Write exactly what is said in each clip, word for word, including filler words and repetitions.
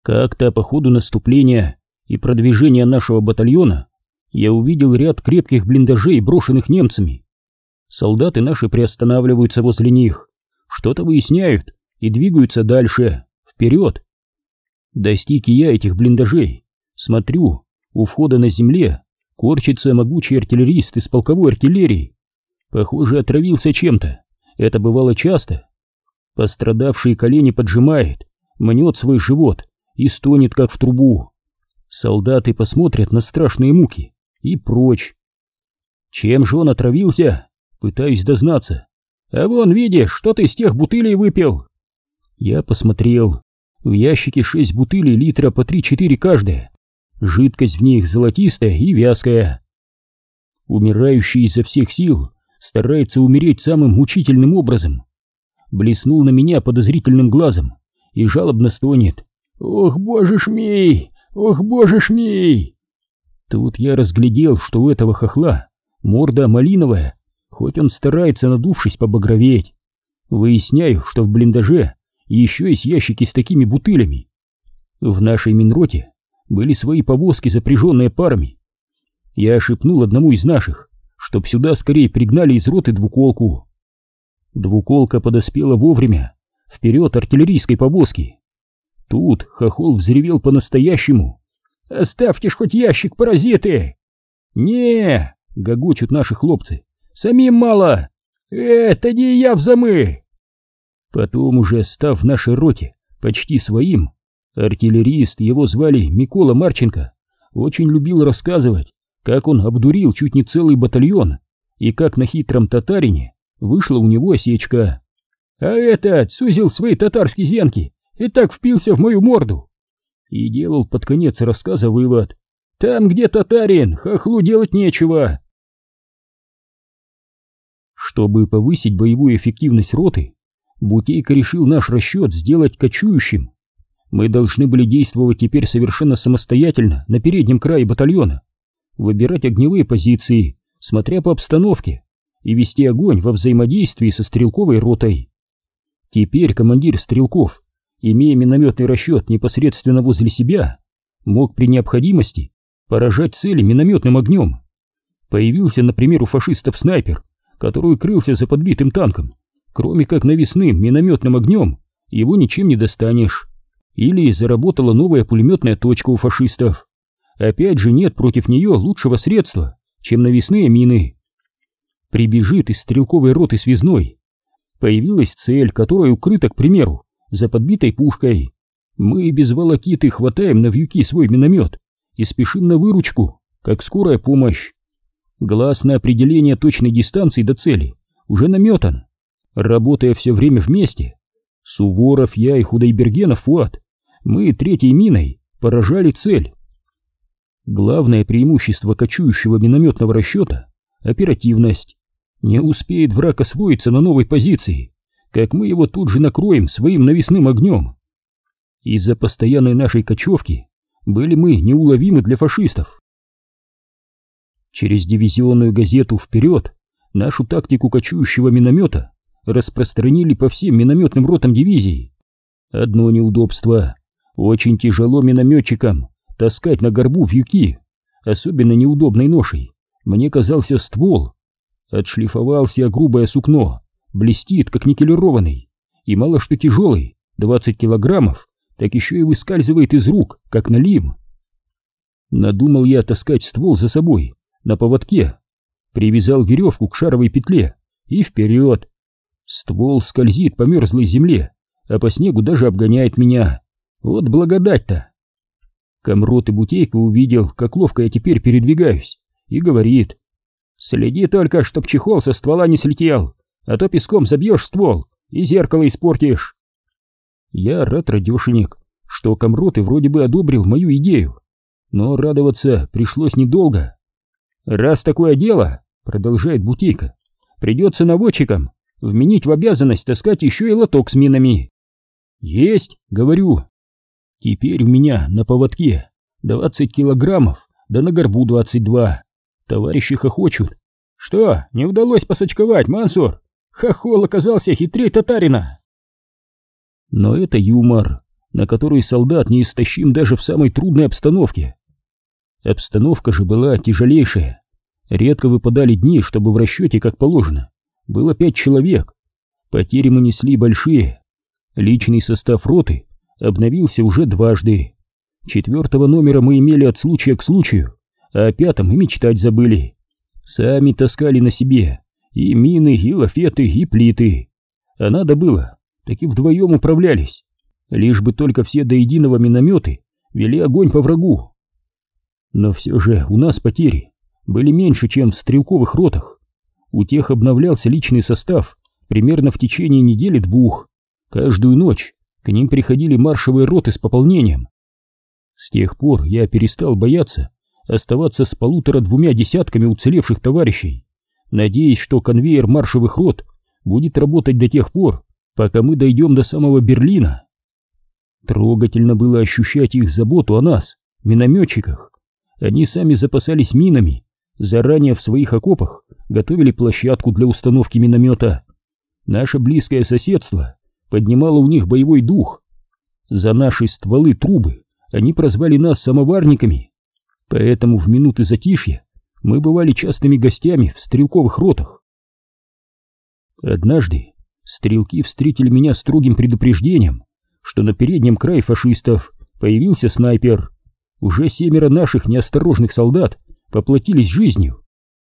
Как-то по ходу наступления и продвижения нашего батальона я увидел ряд крепких блиндажей, брошенных немцами. Солдаты наши приостанавливаются возле них, что-то выясняют и двигаются дальше, вперед. Достиг и я этих блиндажей. Смотрю, у входа на земле корчится могучий артиллерист из полковой артиллерии. Похоже, отравился чем-то. Это бывало часто. Пострадавший колени поджимает, мнет свой живот и стонет, как в трубу. Солдаты посмотрят на страшные муки и прочь. Чем же он отравился? Пытаюсь дознаться. А вон, видишь, что ты из тех бутылей выпил? Я посмотрел. В ящике шесть бутылей литра по три-четыре каждая. Жидкость в них золотистая и вязкая. Умирающий изо всех сил старается умереть самым мучительным образом. Блеснул на меня подозрительным глазом и жалобно стонет. «Ох, боже ж мей! Ох, боже ж мей!» Тут я разглядел, что у этого хохла морда малиновая, хоть он старается, надувшись, побагроветь. Выясняю, что в блиндаже еще есть ящики с такими бутылями. В нашей минроте были свои повозки, запряженные парами. Я шепнул одному из наших, чтоб сюда скорее пригнали из роты двуколку. Двуколка подоспела вовремя, вперед артиллерийской повозки. Тут хохол взревел по-настоящему. «Оставьте ж хоть ящик, паразиты!» «Не!» — гогочут наши хлопцы. «Самим мало! Это не я взамы!» Потом уже, став в нашей роте почти своим, артиллерист, его звали Микола Марченко, очень любил рассказывать, как он обдурил чуть не целый батальон и как на хитром татарине вышла у него осечка. А этот сузил свои татарские зенки и так впился в мою морду. И делал под конец рассказа вывод: там, где татарин, хохлу делать нечего. Чтобы повысить боевую эффективность роты, Бутейко решил наш расчет сделать кочующим. Мы должны были действовать теперь совершенно самостоятельно на переднем крае батальона, выбирать огневые позиции, смотря по обстановке, и вести огонь во взаимодействии со стрелковой ротой. Теперь командир стрелков, имея минометный расчет непосредственно возле себя, мог при необходимости поражать цели минометным огнем. Появился, например, у фашистов снайпер, который крылся за подбитым танком. Кроме как навесным минометным огнем его ничем не достанешь. Или заработала новая пулеметная точка у фашистов. Опять же, нет против нее лучшего средства, чем навесные мины. Прибежит из стрелковой роты связной. Появилась цель, которая укрыта, к примеру, за подбитой пушкой. Мы без волокиты хватаем на вьюки свой миномет и спешим на выручку, как скорая помощь. Глаз на определение точной дистанции до цели уже наметан. Работая все время вместе, Суворов, я и Худайбергенов Фуат, мы третьей миной поражали цель. Главное преимущество кочующего минометного расчета — оперативность. Не успеет враг освоиться на новой позиции, как мы его тут же накроем своим навесным огнем. Из-за постоянной нашей кочевки были мы неуловимы для фашистов. Через дивизионную газету «Вперед» нашу тактику кочующего миномета распространили по всем минометным ротам дивизии. Одно неудобство: очень тяжело минометчикам таскать на горбу вьюки. Особенно неудобной ношей мне казался ствол. Отшлифовался грубое сукно, блестит, как никелированный, и мало что тяжелый, двадцать килограммов, так еще и выскальзывает из рук, как налим. Надумал я таскать ствол за собой на поводке, привязал веревку к шаровой петле и вперед. Ствол скользит по мерзлой земле, а по снегу даже обгоняет меня. Вот благодать-то. Комрот и Бутейко увидел, как ловко я теперь передвигаюсь, и говорит: «Следи только, чтоб чехол со ствола не слетел, а то песком забьешь ствол и зеркало испортишь». Я рад, радешенек, что Комрот и вроде бы одобрил мою идею, но радоваться пришлось недолго. «Раз такое дело, — продолжает Бутейко, — придется наводчикам вменить в обязанность таскать еще и лоток с минами». «Есть, — говорю. Теперь у меня на поводке двадцать килограммов, да на горбу двадцать два. Товарищи хохочут. Что, не удалось посочковать, Мансур? Хохол оказался хитрей татарина. Но это юмор. на который солдат неистощим даже в самой трудной обстановке. Обстановка же была тяжелейшая. Редко выпадали дни, чтобы в расчете, как положено, было пять человек. Потери мы несли большие. Личный состав роты обновился уже дважды. Четвертого номера мы имели от случая к случаю, а о пятом и мечтать забыли. Сами таскали на себе и мины, и лафеты, и плиты. А надо было, так и вдвоем управлялись. Лишь бы только все до единого минометы вели огонь по врагу. Но все же у нас потери были меньше, чем в стрелковых ротах. У тех обновлялся личный состав примерно в течение недели-двух. Каждую ночь к ним приходили маршевые роты с пополнением. С тех пор я перестал бояться оставаться с полутора-двумя десятками уцелевших товарищей, надеясь, что конвейер маршевых рот будет работать до тех пор, пока мы дойдем до самого Берлина. Трогательно было ощущать их заботу о нас, минометчиках. Они сами запасались минами, заранее в своих окопах готовили площадку для установки миномета. Наше близкое соседство поднимало у них боевой дух. За наши стволы-трубы они прозвали нас самоварниками, поэтому в минуты затишья мы бывали частыми гостями в стрелковых ротах. Однажды стрелки встретили меня строгим предупреждением, что на переднем крае фашистов появился снайпер. Уже семеро наших неосторожных солдат поплатились жизнью.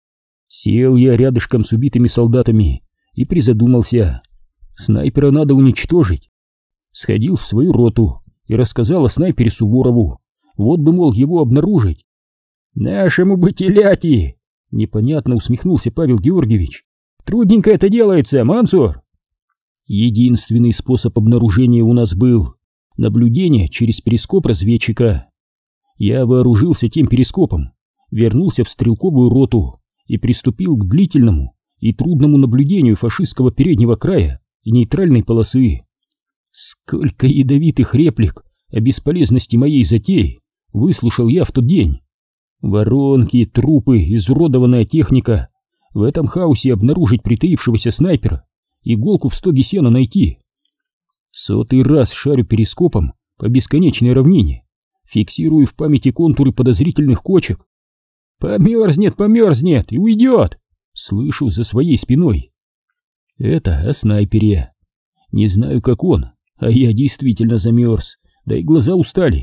Сел я рядышком с убитыми солдатами и призадумался. Снайпера надо уничтожить. Сходил в свою роту и рассказал о снайпере Суворову. Вот бы, мол, его обнаружить. «Нашему бы теляти!» — непонятно усмехнулся Павел Георгиевич. «Трудненько это делается, Мансур!» Единственный способ обнаружения у нас был наблюдение через перископ разведчика. Я вооружился тем перископом, вернулся в стрелковую роту и приступил к длительному и трудному наблюдению фашистского переднего края и нейтральной полосы. Сколько ядовитых реплик о бесполезности моей затеи выслушал я в тот день. Воронки, трупы, изуродованная техника. В этом хаосе обнаружить притаившегося снайпера, иголку в стоге сена найти. Сотый раз шарю перископом по бесконечной равнине, фиксирую в памяти контуры подозрительных кочек. «Померзнет, померзнет и уйдет!» Слышу за своей спиной. Это о снайпере. Не знаю, как он, а я действительно замерз, да и глаза устали.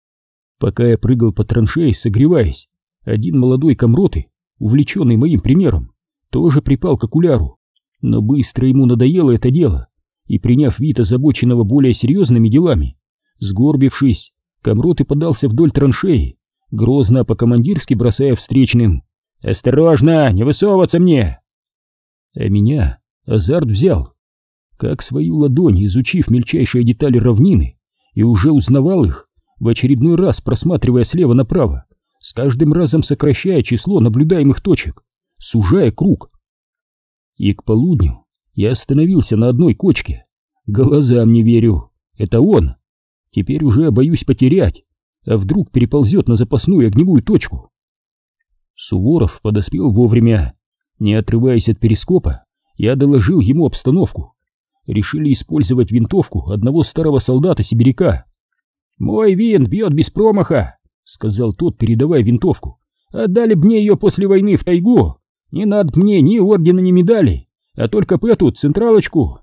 Пока я прыгал по траншеи, согреваясь, один молодой комроты, увлеченный моим примером, тоже припал к окуляру, но быстро ему надоело это дело, и, приняв вид озабоченного более серьезными делами, сгорбившись, комроты подался вдоль траншеи, грозно по-командирски бросая встречным: «Осторожно, не высовываться мне!» А меня азарт взял. Как свою ладонь, изучив мельчайшие детали равнины, и уже узнавал их, в очередной раз просматривая слева направо, с каждым разом сокращая число наблюдаемых точек, сужая круг. И к полудню я остановился на одной кочке. Глазам не верю. Это он. Теперь уже боюсь потерять, а вдруг переползет на запасную огневую точку. Суворов подоспел вовремя. Не отрываясь от перископа, я доложил ему обстановку. Решили использовать винтовку одного старого солдата-сибиряка. «Мой винт бьет без промаха», — сказал тот, передавая винтовку. «Отдали б мне ее после войны в тайгу. Не надо мне ни ордена, ни медалей, а только б эту централочку».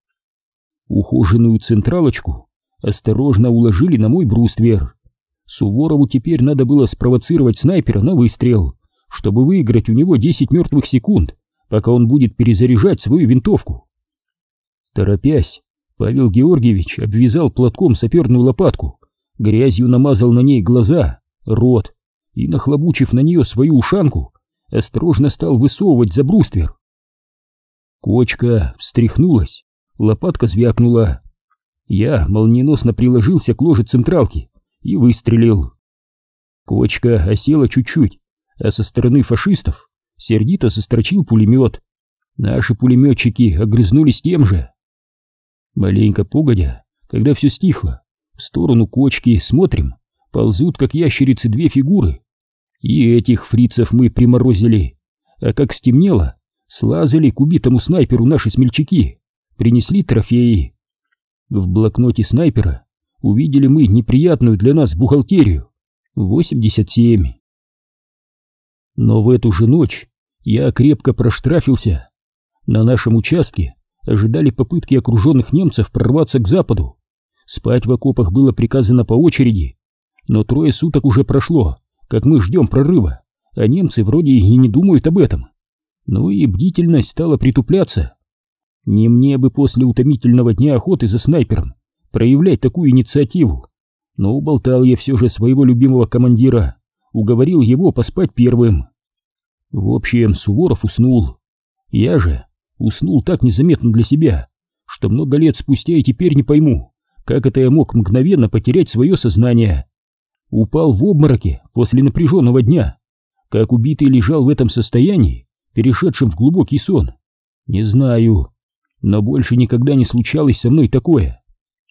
Ухоженную централочку осторожно уложили на мой бруствер. Суворову теперь надо было спровоцировать снайпера на выстрел, чтобы выиграть у него десять мертвых секунд, пока он будет перезаряжать свою винтовку. Торопясь, Павел Георгиевич обвязал платком саперную лопатку, грязью намазал на ней глаза, рот и, нахлобучив на нее свою ушанку, осторожно стал высовывать за бруствер. Кочка встряхнулась, лопатка звякнула. Я молниеносно приложился к ложе централки и выстрелил. Кочка осела чуть-чуть, а со стороны фашистов сердито застрочил пулемет. Наши пулеметчики огрызнулись тем же. Маленько погодя, когда все стихло, в сторону кочки, смотрим, ползут, как ящерицы, две фигуры. И этих фрицев мы приморозили. А как стемнело, слазали к убитому снайперу наши смельчаки, принесли трофеи. В блокноте снайпера увидели мы неприятную для нас бухгалтерию. восемьдесят семь. Но в эту же ночь я крепко проштрафился. На нашем участке ожидали попытки окруженных немцев прорваться к западу. Спать в окопах было приказано по очереди, но трое суток уже прошло, как мы ждем прорыва, а немцы вроде и не думают об этом. Ну и бдительность стала притупляться. Не мне бы после утомительного дня охоты за снайпером проявлять такую инициативу, но уболтал я все же своего любимого командира, уговорил его поспать первым. В общем, Суворов уснул. Я же уснул так незаметно для себя, что много лет спустя и теперь не пойму, как это я мог мгновенно потерять свое сознание. Упал в обмороке после напряженного дня, как убитый лежал в этом состоянии, перешедшем в глубокий сон. Не знаю, но больше никогда не случалось со мной такое.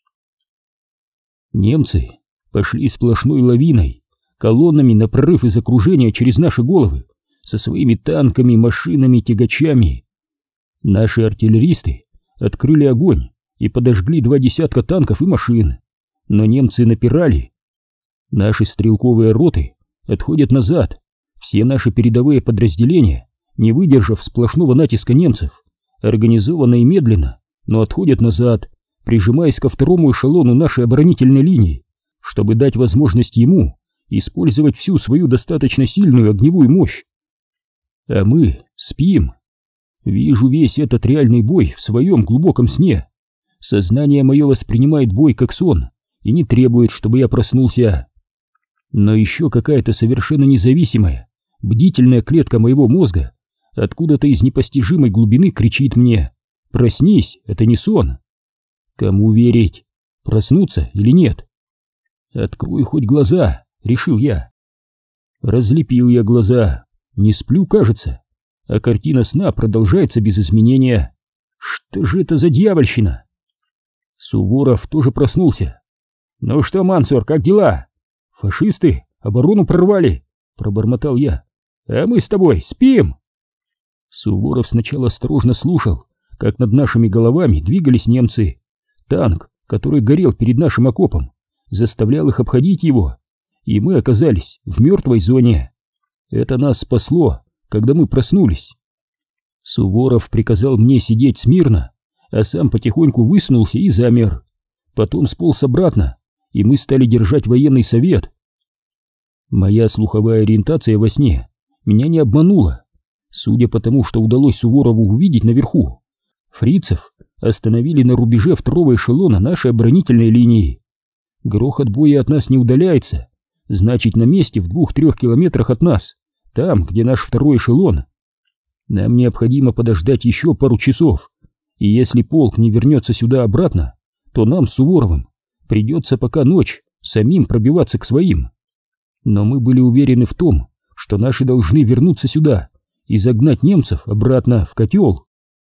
Немцы пошли сплошной лавиной, колоннами на прорыв из окружения через наши головы, со своими танками, машинами, тягачами. Наши артиллеристы открыли огонь и подожгли два десятка танков и машин, но немцы напирали. Наши стрелковые роты отходят назад, все наши передовые подразделения, не выдержав сплошного натиска немцев, организованно и медленно, но отходят назад, прижимаясь ко второму эшелону нашей оборонительной линии, чтобы дать возможность ему использовать всю свою достаточно сильную огневую мощь. А мы спим. Вижу весь этот реальный бой в своем глубоком сне. Сознание мое воспринимает бой как сон и не требует, чтобы я проснулся. Но еще какая-то совершенно независимая, бдительная клетка моего мозга откуда-то из непостижимой глубины кричит мне: «Проснись, это не сон». Кому верить? Проснуться или нет? «Открой хоть глаза», — решил я. Разлепил я глаза. Не сплю, кажется, а картина сна продолжается без изменения. Что же это за дьявольщина? Суворов тоже проснулся. «Ну что, Мансур, как дела?» «Фашисты оборону прорвали», — пробормотал я. «А мы с тобой спим». Суворов сначала осторожно слушал, как над нашими головами двигались немцы. Танк, который горел перед нашим окопом, заставлял их обходить его, и мы оказались в мертвой зоне. Это нас спасло, когда мы проснулись. Суворов приказал мне сидеть смирно, а сам потихоньку высунулся и замер. Потом сполз обратно, и мы стали держать военный совет. Моя слуховая ориентация во сне меня не обманула. Судя по тому, что удалось Суворову увидеть наверху, фрицев остановили на рубеже второго эшелона нашей оборонительной линии. Грохот боя от нас не удаляется, значит, на месте в двух-трех километрах от нас, там, где наш второй эшелон. Нам необходимо подождать еще пару часов, и если полк не вернется сюда обратно, то нам с Суворовым придется пока ночь самим пробиваться к своим. Но мы были уверены в том, что наши должны вернуться сюда и загнать немцев обратно в котел.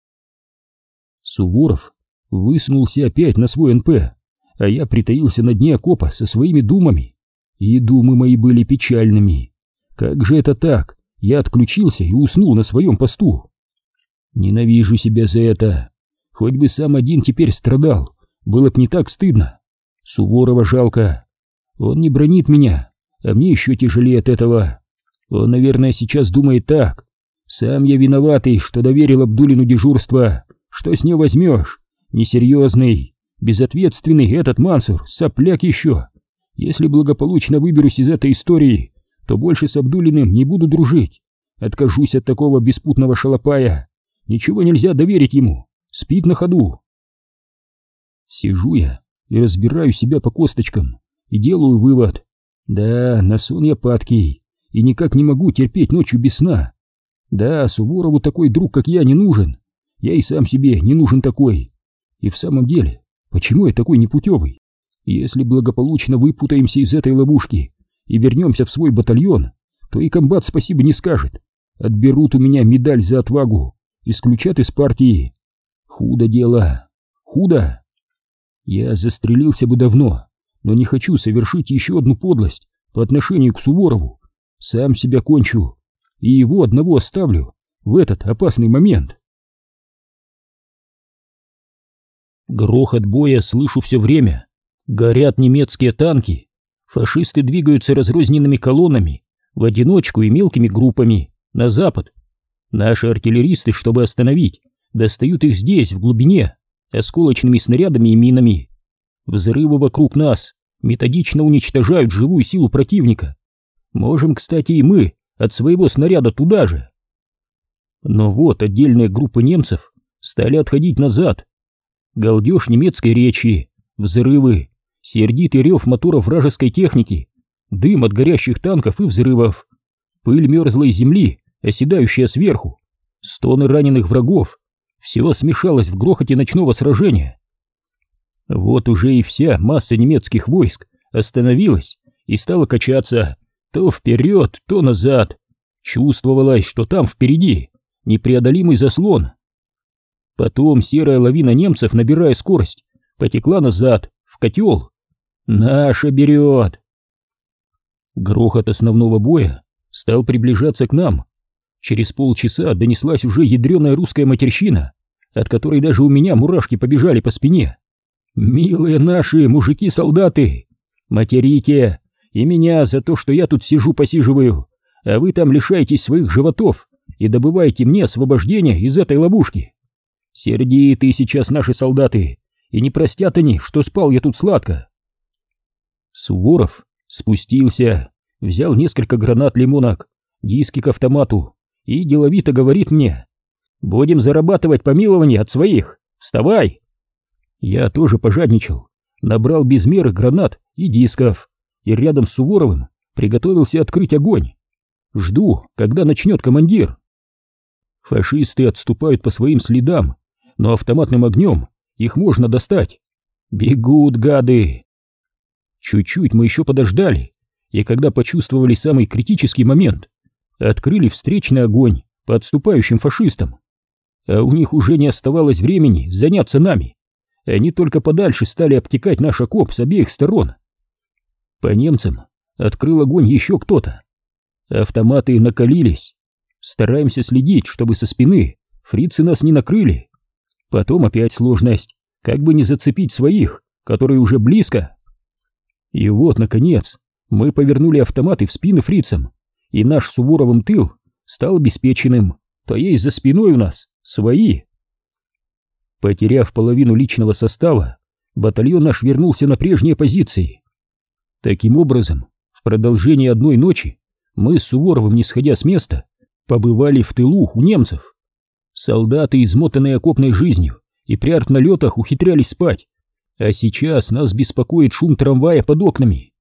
Суворов высунулся опять на свой эн пэ, а я притаился на дне окопа со своими думами. И думы мои были печальными. Как же это так? Я отключился и уснул на своем посту. Ненавижу себя за это. Хоть бы сам один теперь страдал, было б не так стыдно. Суворова жалко. Он не бранит меня, а мне еще тяжелее от этого. Он, наверное, сейчас думает так: сам я виноватый, что доверил Абдулину дежурство. Что с него возьмешь? Несерьезный, безответственный этот Мансур, сопляк еще. Если благополучно выберусь из этой истории, то больше с Абдулиным не буду дружить. Откажусь от такого беспутного шалопая. Ничего нельзя доверить ему, спит на ходу. Сижу я и разбираю себя по косточкам, и делаю вывод: да, на сон я падкий, и никак не могу терпеть ночью без сна. Да, Суворову такой друг, как я, не нужен. Я и сам себе не нужен такой. И в самом деле, почему я такой непутевый? Если благополучно выпутаемся из этой ловушки и вернемся в свой батальон, то и комбат спасибо не скажет. Отберут у меня медаль за отвагу, исключат из партии. Худо дело, худо. Я застрелился бы давно, но не хочу совершить еще одну подлость по отношению к Суворову. Сам себя кончу, и его одного оставлю в этот опасный момент. Грохот боя слышу все время. Горят немецкие танки. Фашисты двигаются разрозненными колоннами, в одиночку и мелкими группами, на запад. Наши артиллеристы, чтобы остановить, достают их здесь, в глубине, осколочными снарядами и минами. Взрывы вокруг нас методично уничтожают живую силу противника. Можем, кстати, и мы от своего снаряда туда же. Но вот отдельные группы немцев стали отходить назад. Галдеж немецкой речи, взрывы, сердитый рев моторов вражеской техники, дым от горящих танков и взрывов, пыль мерзлой земли, оседающая сверху, стоны раненых врагов. Все смешалось в грохоте ночного сражения. Вот уже и вся масса немецких войск остановилась и стала качаться то вперед, то назад. Чувствовалось, что там впереди непреодолимый заслон. Потом серая лавина немцев, набирая скорость, потекла назад, в котел. Наша берет. Грохот основного боя стал приближаться к нам. Через полчаса донеслась уже ядреная русская матерщина, от которой даже у меня мурашки побежали по спине. «Милые наши мужики-солдаты, материте и меня за то, что я тут сижу-посиживаю, а вы там лишаетесь своих животов и добываете мне освобождение из этой ловушки. Сердиты сейчас наши солдаты, и не простят они, что спал я тут сладко». Суворов спустился, взял несколько гранат-лимонок, диски к автомату и деловито говорит мне: «Будем зарабатывать помилование от своих, вставай!» Я тоже пожадничал, набрал без меры гранат и дисков, и рядом с Суворовым приготовился открыть огонь. Жду, когда начнет командир. Фашисты отступают по своим следам, но автоматным огнем их можно достать. Бегут гады. Чуть-чуть мы еще подождали, и когда почувствовали самый критический момент, открыли встречный огонь по отступающим фашистам. А у них уже не оставалось времени заняться нами. Они только подальше стали обтекать наш окоп с обеих сторон. По немцам открыл огонь еще кто-то. Автоматы накалились. Стараемся следить, чтобы со спины фрицы нас не накрыли. Потом опять сложность, как бы не зацепить своих, которые уже близко. И вот, наконец, мы повернули автоматы в спины фрицам, и наш Суворовым тыл стал обеспеченным, то есть за спиной у нас свои. Потеряв половину личного состава, батальон наш вернулся на прежние позиции. Таким образом, в продолжении одной ночи мы с Суворовым, не сходя с места, побывали в тылу у немцев. Солдаты, измотанные окопной жизнью и при артналетах, ухитрялись спать, а сейчас нас беспокоит шум трамвая под окнами.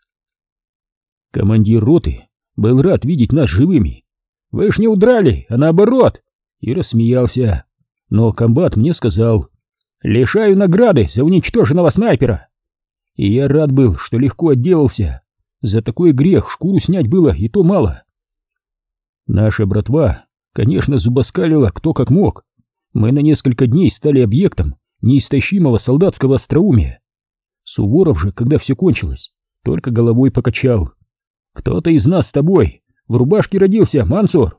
Командир роты был рад видеть нас живыми. «Вы ж не удрали, а наоборот!» И рассмеялся. Но комбат мне сказал: «Лишаю награды за уничтоженного снайпера». И я рад был, что легко отделался. За такой грех шкуру снять было и то мало. Наша братва, конечно, зубоскалила кто как мог. Мы на несколько дней стали объектом неистощимого солдатского остроумия. Суворов же, когда все кончилось, только головой покачал. «Кто-то из нас с тобой в рубашке родился, Мансур».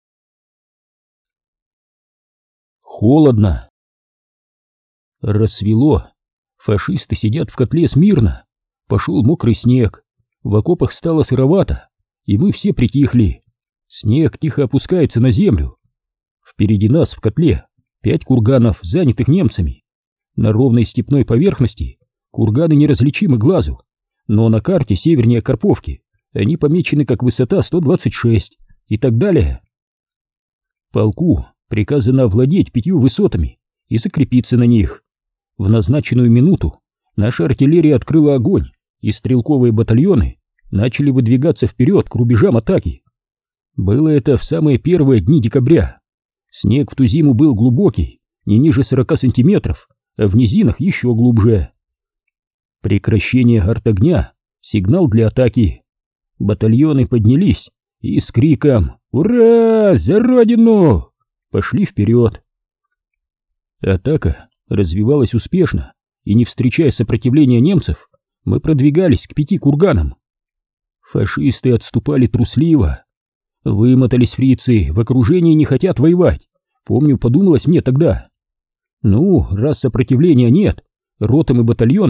Холодно. Рассвело. Фашисты сидят в котле смирно. Пошел мокрый снег. В окопах стало сыровато, и мы все притихли. Снег тихо опускается на землю. Впереди нас в котле пять курганов, занятых немцами. На ровной степной поверхности курганы неразличимы глазу, но на карте севернее Карповки они помечены как высота сто двадцать шесть и так далее. Полку приказано овладеть пятью высотами и закрепиться на них. В назначенную минуту наша артиллерия открыла огонь, и стрелковые батальоны начали выдвигаться вперед к рубежам атаки. Было это в самые первые дни декабря. Снег в ту зиму был глубокий, не ниже сорока сантиметров, а в низинах еще глубже. Прекращение артогня — сигнал для атаки. Батальоны поднялись и с криком «Ура! За Родину!» пошли вперед. Атака развивалась успешно, и, не встречая сопротивления немцев, мы продвигались к пяти курганам. Фашисты отступали трусливо. Вымотались фрицы, в окружении не хотят воевать. Помню, подумалось мне тогда. Ну, раз сопротивления нет, ротам и батальонам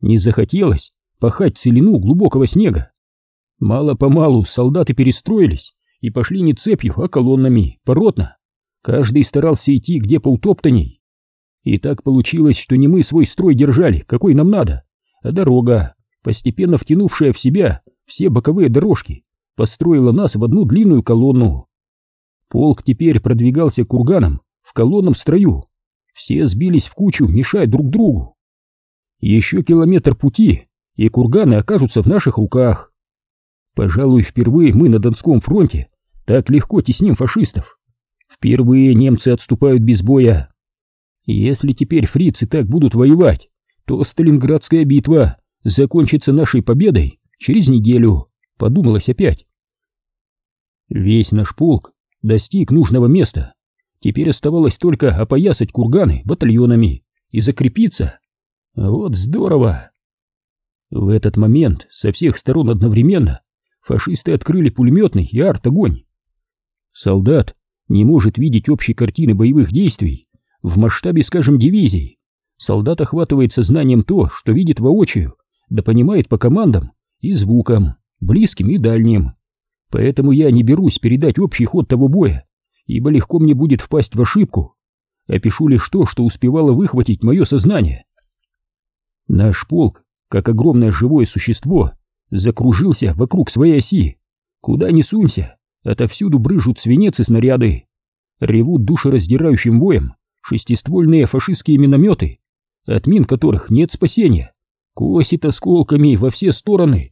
Не захотелось пахать целину глубокого снега. Мало-помалу солдаты перестроились и пошли не цепью, а колоннами, поротно. Каждый старался идти где поутоптанней. И так получилось, что не мы свой строй держали, какой нам надо, а дорога, постепенно втянувшая в себя все боковые дорожки, построила нас в одну длинную колонну. Полк теперь продвигался курганом в колонном строю. Все сбились в кучу, мешая друг другу. Еще километр пути, и курганы окажутся в наших руках. Пожалуй, впервые мы на Донском фронте так легко тесним фашистов. Впервые немцы отступают без боя. Если теперь фрицы так будут воевать, то Сталинградская битва закончится нашей победой через неделю, подумалось опять. Весь наш полк достиг нужного места. Теперь оставалось только опоясать курганы батальонами и закрепиться. Вот здорово! В этот момент со всех сторон одновременно фашисты открыли пулеметный и арт-огонь. Солдат не может видеть общей картины боевых действий в масштабе, скажем, дивизий. Солдат охватывает сознанием то, что видит воочию, да понимает по командам и звукам, близким и дальним. Поэтому я не берусь передать общий ход того боя, ибо легко мне будет впасть в ошибку. Опишу лишь то, что успевало выхватить мое сознание. Наш полк, как огромное живое существо, закружился вокруг своей оси. Куда ни сунься, отовсюду брызжут свинец и снаряды. Ревут душераздирающим воем шестиствольные фашистские минометы, от мин которых нет спасения, косит осколками во все стороны.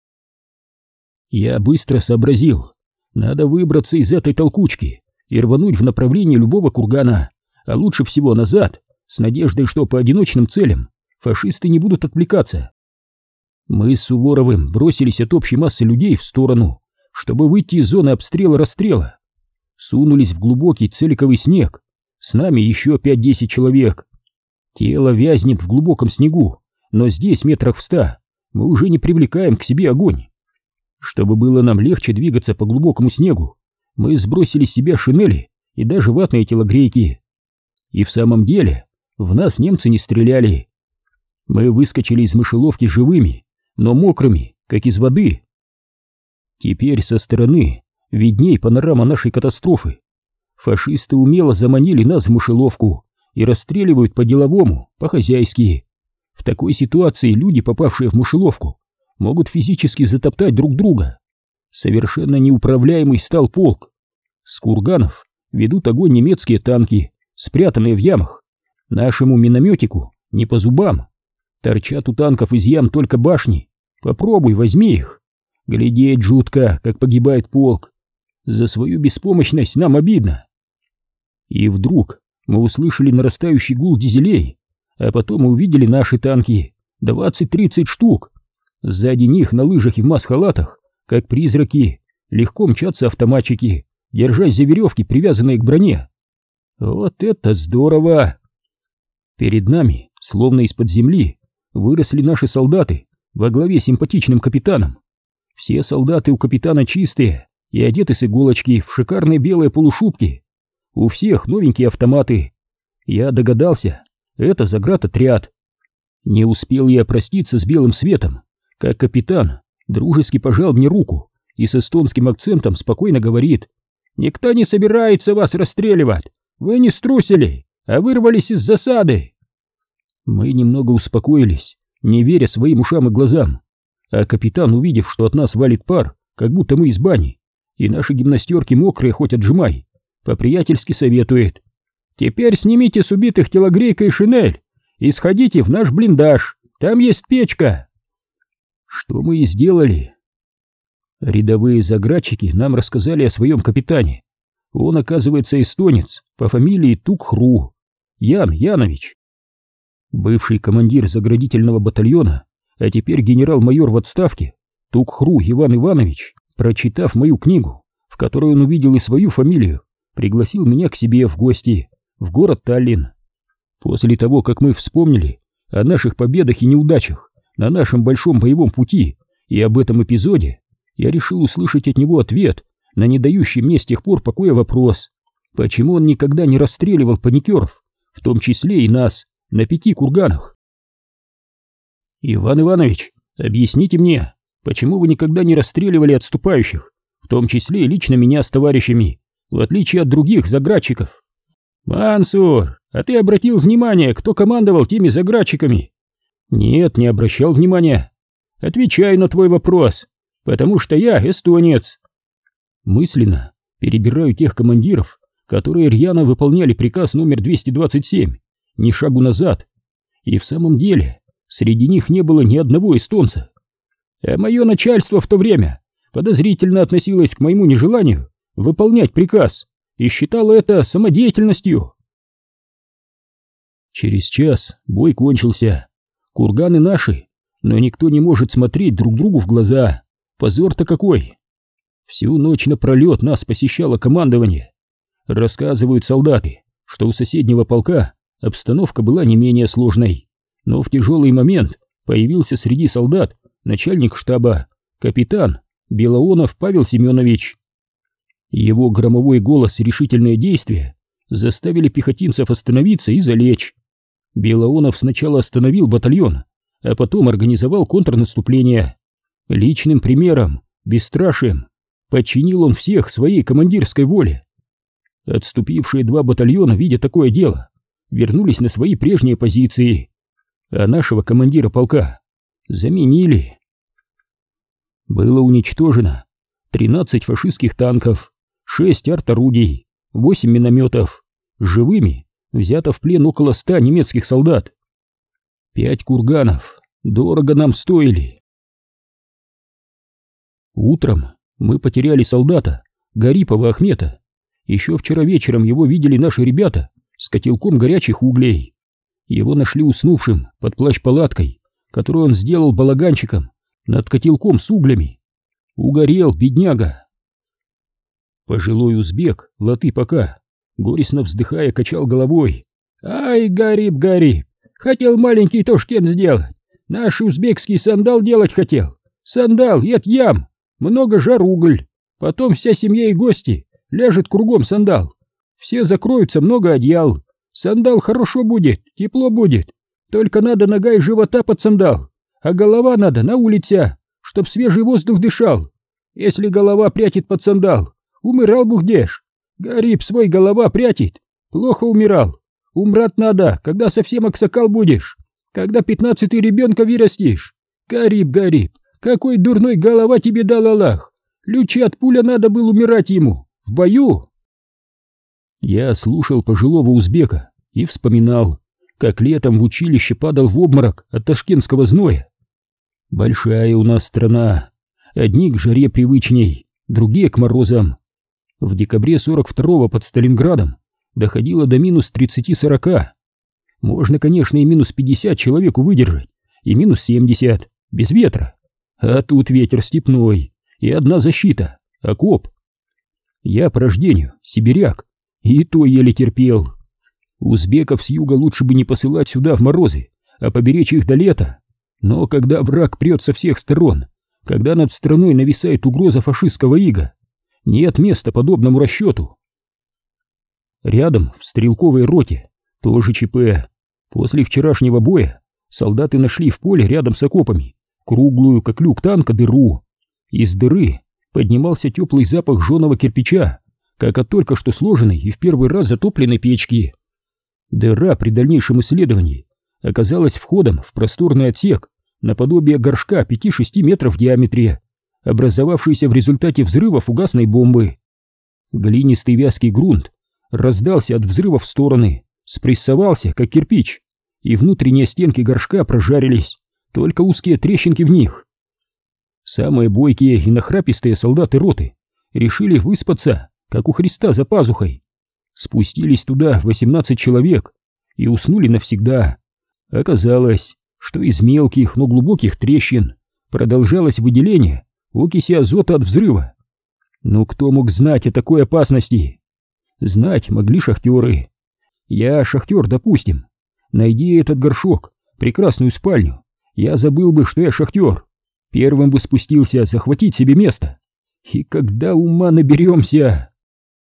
Я быстро сообразил, надо выбраться из этой толкучки и рвануть в направлении любого кургана, а лучше всего назад, с надеждой, что по одиночным целям фашисты не будут отвлекаться. Мы с Суворовым бросились от общей массы людей в сторону, чтобы выйти из зоны обстрела-расстрела. Сунулись в глубокий целиковый снег, с нами еще пять-десять человек. Тело вязнет в глубоком снегу, но здесь, метрах в ста, мы уже не привлекаем к себе огонь. Чтобы было нам легче двигаться по глубокому снегу, мы сбросили с себя шинели и даже ватные телогрейки. И в самом деле в нас немцы не стреляли. Мы выскочили из мышеловки живыми, но мокрыми, как из воды. Теперь со стороны видней панорама нашей катастрофы. Фашисты умело заманили нас в мышеловку и расстреливают по-деловому, по-хозяйски. В такой ситуации люди, попавшие в мышеловку, могут физически затоптать друг друга. Совершенно неуправляемый стал полк. С курганов ведут огонь немецкие танки, спрятанные в ямах. Нашему минометику не по зубам. Торчат у танков из ям только башни. Попробуй, возьми их. Глядеть жутко, как погибает полк. За свою беспомощность нам обидно. И вдруг мы услышали нарастающий гул дизелей, а потом мы увидели наши танки, двадцать-тридцать штук. Сзади них на лыжах и в маск-халатах, как призраки, легко мчатся автоматчики, держась за веревки, привязанные к броне. Вот это здорово! Перед нами, словно из-под земли, выросли наши солдаты во главе с симпатичным капитаном. Все солдаты у капитана чистые и одеты с иголочки в шикарные белые полушубки. У всех новенькие автоматы. Я догадался, это заградотряд. Не успел я проститься с белым светом, как капитан дружески пожал мне руку и с эстонским акцентом спокойно говорит: «Никто не собирается вас расстреливать, вы не струсили, а вырвались из засады». Мы немного успокоились, не веря своим ушам и глазам, а капитан, увидев, что от нас валит пар, как будто мы из бани, и наши гимнастерки мокрые, хоть отжимай, по-приятельски советует: «Теперь снимите с убитых телогрейка и шинель и сходите в наш блиндаж, там есть печка». Что мы и сделали. Рядовые заградчики нам рассказали о своем капитане. Он, оказывается, эстонец по фамилии Тук-Хру, Ян Янович. Бывший командир заградительного батальона, а теперь генерал-майор в отставке, Тук-Хру Иван Иванович, прочитав мою книгу, в которой он увидел и свою фамилию, пригласил меня к себе в гости в город Таллин. После того, как мы вспомнили о наших победах и неудачах на нашем большом боевом пути и об этом эпизоде, я решил услышать от него ответ на не дающий мне с тех пор покоя вопрос, почему он никогда не расстреливал паникеров, в том числе и нас, на пяти курганах. Иван Иванович, объясните мне, почему вы никогда не расстреливали отступающих, в том числе и лично меня с товарищами, в отличие от других заградчиков? Мансур, а ты обратил внимание, кто командовал теми заградчиками? Нет, не обращал внимания. Отвечай на твой вопрос, потому что я эстонец. Мысленно перебираю тех командиров, которые рьяно выполняли приказ номер двести двадцать семь, ни шагу назад. И в самом деле, среди них не было ни одного эстонца. А мое начальство в то время подозрительно относилось к моему нежеланию выполнять приказ и считало это самодеятельностью. Через час бой кончился. Курганы наши, но никто не может смотреть друг другу в глаза. Позор-то какой! Всю ночь напролет нас посещало командование. Рассказывают солдаты, что у соседнего полка обстановка была не менее сложной, но в тяжелый момент появился среди солдат начальник штаба, капитан Белоонов Павел Семенович. Его громовой голос и решительные действия заставили пехотинцев остановиться и залечь. Белоонов сначала остановил батальон, а потом организовал контрнаступление. Личным примером, бесстрашием, подчинил он всех своей командирской воле. Отступившие два батальона, видя такое дело, вернулись на свои прежние позиции, а нашего командира полка заменили. Было уничтожено тринадцать фашистских танков, шесть арт-орудий, восемь минометов, живыми взято в плен около ста немецких солдат. Пять курганов дорого нам стоили. Утром мы потеряли солдата Гарипова Ахмета. Еще вчера вечером его видели наши ребята с котелком горячих углей. Его нашли уснувшим под плащ-палаткой, которую он сделал балаганчиком над котелком с углями. Угорел, бедняга. Пожилой узбек, Латы-Пока, горестно вздыхая, качал головой. Ай, Гарип, Гарип, хотел маленький Тошкент сделать. Наш узбекский сандал делать хотел. Сандал, ед ям, много жар уголь. Потом вся семья и гости ляжет кругом сандал. Все закроются, много одеял. Сандал хорошо будет, тепло будет. Только надо нога и живота под сандал, а голова надо на улице, чтоб свежий воздух дышал. Если голова прятит под сандал, умирал бухдеш. Гарип свой голова прятит, плохо умирал. Умрать надо, когда совсем аксакал будешь, когда пятнадцатый ребенка вырастешь. Гарип, Гарип, какой дурной голова тебе дал Аллах. Лючи от пуля надо было умирать ему, в бою. Я слушал пожилого узбека и вспоминал, как летом в училище падал в обморок от ташкентского зноя. Большая у нас страна, одни к жаре привычней, другие к морозам. В декабре сорок второго под Сталинградом доходило до минус тридцати-сорока. Можно, конечно, и минус пятьдесят человеку выдержать, и минус семьдесят, без ветра. А тут ветер степной, и одна защита — окоп. Я по рождению сибиряк, и то еле терпел. Узбеков с юга лучше бы не посылать сюда в морозы, а поберечь их до лета. Но когда враг прет со всех сторон, когда над страной нависает угроза фашистского ига, нет места подобному расчету. Рядом, в стрелковой роте, тоже ЧП. После вчерашнего боя солдаты нашли в поле рядом с окопами круглую, как люк танка, дыру. Из дыры поднимался теплый запах жженого кирпича, как от только что сложенной и в первый раз затопленной печки. Дыра при дальнейшем исследовании оказалась входом в просторный отсек наподобие горшка пяти-шести метров в диаметре, образовавшийся в результате взрыва фугасной бомбы. Глинистый вязкий грунт раздался от взрыва в стороны, спрессовался, как кирпич, и внутренние стенки горшка прожарились, только узкие трещинки в них. Самые бойкие и нахрапистые солдаты роты решили выспаться, как у Христа за пазухой. Спустились туда восемнадцать человек и уснули навсегда. Оказалось, что из мелких, но глубоких трещин продолжалось выделение окиси азота от взрыва. Но кто мог знать о такой опасности? Знать могли шахтеры. Я шахтер, допустим. Найди этот горшок, прекрасную спальню, я забыл бы, что я шахтер. Первым бы спустился захватить себе место. И когда ума наберемся...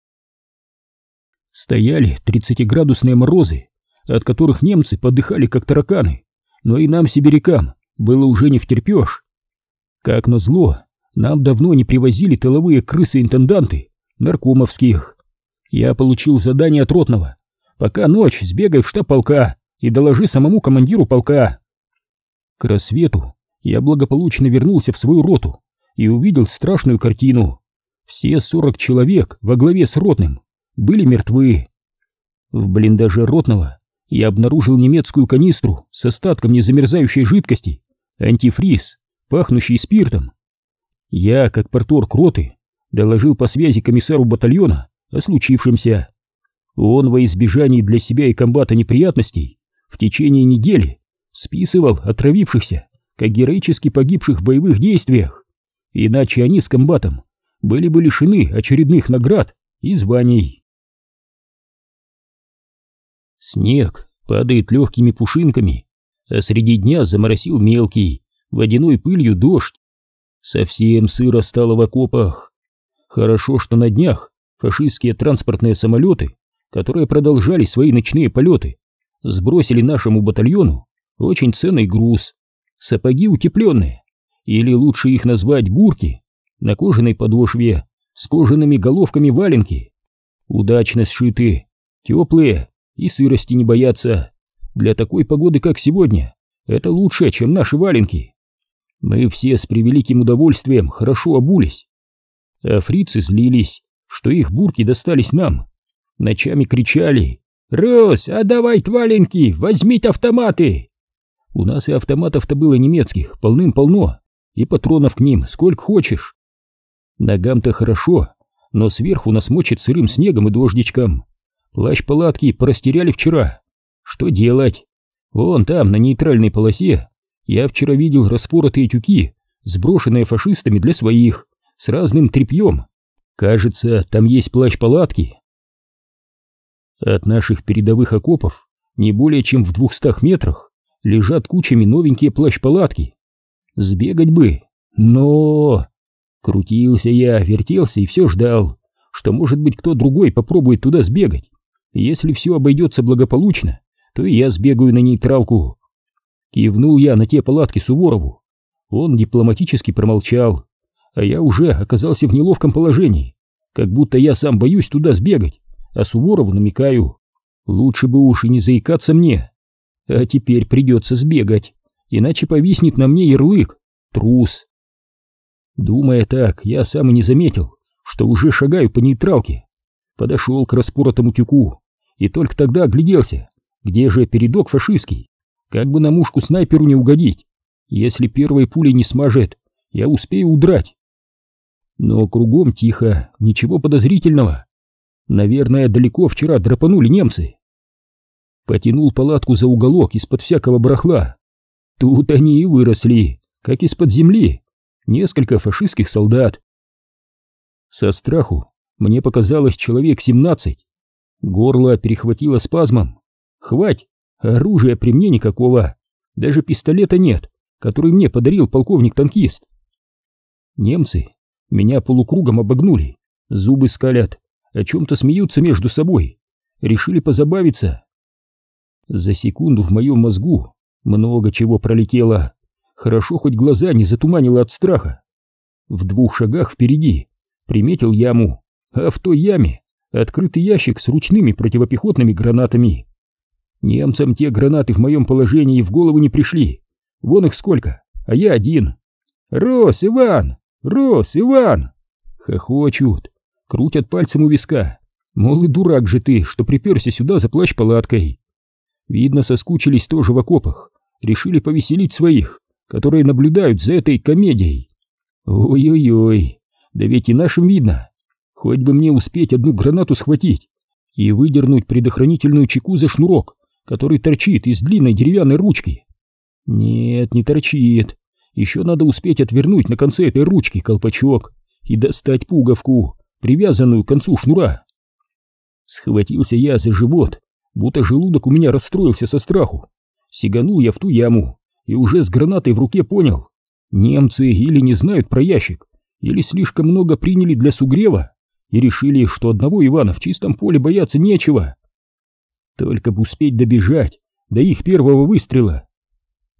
Стояли тридцатиградусные морозы, от которых немцы подыхали как тараканы, но и нам, сибирякам, было уже не втерпешь. Как назло, нам давно не привозили тыловые крысы-интенданты наркомовских. Я получил задание от ротного: пока ночь, сбегай в штаб полка и доложи самому командиру полка. К рассвету я благополучно вернулся в свою роту и увидел страшную картину. Все сорок человек во главе с ротным были мертвы. В блиндаже ротного я обнаружил немецкую канистру с остатком незамерзающей жидкости, антифриз, пахнущий спиртом. Я, как парторг роты, доложил по связи комиссару батальона о случившемся. Он во избежании для себя и комбата неприятностей в течение недели списывал отравившихся как героически погибших в боевых действиях, иначе они с комбатом были бы лишены очередных наград и званий. Снег падает легкими пушинками, а среди дня заморосил мелкий, водяной пылью дождь. Совсем сыро стало в окопах. Хорошо, что на днях фашистские транспортные самолеты, которые продолжали свои ночные полеты, сбросили нашему батальону очень ценный груз. Сапоги утепленные, или лучше их назвать бурки, на кожаной подошве, с кожаными головками валенки. Удачно сшиты, теплые и сырости не боятся. Для такой погоды, как сегодня, это лучше, чем наши валенки. Мы все с превеликим удовольствием хорошо обулись. А фрицы злились, что их бурки достались нам. Ночами кричали: «Рос, отдавай валенки, возьмите автоматы!» У нас и автоматов-то было немецких полным-полно, и патронов к ним сколько хочешь. Ногам-то хорошо, но сверху нас мочит сырым снегом и дождичком. Плащ-палатки порастеряли вчера. Что делать? Вон там, на нейтральной полосе, я вчера видел распоротые тюки, сброшенные фашистами для своих, с разным тряпьем. Кажется, там есть плащ-палатки. От наших передовых окопов не более чем в двухстах метрах лежат кучами новенькие плащ-палатки. Сбегать бы, но... Крутился я, вертелся и все ждал, что, может быть, кто другой попробует туда сбегать. Если все обойдется благополучно, то и я сбегаю на нейтралку. Кивнул я на те палатки Суворову. Он дипломатически промолчал, а я уже оказался в неловком положении, как будто я сам боюсь туда сбегать, а Суворову намекаю. Лучше бы уж и не заикаться мне. А теперь придется сбегать, иначе повиснет на мне ярлык «трус». Думая так, я сам и не заметил, что уже шагаю по нейтралке. Подошел к распоротому тюку и только тогда огляделся, где же передок фашистский, как бы на мушку снайперу не угодить. Если первой пулей не смажет, я успею удрать. Но кругом тихо, ничего подозрительного. Наверное, далеко вчера драпанули немцы. Потянул палатку за уголок из-под всякого барахла. Тут они и выросли, как из-под земли, несколько фашистских солдат. Со страху мне показалось человек семнадцать. Горло перехватило спазмом. Хвать, оружия при мне никакого, даже пистолета нет, который мне подарил полковник-танкист. Немцы меня полукругом обогнули, зубы скалят, о чем-то смеются между собой, решили позабавиться. За секунду в моем мозгу много чего пролетело. Хорошо, хоть глаза не затуманило от страха. В двух шагах впереди приметил яму, а в той яме открытый ящик с ручными противопехотными гранатами. Немцам те гранаты в моем положении в голову не пришли. Вон их сколько, а я один. «Рос, Иван! Рос, Иван!» Хохочут, крутят пальцем у виска. Мол, и дурак же ты, что приперся сюда за плащ-палаткой. Видно, соскучились тоже в окопах, решили повеселить своих, которые наблюдают за этой комедией. Ой-ой-ой, да ведь и нашим видно. Хоть бы мне успеть одну гранату схватить и выдернуть предохранительную чеку за шнурок, который торчит из длинной деревянной ручки. Нет, не торчит. Еще надо успеть отвернуть на конце этой ручки колпачок и достать пуговку, привязанную к концу шнура. Схватился я за живот, будто желудок у меня расстроился со страху. Сиганул я в ту яму и уже с гранатой в руке понял: немцы или не знают про ящик, или слишком много приняли для сугрева и решили, что одного Ивана в чистом поле бояться нечего. Только бы успеть добежать до их первого выстрела.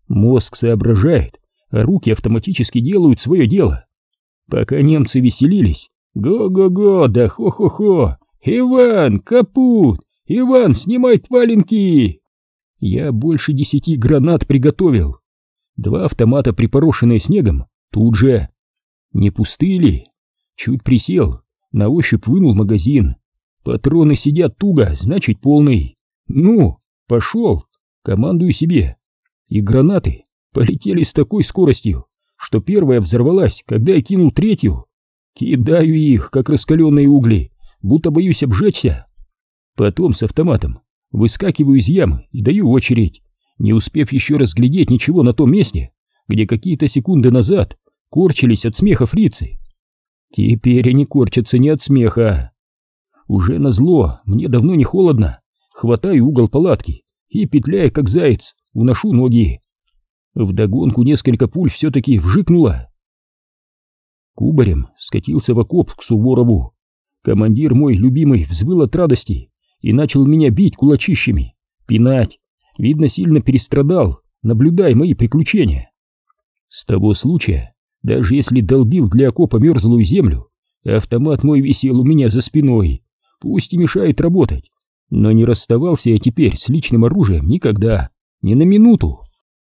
Мозг соображает, а руки автоматически делают свое дело. Пока немцы веселились, го-го-го, да хо-хо-хо, Иван, капут, Иван, снимай валенки. Я больше десяти гранат приготовил. Два автомата, припорошенные снегом, тут же. Не пустые ли? Чуть присел, на ощупь вынул магазин. Патроны сидят туго, значит полный. Ну, пошел, командую себе. И гранаты полетели с такой скоростью, что первая взорвалась, когда я кинул третью. Кидаю их, как раскаленные угли, будто боюсь обжечься. Потом с автоматом выскакиваю из ямы и даю очередь, не успев еще разглядеть ничего на том месте, где какие-то секунды назад корчились от смеха фрицы. Теперь они корчатся не от смеха. Уже назло, мне давно не холодно, хватаю угол палатки и, петляя как заяц, уношу ноги. Вдогонку несколько пуль все-таки вжикнуло. Кубарем скатился в окоп к Суворову. Командир мой любимый взвыл от радости и начал меня бить кулачищами, пинать. Видно, сильно перестрадал, наблюдая мои приключения. С того случая, даже если долбил для окопа мерзлую землю, автомат мой висел у меня за спиной, пусть и мешает работать, но не расставался я теперь с личным оружием никогда, ни на минуту.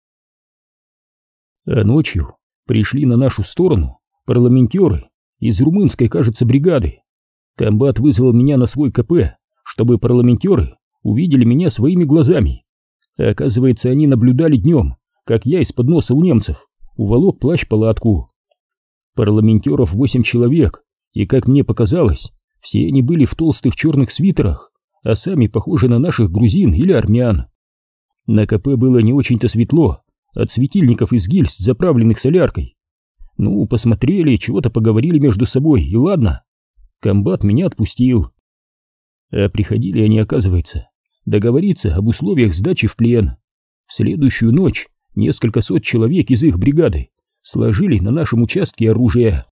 А ночью пришли на нашу сторону парламентеры из румынской, кажется, бригады. Комбат вызвал меня на свой КП, чтобы парламентеры увидели меня своими глазами. Оказывается, они наблюдали днем, как я из-под носа у немцев уволок плащ-палатку. Парламентеров восемь человек, и, как мне показалось, все они были в толстых черных свитерах, а сами похожи на наших грузин или армян. На КП было не очень-то светло от светильников из гильз, заправленных соляркой. Ну, посмотрели, чего-то поговорили между собой, и ладно. Комбат меня отпустил. А приходили они, оказывается, договориться об условиях сдачи в плен. В следующую ночь несколько сот человек из их бригады сложили на нашем участке оружие.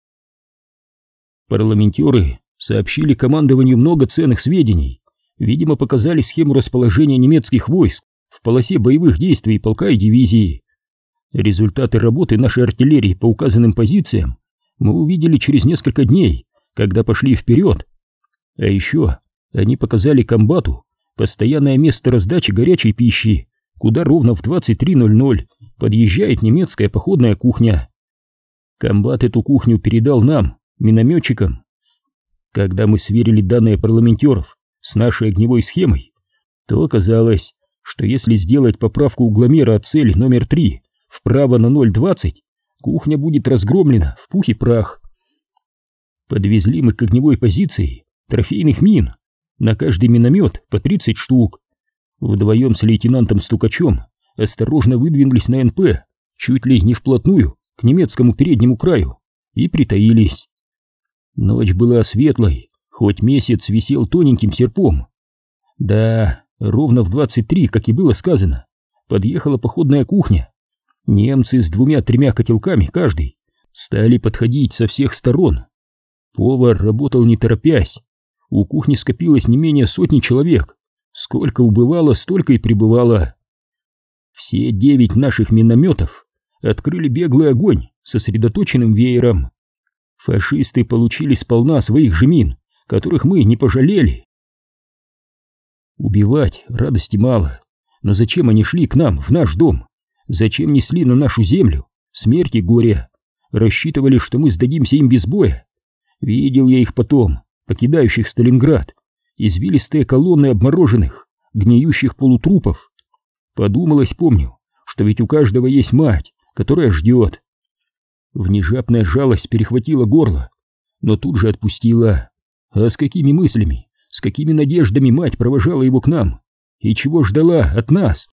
Парламентеры сообщили командованию много ценных сведений, видимо, показали схему расположения немецких войск в полосе боевых действий полка и дивизии. Результаты работы нашей артиллерии по указанным позициям мы увидели через несколько дней, когда пошли вперед. А еще они показали комбату постоянное место раздачи горячей пищи, куда ровно в двадцать три ноль ноль подъезжает немецкая походная кухня. Комбат эту кухню передал нам, минометчикам. Когда мы сверили данные парламентеров с нашей огневой схемой, то оказалось, что если сделать поправку угломера от цели номер три вправо на ноль двадцать, кухня будет разгромлена в пух и прах. Подвезли мы к огневой позиции трофейных мин, на каждый миномет по тридцать штук. Вдвоем с лейтенантом Стукачем осторожно выдвинулись на НП, чуть ли не вплотную к немецкому переднему краю, и притаились. Ночь была светлой, хоть месяц висел тоненьким серпом. Да, ровно в двадцать три, как и было сказано, подъехала походная кухня. Немцы с двумя-тремя котелками каждый стали подходить со всех сторон. Повар работал не торопясь. У кухни скопилось не менее сотни человек. Сколько убывало, столько и прибывало. Все девять наших минометов открыли беглый огонь сосредоточенным веером. Фашисты получили сполна своих же мин, которых мы не пожалели. Убивать радости мало, но зачем они шли к нам, в наш дом? Зачем несли на нашу землю смерть и горе? Рассчитывали, что мы сдадимся им без боя? Видел я их потом, покидающих Сталинград, извилистые колонны обмороженных, гниющих полутрупов. Подумалось, помню, что ведь у каждого есть мать, которая ждет. Внезапная жалость перехватила горло, но тут же отпустила. А с какими мыслями, с какими надеждами мать провожала его к нам? И чего ждала от нас?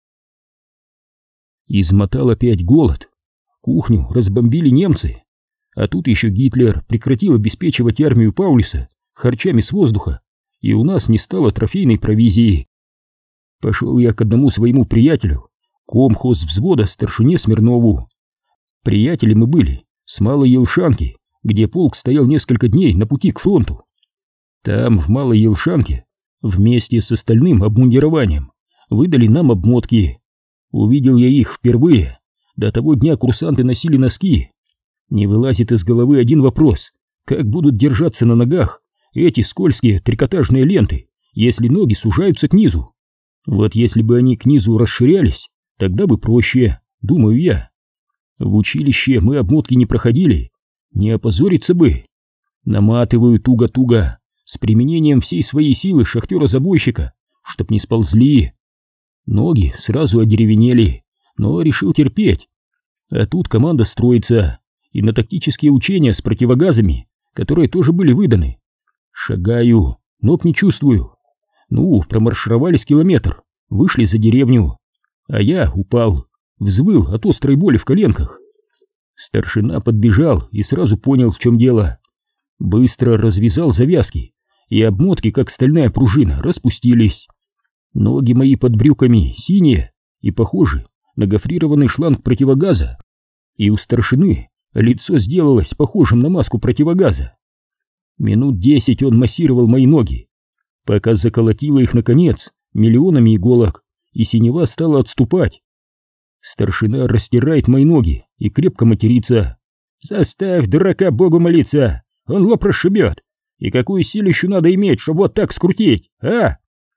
Измотал опять голод. Кухню разбомбили немцы. А тут еще Гитлер прекратил обеспечивать армию Паулюса харчами с воздуха, и у нас не стало трофейной провизии. Пошел я к одному своему приятелю, комхоз взвода старшине Смирнову. Приятели мы были с Малой Елшанки, где полк стоял несколько дней на пути к фронту. Там, в Малой Елшанке, вместе с остальным обмундированием, выдали нам обмотки. Увидел я их впервые. До того дня курсанты носили носки. Не вылазит из головы один вопрос: как будут держаться на ногах эти скользкие трикотажные ленты, если ноги сужаются к низу? Вот если бы они к низу расширялись, тогда бы проще, думаю я. В училище мы обмотки не проходили, не опозориться бы. Наматываю туго-туго, с применением всей своей силы шахтера-забойщика, чтоб не сползли. Ноги сразу одеревенели, но решил терпеть. А тут команда строится, и на тактические учения с противогазами, которые тоже были выданы. Шагаю, ног не чувствую. Ну, промаршировались километр, вышли за деревню, а я упал, взвыл от острой боли в коленках. Старшина подбежал и сразу понял, в чем дело. Быстро развязал завязки, и обмотки, как стальная пружина, распустились. Ноги мои под брюками синие и похожи на гофрированный шланг противогаза, и у старшины лицо сделалось похожим на маску противогаза. Минут десять он массировал мои ноги, пока заколотило их, наконец, миллионами иголок, и синева стала отступать. Старшина растирает мои ноги и крепко матерится. «Заставь дурака Богу молиться, он лоб расшибет. И какую силищу надо иметь, чтобы вот так скрутить, а?»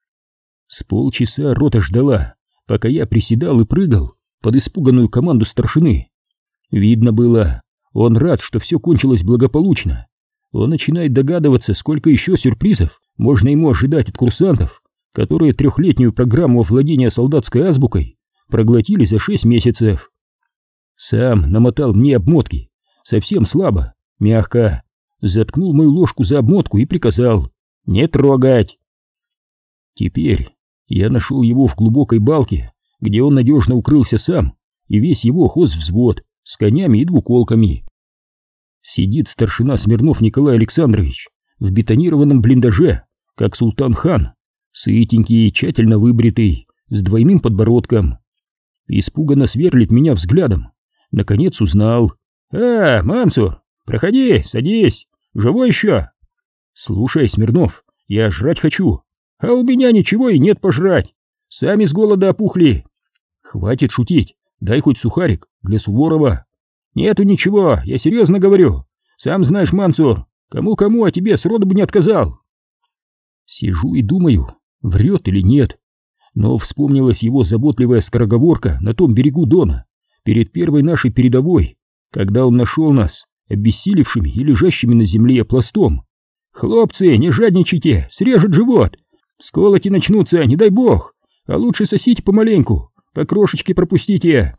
С полчаса рота ждала, пока я приседал и прыгал под испуганную команду старшины. Видно было, он рад, что все кончилось благополучно. Он начинает догадываться, сколько еще сюрпризов можно ему ожидать от курсантов, которые трехлетнюю программу овладения солдатской азбукой проглотили за шесть месяцев. Сам намотал мне обмотки, совсем слабо, мягко, заткнул мою ложку за обмотку и приказал не трогать. Теперь я нашел его в глубокой балке, где он надежно укрылся сам, и весь его хозвзвод с конями и двуколками. Сидит старшина Смирнов Николай Александрович в бетонированном блиндаже, как султан-хан, сытенький, тщательно выбритый, с двойным подбородком. Испуганно сверлит меня взглядом. Наконец узнал. «А, Мансур, проходи, садись, живой еще?» «Слушай, Смирнов, я жрать хочу, а у меня ничего и нет пожрать, сами с голода опухли». «Хватит шутить, дай хоть сухарик для Суворова». «Нету ничего, я серьезно говорю. Сам знаешь, Мансур, кому-кому, а тебе сроду бы не отказал». Сижу и думаю, врет или нет. Но вспомнилась его заботливая скороговорка на том берегу Дона, перед первой нашей передовой, когда он нашел нас, обессилевшими и лежащими на земле пластом. «Хлопцы, не жадничайте, срежет живот. Сколоти начнутся, не дай бог. А лучше сосите помаленьку, по крошечке пропустите».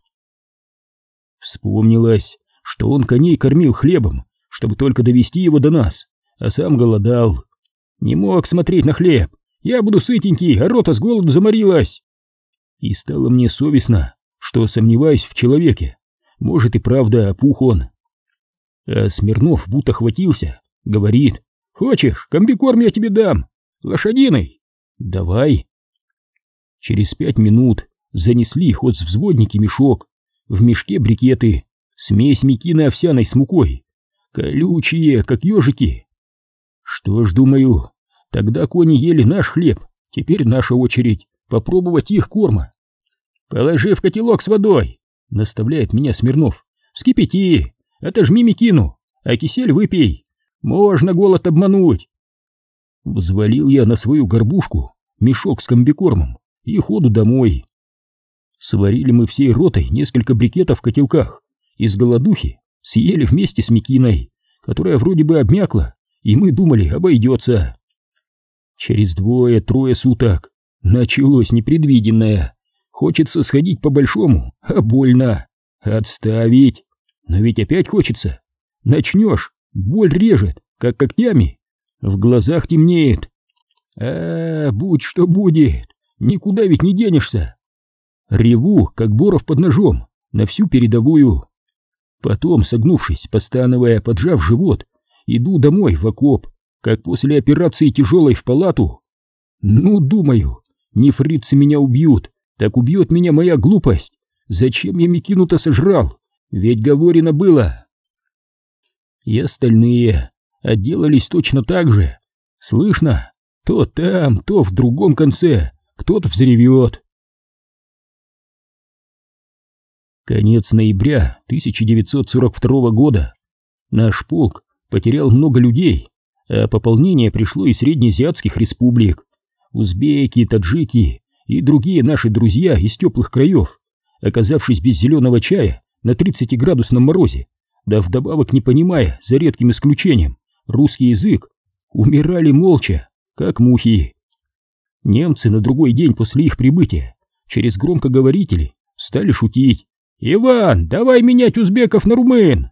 Вспомнилось, что он коней кормил хлебом, чтобы только довести его до нас, а сам голодал. Не мог смотреть на хлеб. Я буду сытенький, а рота с голоду заморилась. И стало мне совестно, что сомневаюсь в человеке. Может и правда опух он. А Смирнов будто хватился, говорит: «Хочешь, комбикорм я тебе дам? Лошадиный?» «Давай». Через пять минут занесли хозвзводники мешок. В мешке брикеты, смесь мекины овсяной с мукой, колючие, как ежики. Что ж, думаю, тогда кони ели наш хлеб, теперь наша очередь попробовать их корма. «Положи в котелок с водой», — наставляет меня Смирнов. «Вскипяти, отожми мекину, а кисель выпей, можно голод обмануть». Взвалил я на свою горбушку мешок с комбикормом и ходу домой. Сварили мы всей ротой несколько брикетов в котелках, и с голодухи съели вместе с мекиной, которая вроде бы обмякла, и мы думали, обойдется. Через двое-трое суток началось непредвиденное. Хочется сходить по-большому, а больно. Отставить. Но ведь опять хочется. Начнешь, боль режет, как когтями. В глазах темнеет. А, будь что будет, никуда ведь не денешься. Реву, как боров под ножом, на всю передовую. Потом, согнувшись, постановая, поджав живот, иду домой в окоп, как после операции тяжелой в палату. Ну, думаю, не фрицы меня убьют, так убьет меня моя глупость. Зачем я мекину-то сожрал? Ведь говорено было. И остальные отделались точно так же. Слышно, то там, то в другом конце кто-то взревет. Конец ноября тысяча девятьсот сорок второго года. Наш полк потерял много людей, а пополнение пришло из среднеазиатских республик. Узбеки, таджики и другие наши друзья из теплых краев, оказавшись без зеленого чая на тридцатиградусном морозе, да вдобавок не понимая, за редким исключением, русский язык, умирали молча, как мухи. Немцы на другой день после их прибытия через громкоговорители стали шутить: «Иван, давай менять узбеков на румын!»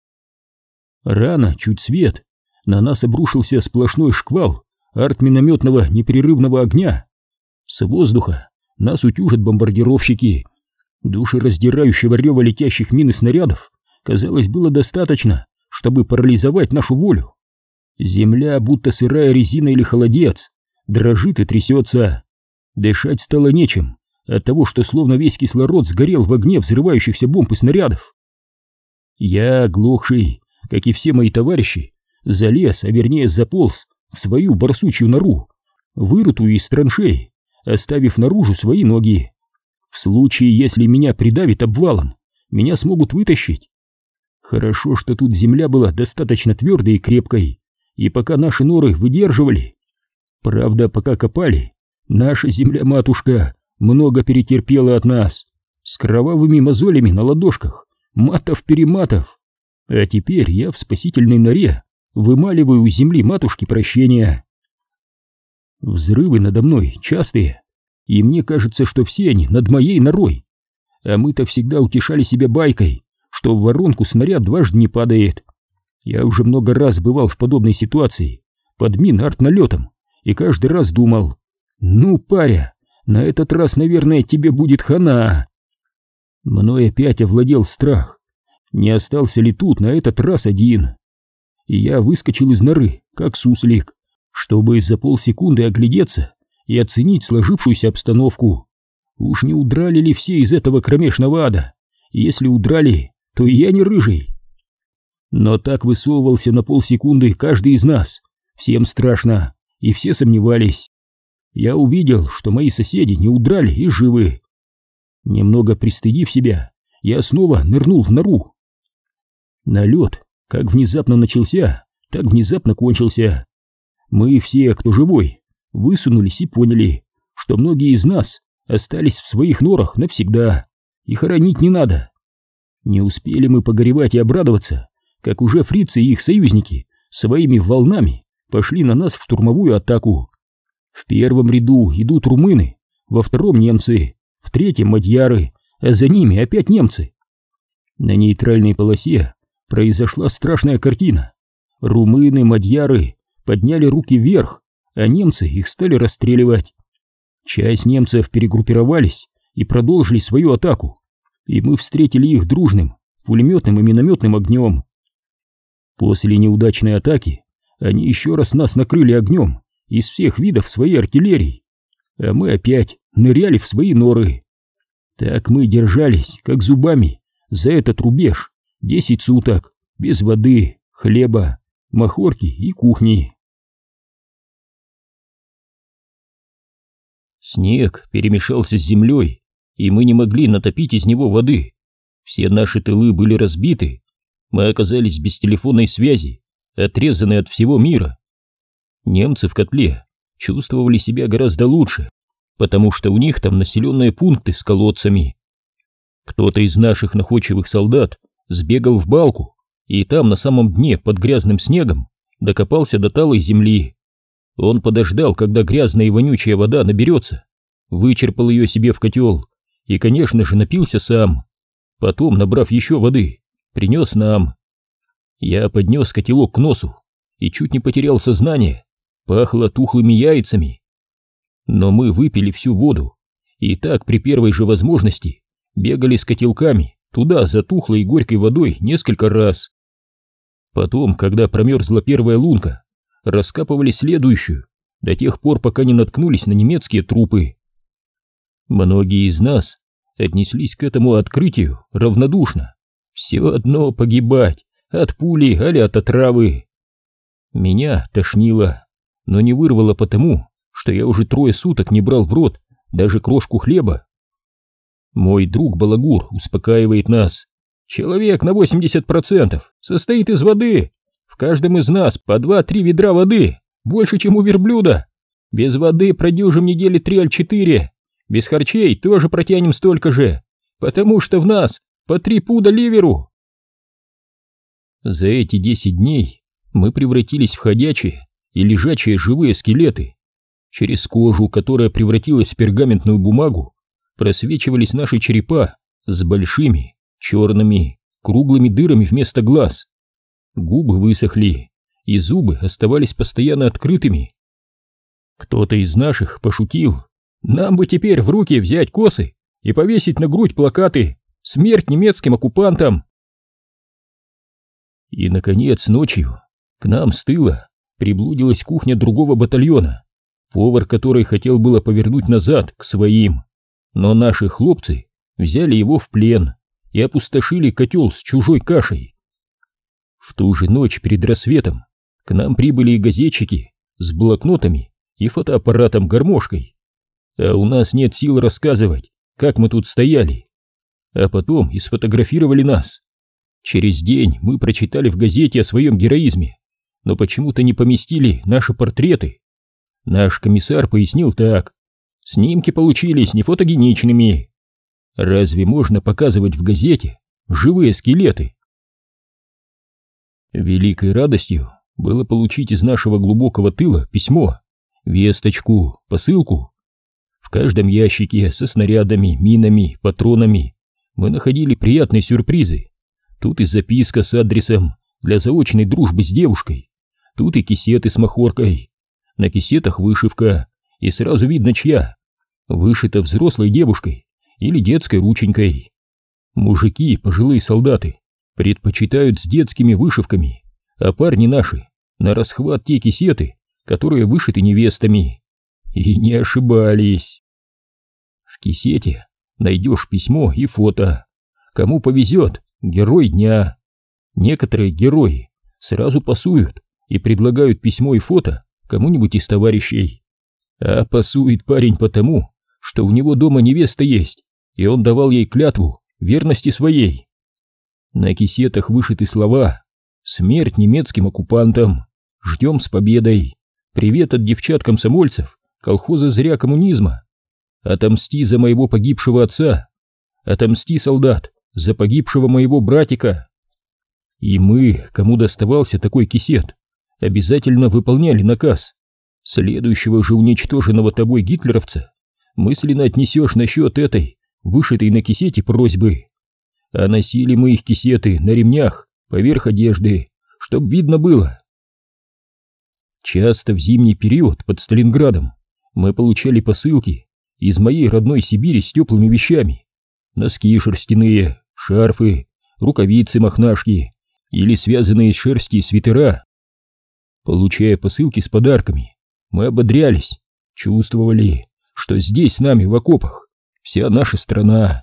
Рано, чуть свет, на нас обрушился сплошной шквал артминометного непрерывного огня. С воздуха нас утюжат бомбардировщики. Душераздирающего рева летящих мин и снарядов, казалось, было достаточно, чтобы парализовать нашу волю. Земля, будто сырая резина или холодец, дрожит и трясется. Дышать стало нечем от того, что словно весь кислород сгорел в огне взрывающихся бомб и снарядов. Я, глохший, как и все мои товарищи, залез, а вернее заполз в свою барсучью нору, вырытую из траншей, оставив наружу свои ноги. В случае, если меня придавит обвалом, меня смогут вытащить. Хорошо, что тут земля была достаточно твердой и крепкой, и пока наши норы выдерживали. Правда, пока копали, наша земля-матушка много перетерпела от нас, с кровавыми мозолями на ладошках, матов-перематов. А теперь я в спасительной норе вымаливаю у земли матушки прощения. Взрывы надо мной частые, и мне кажется, что все они над моей норой. А мы-то всегда утешали себя байкой, что в воронку снаряд дважды не падает. Я уже много раз бывал в подобной ситуации, под мин-артналетом, и каждый раз думал: ну, паря, на этот раз, наверное, тебе будет хана. Мной опять овладел страх. Не остался ли тут на этот раз один? И я выскочил из норы, как суслик, чтобы за полсекунды оглядеться и оценить сложившуюся обстановку. Уж не удрали ли все из этого кромешного ада? И если удрали, то и я не рыжий. Но так высовывался на полсекунды каждый из нас. Всем страшно, и все сомневались. Я увидел, что мои соседи не удрали и живы. Немного пристыдив себя, я снова нырнул в нору. Налет как внезапно начался, так внезапно кончился. Мы все, кто живой, высунулись и поняли, что многие из нас остались в своих норах навсегда, и хоронить не надо. Не успели мы погоревать и обрадоваться, как уже фрицы и их союзники своими волнами пошли на нас в штурмовую атаку. В первом ряду идут румыны, во втором немцы, в третьем мадьяры, а за ними опять немцы. На нейтральной полосе произошла страшная картина. Румыны, мадьяры подняли руки вверх, а немцы их стали расстреливать. Часть немцев перегруппировались и продолжили свою атаку, и мы встретили их дружным пулеметным и минометным огнем. После неудачной атаки они еще раз нас накрыли огнем из всех видов своей артиллерии, а мы опять ныряли в свои норы. Так мы держались, как зубами, за этот рубеж десять суток, без воды, хлеба, махорки и кухни. Снег перемешался с землей, и мы не могли натопить из него воды. Все наши тылы были разбиты, мы оказались без телефонной связи, отрезаны от всего мира. Немцы в котле чувствовали себя гораздо лучше, потому что у них там населенные пункты с колодцами. Кто-то из наших находчивых солдат сбегал в балку, и там на самом дне под грязным снегом докопался до талой земли. Он подождал, когда грязная и вонючая вода наберется, вычерпал ее себе в котел и, конечно же, напился сам. Потом, набрав еще воды, принес нам. Я поднес котелок к носу и чуть не потерял сознание, пахло тухлыми яйцами. Но мы выпили всю воду, и так при первой же возможности бегали с котелками туда за тухлой и горькой водой несколько раз. Потом, когда промерзла первая лунка, раскапывали следующую, до тех пор, пока не наткнулись на немецкие трупы. Многие из нас отнеслись к этому открытию равнодушно. Все одно погибать, от пули или от отравы. Меня тошнило, но не вырвало потому, что я уже трое суток не брал в рот даже крошку хлеба. Мой друг Балагур успокаивает нас. Человек на восемьдесят процентов состоит из воды. В каждом из нас по два-три ведра воды, больше, чем у верблюда. Без воды продюжим недели три аль четыре. Без харчей тоже протянем столько же, потому что в нас по три пуда ливеру. За эти десять дней мы превратились в ходячие и лежачие живые скелеты. Через кожу, которая превратилась в пергаментную бумагу, просвечивались наши черепа с большими, черными, круглыми дырами вместо глаз. Губы высохли, и зубы оставались постоянно открытыми. Кто-то из наших пошутил: нам бы теперь в руки взять косы и повесить на грудь плакаты «Смерть немецким оккупантам». И, наконец, ночью к нам с тыла приблудилась кухня другого батальона, повар который хотел было повернуть назад к своим, но наши хлопцы взяли его в плен и опустошили котел с чужой кашей. В ту же ночь перед рассветом к нам прибыли и газетчики с блокнотами и фотоаппаратом-гармошкой, а у нас нет сил рассказывать, как мы тут стояли. А потом и сфотографировали нас. Через день мы прочитали в газете о своем героизме, но почему-то не поместили наши портреты. Наш комиссар пояснил так: снимки получились не фотогеничными. Разве можно показывать в газете живые скелеты? Великой радостью было получить из нашего глубокого тыла письмо, весточку, посылку. В каждом ящике со снарядами, минами, патронами мы находили приятные сюрпризы. Тут и записка с адресом для заочной дружбы с девушкой, тут и кисеты с махоркой. На кисетах вышивка, и сразу видно чья. Вышита взрослой девушкой или детской рученькой. Мужики, пожилые солдаты, предпочитают с детскими вышивками, а парни наши на расхват те кисеты, которые вышиты невестами. И не ошибались. В кисете найдешь письмо и фото. Кому повезет, герой дня. Некоторые герои сразу пасуют и предлагают письмо и фото кому-нибудь из товарищей. А пасует парень потому, что у него дома невеста есть, и он давал ей клятву верности своей. На кисетах вышиты слова: «Смерть немецким оккупантам», «Ждем с победой», «Привет от девчат-комсомольцев колхоза «Зря коммунизма», «Отомсти за моего погибшего отца», «Отомсти, солдат, за погибшего моего братика». И мы, кому доставался такой кисет, обязательно выполняли наказ. Следующего же уничтоженного тобой гитлеровца мысленно отнесешь на счет этой, вышитой на кисете просьбы. А носили мы их кисеты на ремнях поверх одежды, чтоб видно было. Часто в зимний период под Сталинградом мы получали посылки из моей родной Сибири с теплыми вещами: носки шерстяные, шарфы, рукавицы-мохнашки или связанные из шерсти свитера. Получая посылки с подарками, мы ободрялись, чувствовали, что здесь с нами в окопах вся наша страна.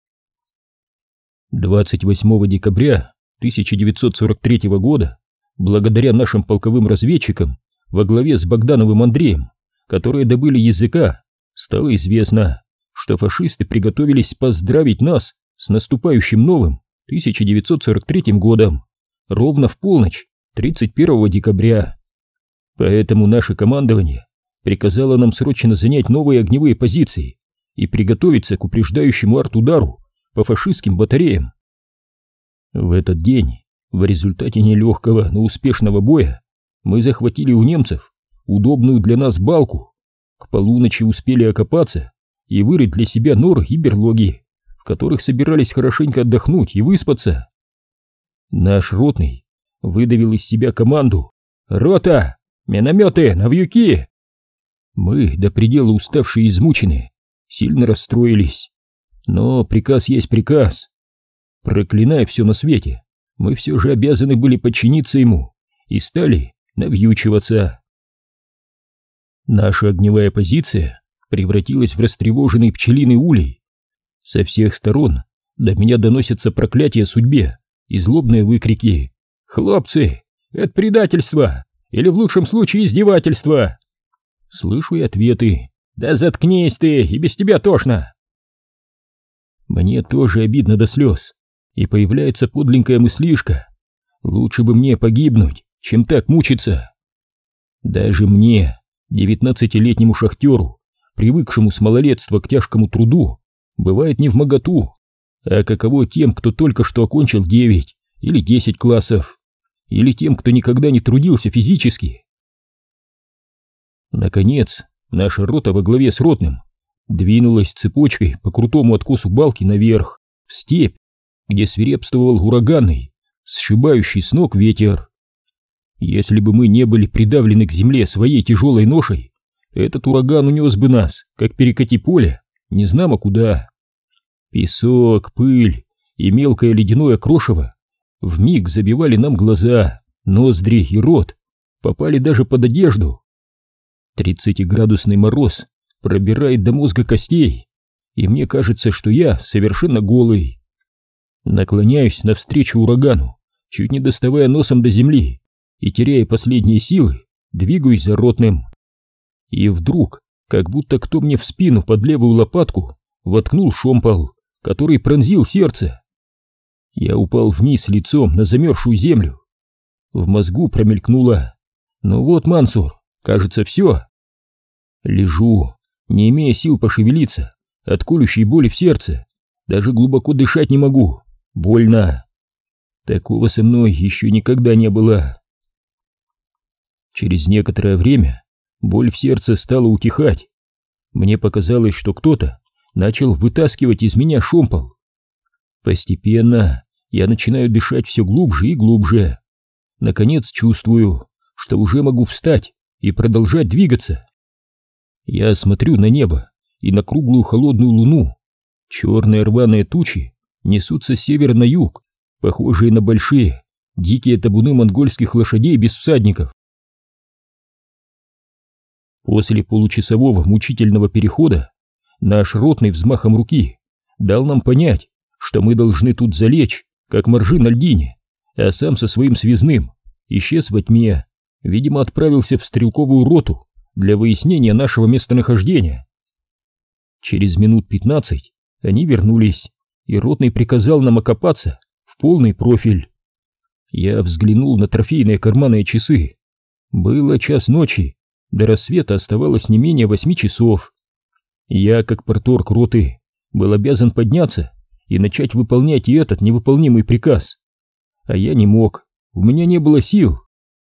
двадцать восьмого декабря тысяча девятьсот сорок третьего года, благодаря нашим полковым разведчикам во главе с Богдановым Андреем, которые добыли языка, стало известно, что фашисты приготовились поздравить нас с наступающим новым тысяча девятьсот сорок третьим годом ровно в полночь тридцать первого декабря. Поэтому наше командование приказало нам срочно занять новые огневые позиции и приготовиться к упреждающему арт-удару по фашистским батареям. В этот день, в результате нелегкого, но успешного боя, мы захватили у немцев удобную для нас балку, к полуночи успели окопаться и вырыть для себя норы и берлоги, в которых собирались хорошенько отдохнуть и выспаться. Наш ротный выдавил из себя команду: «Рота! Минометы! На вьюки!» Мы, до предела уставшие и измученные, сильно расстроились. Но приказ есть приказ. Проклиная все на свете, мы все же обязаны были подчиниться ему и стали навьючиваться. Наша огневая позиция превратилась в растревоженный пчелиный улей. Со всех сторон до меня доносятся проклятия судьбе и злобные выкрики: «Хлопцы, это предательство! Или в лучшем случае издевательство!» Слышу и ответы: «Да заткнись ты, и без тебя тошно!» Мне тоже обидно до слез, и появляется подленькая мыслишка: лучше бы мне погибнуть, чем так мучиться. Даже мне, девятнадцатилетнему шахтеру, привыкшему с малолетства к тяжкому труду, бывает невмоготу, а каково тем, кто только что окончил девять или десять классов, или тем, кто никогда не трудился физически. Наконец, наша рота во главе с ротным двинулась цепочкой по крутому откосу балки наверх, в степь, где свирепствовал ураганный, сшибающий с ног ветер. Если бы мы не были придавлены к земле своей тяжелой ношей, этот ураган унес бы нас, как перекати поле, незнамо куда. Песок, пыль и мелкое ледяное крошево вмиг забивали нам глаза, ноздри и рот, попали даже под одежду. Тридцатиградусный мороз пробирает до мозга костей, и мне кажется, что я совершенно голый. Наклоняюсь навстречу урагану, чуть не доставая носом до земли, и, теряя последние силы, двигаюсь за ротным. И вдруг, как будто кто мне в спину под левую лопатку воткнул шомпол, который пронзил сердце. Я упал вниз лицом на замерзшую землю. В мозгу промелькнуло: ну вот, Мансур, кажется, все. Лежу, не имея сил пошевелиться от колющей боли в сердце, даже глубоко дышать не могу, больно. Такого со мной еще никогда не было. Через некоторое время боль в сердце стала утихать. Мне показалось, что кто-то начал вытаскивать из меня шомпол. Постепенно я начинаю дышать все глубже и глубже. Наконец чувствую, что уже могу встать и продолжать двигаться. Я смотрю на небо и на круглую холодную луну. Черные рваные тучи несутся с севера на юг, похожие на большие, дикие табуны монгольских лошадей без всадников. После получасового мучительного перехода наш ротный взмахом руки дал нам понять, что мы должны тут залечь, как моржи на льдине, а сам со своим связным исчез во тьме, видимо, отправился в стрелковую роту для выяснения нашего местонахождения. Через минут пятнадцать они вернулись, и ротный приказал нам окопаться в полный профиль. Я взглянул на трофейные карманные часы. Было час ночи, до рассвета оставалось не менее восьми часов. Я, как парторг роты, был обязан подняться и начать выполнять и этот невыполнимый приказ. А я не мог, у меня не было сил.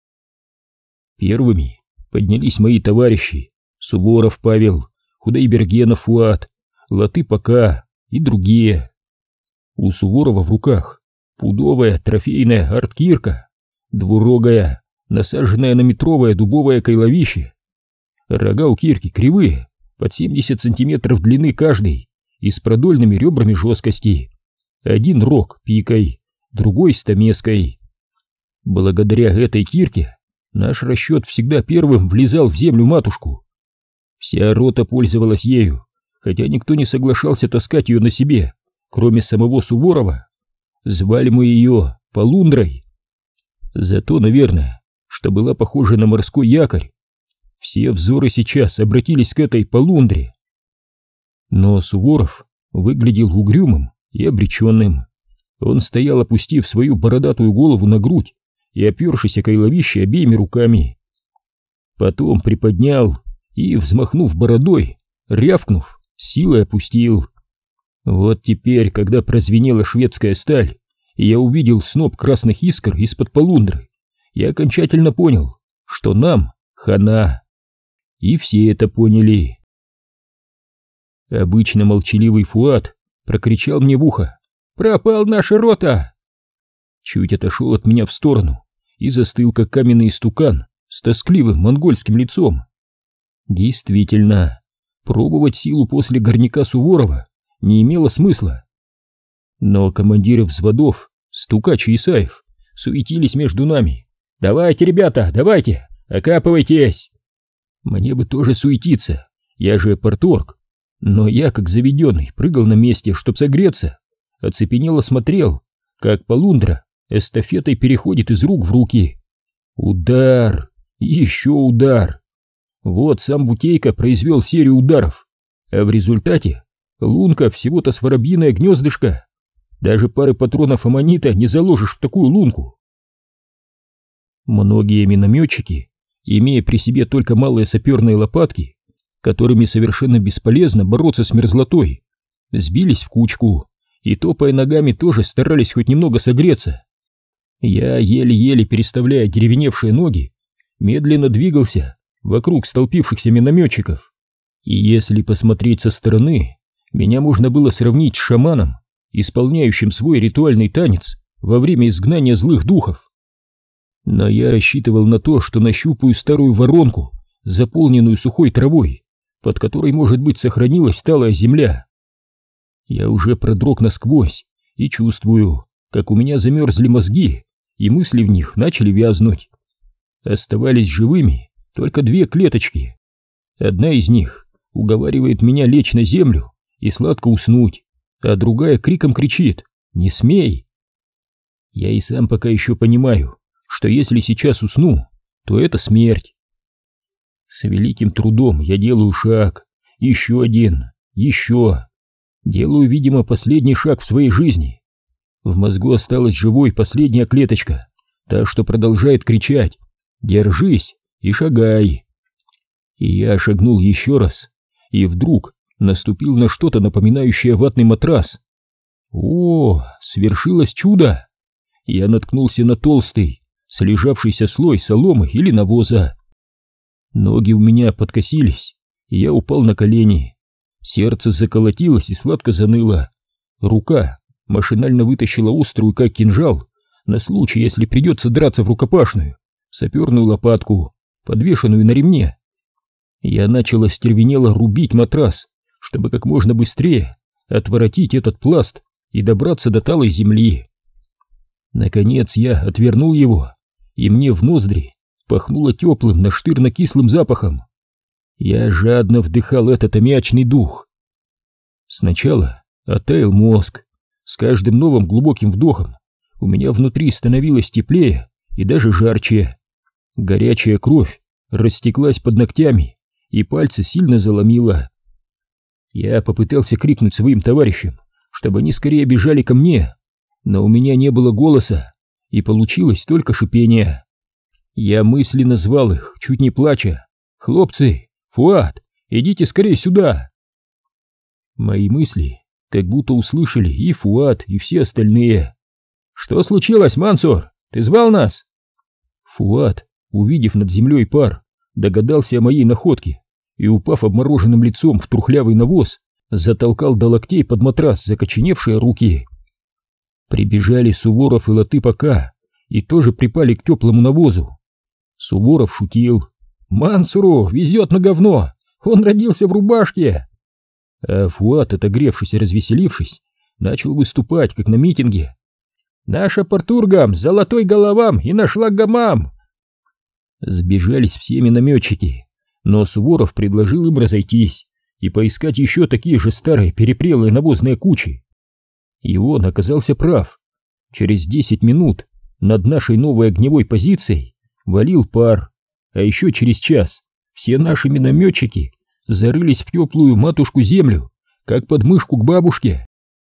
Первыми поднялись мои товарищи: Суворов Павел, Худайбергенов Фуат, Латып-Ака и другие. У Суворова в руках пудовая трофейная арткирка, двурогая, насаженная на метровое дубовое кайловище. Рога у кирки кривые, под семьдесят сантиметров длины каждый, и с продольными ребрами жесткости. Один рог пикой, другой стамеской. Благодаря этой кирке наш расчет всегда первым влезал в землю-матушку. Вся рота пользовалась ею, хотя никто не соглашался таскать ее на себе, кроме самого Суворова. Звали мы ее Полундрой. Зато, наверное, что была похожа на морской якорь. Все взоры сейчас обратились к этой Полундре. Но Суворов выглядел угрюмым и обреченным. Он стоял, опустив свою бородатую голову на грудь и опершись о кайловище обеими руками. Потом приподнял и, взмахнув бородой, рявкнув, силой опустил. Вот теперь, когда прозвенела шведская сталь, и я увидел сноп красных искр из-под полундры, я окончательно понял, что нам хана. И все это поняли. Обычно молчаливый Фуат прокричал мне в ухо: «Пропал наша рота!» Чуть отошел от меня в сторону и застыл, как каменный истукан, с тоскливым монгольским лицом. Действительно, пробовать силу после горняка Суворова не имело смысла. Но командиры взводов, Стукач и Исаев, суетились между нами. «Давайте, ребята, давайте, окапывайтесь!» Мне бы тоже суетиться, я же парторг. Но я, как заведенный, прыгал на месте, чтоб согреться, оцепенело смотрел, как Полундра эстафетой переходит из рук в руки. Удар, еще удар. Вот сам Бутейко произвел серию ударов, а в результате Лунка всего-то с воробьиное гнездышко. Даже пары патронов аммонита не заложишь в такую лунку. Многие минометчики, имея при себе только малые саперные лопатки, которыми совершенно бесполезно бороться с мерзлотой, сбились в кучку и, топая ногами, тоже старались хоть немного согреться. Я, еле-еле переставляя деревеневшие ноги, медленно двигался вокруг столпившихся минометчиков. И если посмотреть со стороны, меня можно было сравнить с шаманом, исполняющим свой ритуальный танец во время изгнания злых духов. Но я рассчитывал на то, что нащупаю старую воронку, заполненную сухой травой, под которой, может быть, сохранилась талая земля. Я уже продрог насквозь и чувствую, как у меня замерзли мозги, и мысли в них начали вязнуть. Оставались живыми только две клеточки. Одна из них уговаривает меня лечь на землю и сладко уснуть, а другая криком кричит: «Не смей!». Я и сам пока еще понимаю, что если сейчас усну, то это смерть. С великим трудом я делаю шаг, еще один, еще. Делаю, видимо, последний шаг в своей жизни. В мозгу осталась живой последняя клеточка, та, что продолжает кричать: «Держись и шагай!». И я шагнул еще раз, и вдруг наступил на что-то напоминающее ватный матрас. О, свершилось чудо! Я наткнулся на толстый, слежавшийся слой соломы или навоза. Ноги у меня подкосились, и я упал на колени. Сердце заколотилось и сладко заныло. Рука машинально вытащила острую, как кинжал, на случай, если придется драться в рукопашную, саперную лопатку, подвешенную на ремне. Я начал остервенело рубить матрас, чтобы как можно быстрее отворотить этот пласт и добраться до талой земли. Наконец я отвернул его, и мне в ноздри пахнуло теплым, настырно-кислым запахом. Я жадно вдыхал этот аммиачный дух. Сначала оттаял мозг. С каждым новым глубоким вдохом у меня внутри становилось теплее и даже жарче. Горячая кровь растеклась под ногтями, и пальцы сильно заломило. Я попытался крикнуть своим товарищам, чтобы они скорее бежали ко мне, но у меня не было голоса, и получилось только шипение. Я мысленно звал их, чуть не плача: «Хлопцы, Фуад, идите скорее сюда!» Мои мысли как будто услышали и Фуад, и все остальные. «Что случилось, Мансур? Ты звал нас?» Фуад, увидев над землей пар, догадался о моей находке и, упав обмороженным лицом в трухлявый навоз, затолкал до локтей под матрас закоченевшие руки. Прибежали Суворов и Латып-ага и тоже припали к теплому навозу. Суворов шутил: «Мансуру везет на говно, он родился в рубашке!» А Фуад, отогревшись и развеселившись, начал выступать, как на митинге: «Наша Портургам, золотой головам и на шлагбаумам!» Сбежались все минометчики, но Суворов предложил им разойтись и поискать еще такие же старые перепрелые навозные кучи. И он оказался прав. Через десять минут над нашей новой огневой позицией валил пар, а еще через час все наши минометчики зарылись в теплую матушку-землю, как под мышку к бабушке.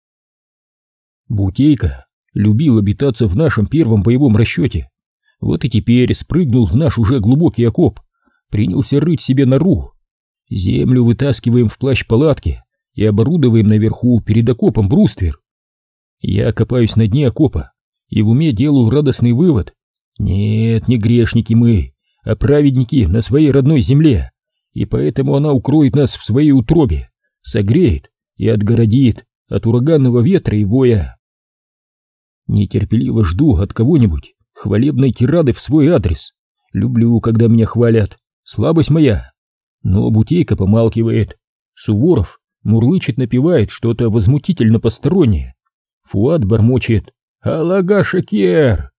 Бутейка любил обитаться в нашем первом боевом расчете. Вот и теперь спрыгнул в наш уже глубокий окоп, принялся рыть себе нору. Землю вытаскиваем в плащ-палатки и оборудуем наверху перед окопом бруствер. Я копаюсь на дне окопа и в уме делаю радостный вывод: нет, не грешники мы, а праведники на своей родной земле, и поэтому она укроет нас в своей утробе, согреет и отгородит от ураганного ветра и воя. Нетерпеливо жду от кого-нибудь хвалебной тирады в свой адрес. Люблю, когда меня хвалят, слабость моя. Но Бутейка помалкивает. Суворов мурлычет, напевает что-то возмутительно постороннее. Фуад бормочет: «Алага Шакер!»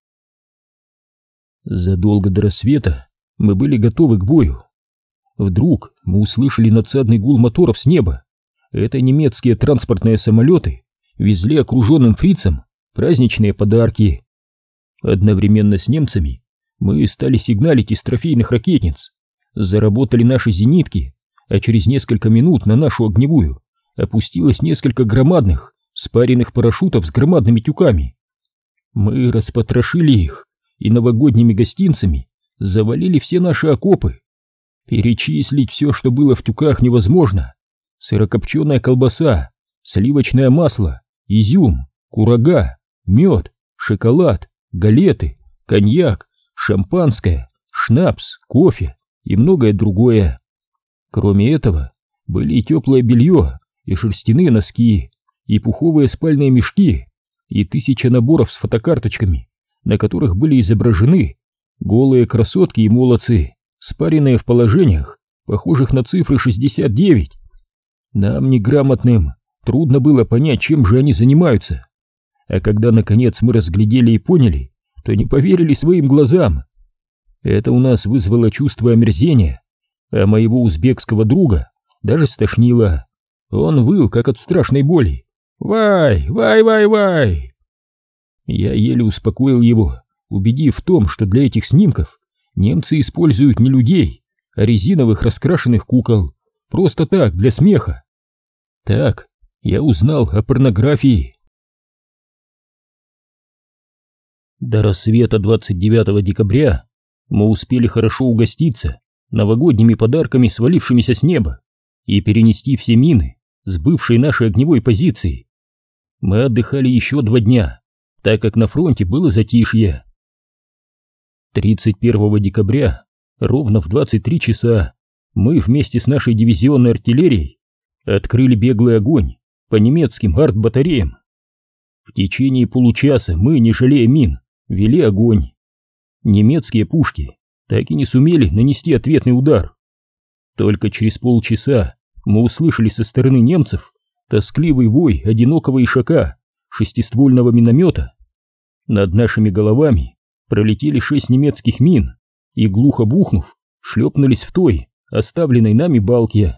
Задолго до рассвета мы были готовы к бою. Вдруг мы услышали надсадный гул моторов с неба. Это немецкие транспортные самолеты везли окруженным фрицам праздничные подарки. Одновременно с немцами мы стали сигналить из трофейных ракетниц. Заработали наши зенитки, а через несколько минут на нашу огневую опустилось несколько громадных, спаренных парашютов с громадными тюками. Мы распотрошили их и новогодними гостинцами завалили все наши окопы. Перечислить все, что было в тюках, невозможно. Сырокопченая колбаса, сливочное масло, изюм, курага, мед, шоколад, галеты, коньяк, шампанское, шнапс, кофе и многое другое. Кроме этого, были и теплое белье, и шерстяные носки, и пуховые спальные мешки, и тысяча наборов с фотокарточками, на которых были изображены голые красотки и молодцы, спаренные в положениях, похожих на цифры шестьдесят девять. Нам, неграмотным, трудно было понять, чем же они занимаются. А когда, наконец, мы разглядели и поняли, то не поверили своим глазам. Это у нас вызвало чувство омерзения, а моего узбекского друга даже стошнило. Он выл, как от страшной боли. «Вай, вай, вай, вай!» Я еле успокоил его, убедив в том, что для этих снимков немцы используют не людей, а резиновых раскрашенных кукол, просто так, для смеха. Так я узнал о порнографии. До рассвета двадцать девятого декабря мы успели хорошо угоститься новогодними подарками, свалившимися с неба, и перенести все мины с бывшей нашей огневой позиции. Мы отдыхали еще два дня, так как на фронте было затишье. тридцать первого декабря, ровно в двадцать три часа, мы вместе с нашей дивизионной артиллерией открыли беглый огонь по немецким арт-батареям. В течение получаса мы, не жалея мин, вели огонь. Немецкие пушки так и не сумели нанести ответный удар. Только через полчаса мы услышали со стороны немцев тоскливый вой одинокого ишака шестиствольного миномета. Над нашими головами пролетели шесть немецких мин и, глухо бухнув, шлепнулись в той, оставленной нами балке.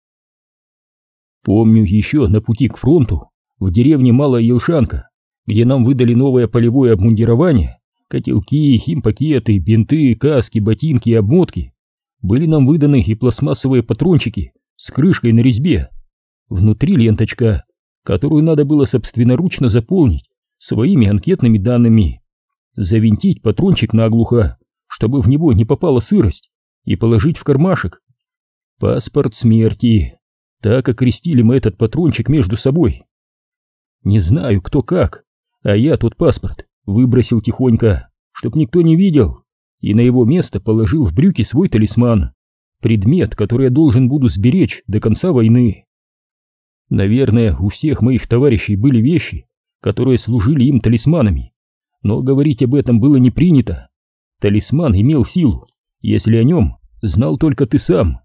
Помню еще на пути к фронту, в деревне Малая Елшанка, где нам выдали новое полевое обмундирование, котелки, химпакеты, бинты, каски, ботинки и обмотки, были нам выданы и пластмассовые патрончики с крышкой на резьбе. Внутри ленточка, которую надо было собственноручно заполнить своими анкетными данными, завинтить патрончик наглухо, чтобы в него не попала сырость, и положить в кармашек. Паспорт смерти. Так окрестили мы этот патрончик между собой. Не знаю, кто как, а я тот паспорт выбросил тихонько, чтоб никто не видел, и на его место положил в брюки свой талисман, предмет, который я должен буду сберечь до конца войны. Наверное, у всех моих товарищей были вещи, которые служили им талисманами, но говорить об этом было не принято. Талисман имел силу, если о нем знал только ты сам.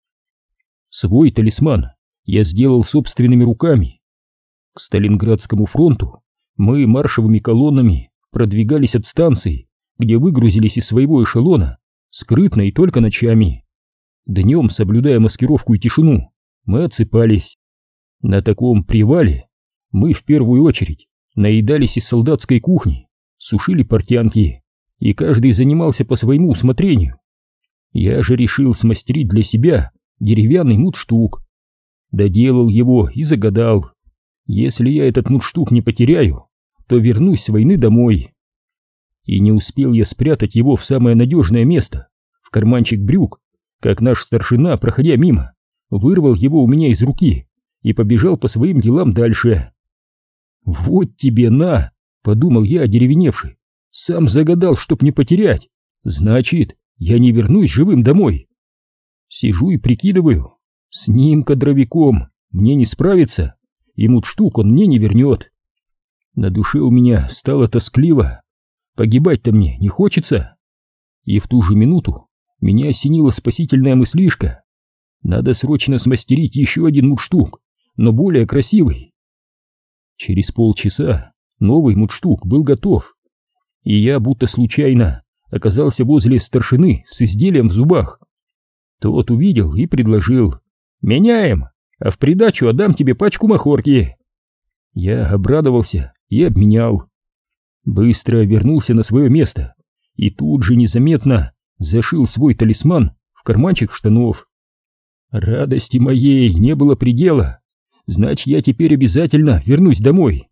Свой талисман я сделал собственными руками. К Сталинградскому фронту мы маршевыми колоннами продвигались от станции, где выгрузились из своего эшелона, скрытно и только ночами. Днем, соблюдая маскировку и тишину, мы отсыпались. На таком привале мы в первую очередь наедались из солдатской кухни, сушили портянки, и каждый занимался по своему усмотрению. Я же решил смастерить для себя деревянный мундштук. Доделал его и загадал: если я этот мундштук не потеряю, то вернусь с войны домой. И не успел я спрятать его в самое надежное место, в карманчик брюк, как наш старшина, проходя мимо, вырвал его у меня из руки и побежал по своим делам дальше. «Вот тебе на!» — подумал я, одеревеневший. «Сам загадал, чтоб не потерять. Значит, я не вернусь живым домой». Сижу и прикидываю, с ним, кадровиком, мне не справиться, и мундштук он мне не вернет. На душе у меня стало тоскливо. Погибать-то мне не хочется. И в ту же минуту меня осенила спасительная мыслишка. Надо срочно смастерить еще один мундштук, но более красивый. Через полчаса новый мундштук был готов, и я будто случайно оказался возле старшины с изделием в зубах. Тот увидел и предложил: «Меняем, а в придачу отдам тебе пачку махорки». Я обрадовался и обменял. Быстро вернулся на свое место и тут же незаметно зашил свой талисман в карманчик штанов. Радости моей не было предела. значит, я теперь обязательно вернусь домой.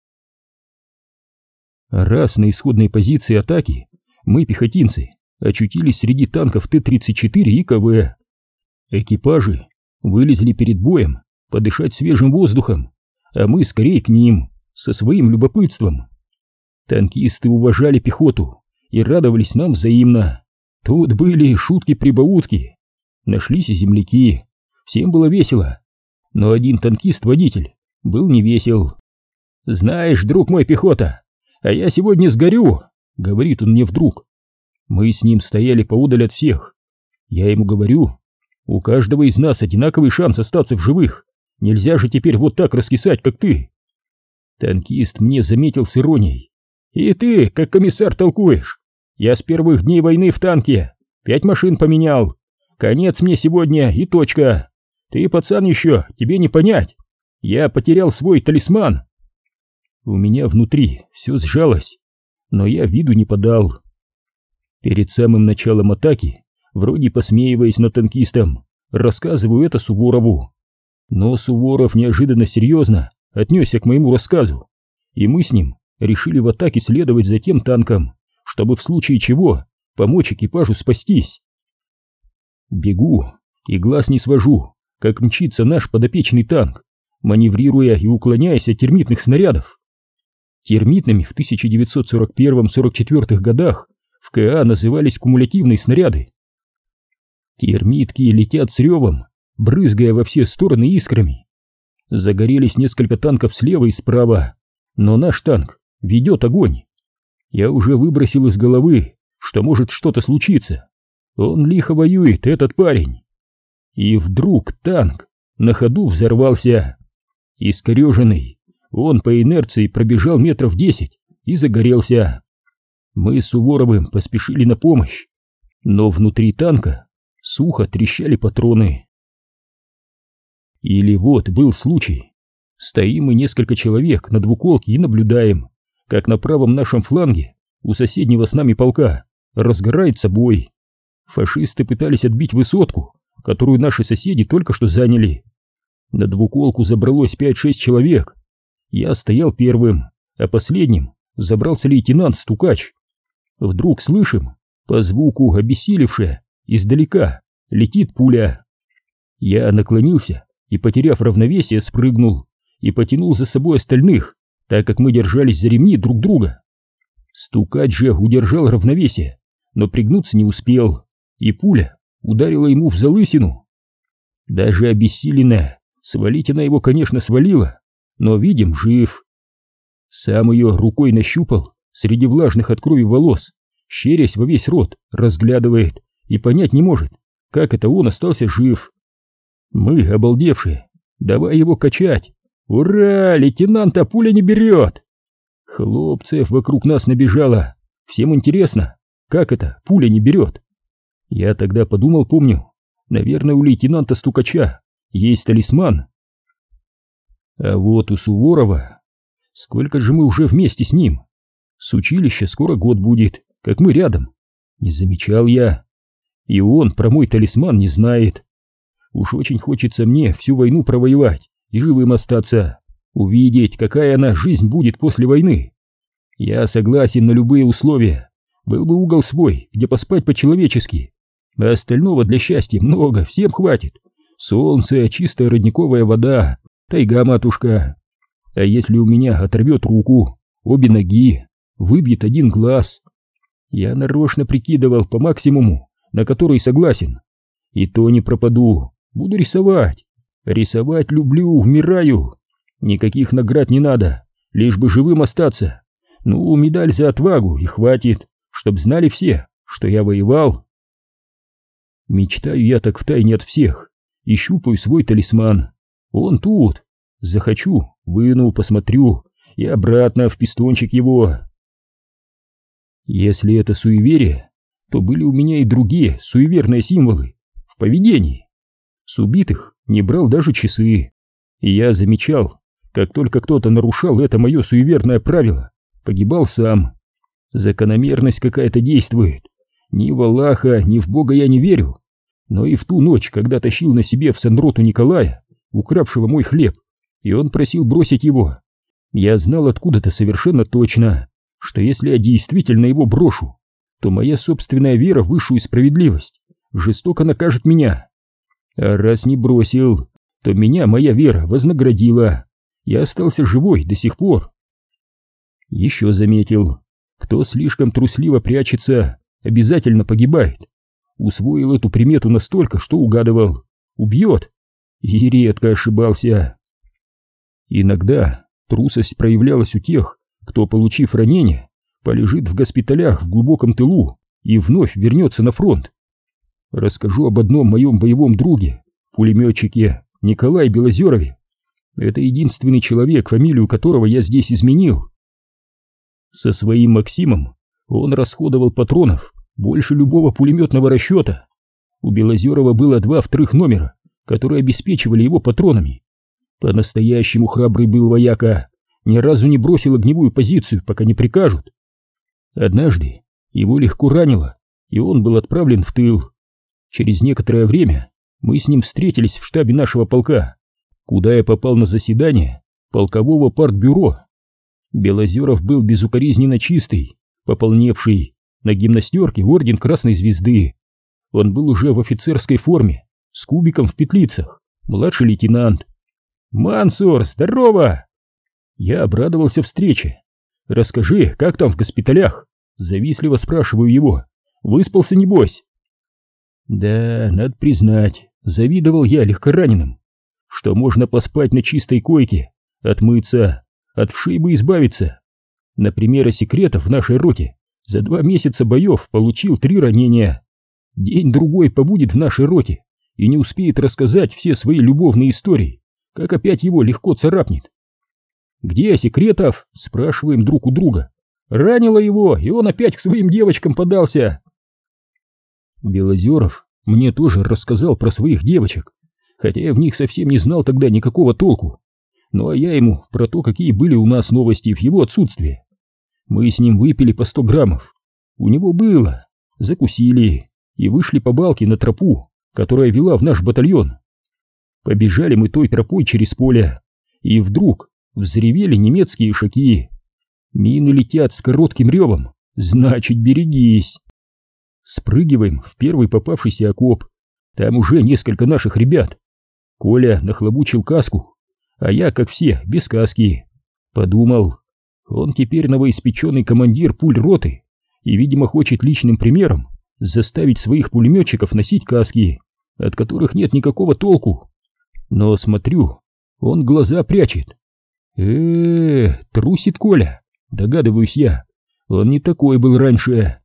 Раз на исходной позиции атаки мы, пехотинцы, очутились среди танков Т тридцать четыре и Ка Вэ. Экипажи вылезли перед боем подышать свежим воздухом, а мы скорее к ним, со своим любопытством. Танкисты уважали пехоту и радовались нам взаимно. Тут были шутки-прибаутки, нашлись и земляки, всем было весело. Но один танкист-водитель был не весел. «Знаешь, друг мой, пехота, а я сегодня сгорю», — говорит он мне вдруг. Мы с ним стояли поодаль от всех. Я ему говорю: у каждого из нас одинаковый шанс остаться в живых. Нельзя же теперь вот так раскисать, как ты. Танкист мне заметил с иронией: и ты, как комиссар, толкуешь? Я с первых дней войны в танке пять машин поменял. Конец мне сегодня и точка. Ты, пацан, еще, тебе не понять. Я потерял свой талисман. У меня внутри все сжалось, но я виду не подал. Перед самым началом атаки, вроде посмеиваясь над танкистом, рассказываю это Суворову. Но Суворов неожиданно серьезно отнесся к моему рассказу, и мы с ним решили в атаке следовать за тем танком, чтобы в случае чего помочь экипажу спастись. Бегу и глаз не свожу, как мчится наш подопечный танк, маневрируя и уклоняясь от термитных снарядов. Термитными в тысяча девятьсот сорок первом — сорок четвёртом годах в Ка А назывались кумулятивные снаряды. Термитки летят с ревом, брызгая во все стороны искрами. Загорелись несколько танков слева и справа, но наш танк ведет огонь. Я уже выбросил из головы, что может что-то случиться. Он лихо воюет, этот парень. И вдруг танк на ходу взорвался. Искореженный, он по инерции пробежал метров десять и загорелся. Мы с Суворовым поспешили на помощь, но внутри танка сухо трещали патроны. Или вот был случай. Стоим мы несколько человек на двуколке и наблюдаем, как на правом нашем фланге у соседнего с нами полка разгорается бой. Фашисты пытались отбить высотку, которую наши соседи только что заняли. На двуколку забралось пять-шесть человек. Я стоял первым, а последним забрался лейтенант Стукач. Вдруг слышим, по звуку обессилевшая, издалека летит пуля. Я наклонился и, потеряв равновесие, спрыгнул и потянул за собой остальных, так как мы держались за ремни друг друга. Стукач же удержал равновесие, но пригнуться не успел, и пуля ударила ему в залысину. Даже обессиленная, свалить она его, конечно, свалила, но, видим, жив. Сам ее рукой нащупал среди влажных от крови волос, щерясь во весь рот, разглядывает и понять не может, как это он остался жив. Мы, обалдевшие, давай его качать. Ура, лейтенанта пуля не берет. Хлопцев вокруг нас набежало. Всем интересно, как это пуля не берет. Я тогда подумал, помню, наверное, у лейтенанта Стукача есть талисман. А вот у Суворова, сколько же мы уже вместе с ним. С училища скоро год будет, как мы рядом. Не замечал я. И он про мой талисман не знает. Уж очень хочется мне всю войну провоевать и живым остаться, увидеть, какая она жизнь будет после войны. Я согласен на любые условия. Был бы угол свой, где поспать по-человечески. А остального для счастья много, всем хватит. Солнце, чистая родниковая вода, тайга-матушка. А если у меня оторвет руку, обе ноги, выбьет один глаз? Я нарочно прикидывал по максимуму, на который согласен. И то не пропаду, буду рисовать. Рисовать люблю, умираю. Никаких наград не надо, лишь бы живым остаться. Ну, медаль за отвагу и хватит, чтоб знали все, что я воевал. Мечтаю я так втайне от всех и щупаю свой талисман. Он тут. Захочу, выну, посмотрю и обратно в пистончик его. Если это суеверие, то были у меня и другие суеверные символы в поведении. С убитых не брал даже часы, и я замечал, как только кто-то нарушал это мое суеверное правило, погибал сам. Закономерность какая-то действует. Ни в Аллаха, ни в Бога я не верю, но и в ту ночь, когда тащил на себе в сандроту Николая, укравшего мой хлеб, и он просил бросить его. Я знал откуда-то совершенно точно, что если я действительно его брошу, то моя собственная вера в высшую справедливость жестоко накажет меня. А раз не бросил, то меня моя вера вознаградила. Я остался живой до сих пор. Еще заметил, кто слишком трусливо прячется, обязательно погибает. Усвоил эту примету настолько, что угадывал. Убьет. И редко ошибался. Иногда трусость проявлялась у тех, кто, получив ранение, полежит в госпиталях в глубоком тылу и вновь вернется на фронт. Расскажу об одном моем боевом друге, пулеметчике Николае Белозерове. Это единственный человек, фамилию которого я здесь изменил. Со своим Максимом он расходовал патронов больше любого пулеметного расчета. У Белозерова было два вторых номера, которые обеспечивали его патронами. По-настоящему храбрый был вояка, ни разу не бросил огневую позицию, пока не прикажут. Однажды его легко ранило, и он был отправлен в тыл. Через некоторое время мы с ним встретились в штабе нашего полка, куда я попал на заседание полкового партбюро. Белозеров был безукоризненно чистый, пополневший, на гимнастерке орден Красной Звезды. Он был уже в офицерской форме, с кубиком в петлицах, младший лейтенант. «Мансур, здорово!» Я обрадовался встрече. «Расскажи, как там в госпиталях?» Завистливо спрашиваю его. «Выспался, небось?» Да, надо признать, завидовал я легкораненым, что можно поспать на чистой койке, отмыться, от вшей бы избавиться. Например, секретов в нашей роте за два месяца боев получил три ранения. День-другой побудет в нашей роте и не успеет рассказать все свои любовные истории, как опять его легко царапнет. «Где Секретов?» — спрашиваем друг у друга. «Ранило его, и он опять к своим девочкам подался». Белозеров мне тоже рассказал про своих девочек, хотя я в них совсем не знал тогда никакого толку. Ну а я ему про то, какие были у нас новости в его отсутствие. Мы с ним выпили по сто граммов. У него было. Закусили и вышли по балке на тропу, которая вела в наш батальон. Побежали мы той тропой через поле, и вдруг взревели немецкие ишаки. Мины летят с коротким ревом, значит, берегись. Спрыгиваем в первый попавшийся окоп. Там уже несколько наших ребят. Коля нахлобучил каску, а я, как все, без каски. Подумал, он теперь новоиспеченный командир пуль роты и, видимо, хочет личным примером заставить своих пулеметчиков носить каски, от которых нет никакого толку. Но смотрю, он глаза прячет. э трусит Коля, догадываюсь я. Он не такой был раньше.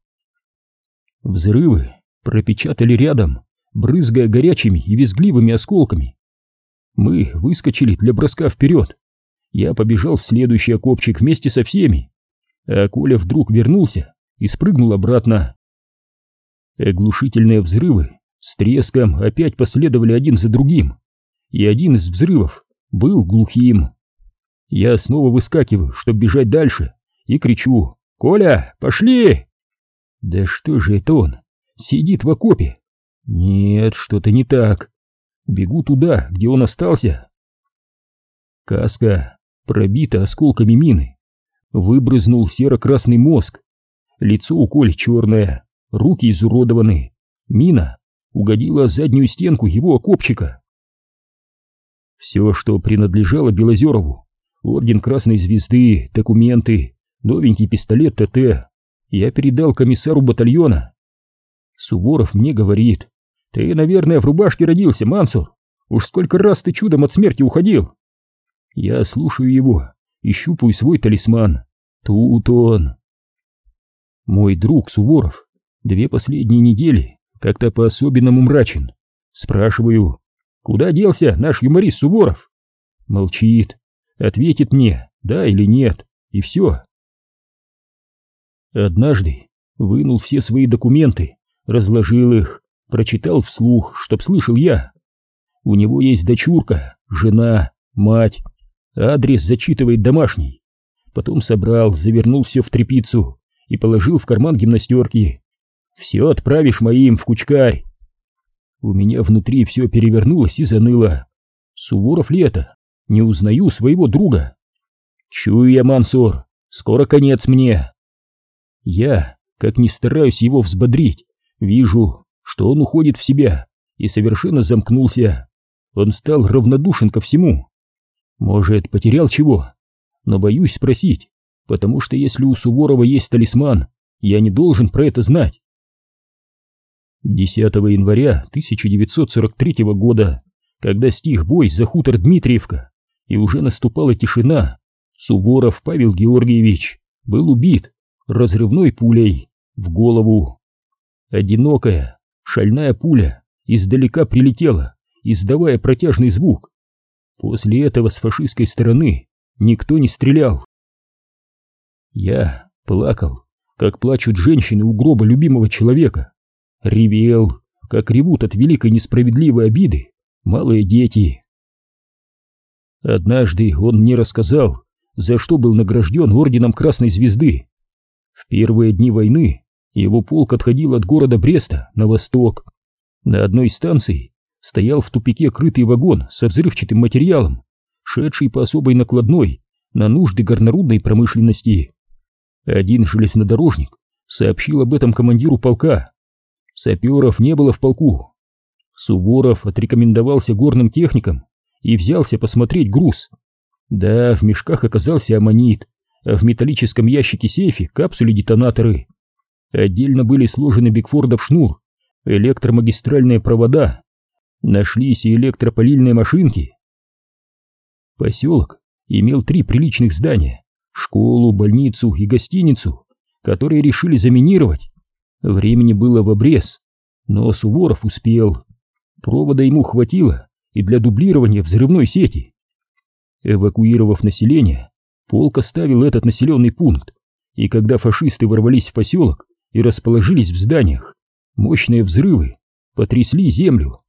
Взрывы пропечатали рядом, брызгая горячими и визгливыми осколками. Мы выскочили для броска вперед. Я побежал в следующий окопчик вместе со всеми, а Коля вдруг вернулся и спрыгнул обратно. Оглушительные взрывы с треском опять последовали один за другим, и один из взрывов был глухим. Я снова выскакиваю, чтобы бежать дальше, и кричу: «Коля, пошли!» Да что же это он? Сидит в окопе? Нет, что-то не так. Бегу туда, где он остался. Каска пробита осколками мины. Выбрызнул серо-красный мозг. Лицо у Коли черное, руки изуродованы. Мина угодила в заднюю стенку его окопчика. Все, что принадлежало Белозерову, орден Красной Звезды, документы, новенький пистолет ТТ, я передал комиссару батальона. Суворов мне говорит: «Ты, наверное, в рубашке родился, Мансур. Уж сколько раз ты чудом от смерти уходил». Я слушаю его и щупаю свой талисман. Тут он. Мой друг Суворов две последние недели как-то по-особенному мрачен. Спрашиваю: «Куда делся наш юморист Суворов?» Молчит. Ответит мне да или нет, и все. Однажды вынул все свои документы, разложил их, прочитал вслух, чтоб слышал я. У него есть дочурка, жена, мать. Адрес зачитывает домашний. Потом собрал, завернул все в тряпицу и положил в карман гимнастерки. «Все отправишь моим в Кучкарь». У меня внутри все перевернулось и заныло. Суворов ли это? не узнаю своего друга. Чую я, Мансур, скоро конец мне. Я, как ни стараюсь его взбодрить, вижу, что он уходит в себя и совершенно замкнулся. Он стал равнодушен ко всему. Может, потерял чего? Но боюсь спросить, потому что если у Суворова есть талисман, я не должен про это знать. десятого января тысяча девятьсот сорок третьего года, когда стих бой за хутор Дмитриевка и уже наступала тишина, Суворов Павел Георгиевич был убит разрывной пулей в голову. Одинокая, шальная пуля издалека прилетела, издавая протяжный звук. После этого с фашистской стороны никто не стрелял. Я плакал, как плачут женщины у гроба любимого человека, ревел, как ревут от великой несправедливой обиды малые дети. Однажды он мне рассказал, за что был награжден орденом Красной Звезды. В первые дни войны его полк отходил от города Бреста на восток. На одной станции стоял в тупике крытый вагон со взрывчатым материалом, шедший по особой накладной на нужды горнорудной промышленности. Один железнодорожник сообщил об этом командиру полка. Саперов не было в полку. Суворов отрекомендовался горным техникам и взялся посмотреть груз. Да, в мешках оказался аммонит, а в металлическом ящике-сейфе капсули-детонаторы. Отдельно были сложены Бигфордов шнур, электромагистральные провода, нашлись и электрополильные машинки. Поселок имел три приличных здания: школу, больницу и гостиницу, которые решили заминировать. Времени было в обрез, но Суворов успел. Провода ему хватило и для дублирования взрывной сети. Эвакуировав население, полк оставил этот населенный пункт, и когда фашисты ворвались в поселок и расположились в зданиях, мощные взрывы потрясли землю.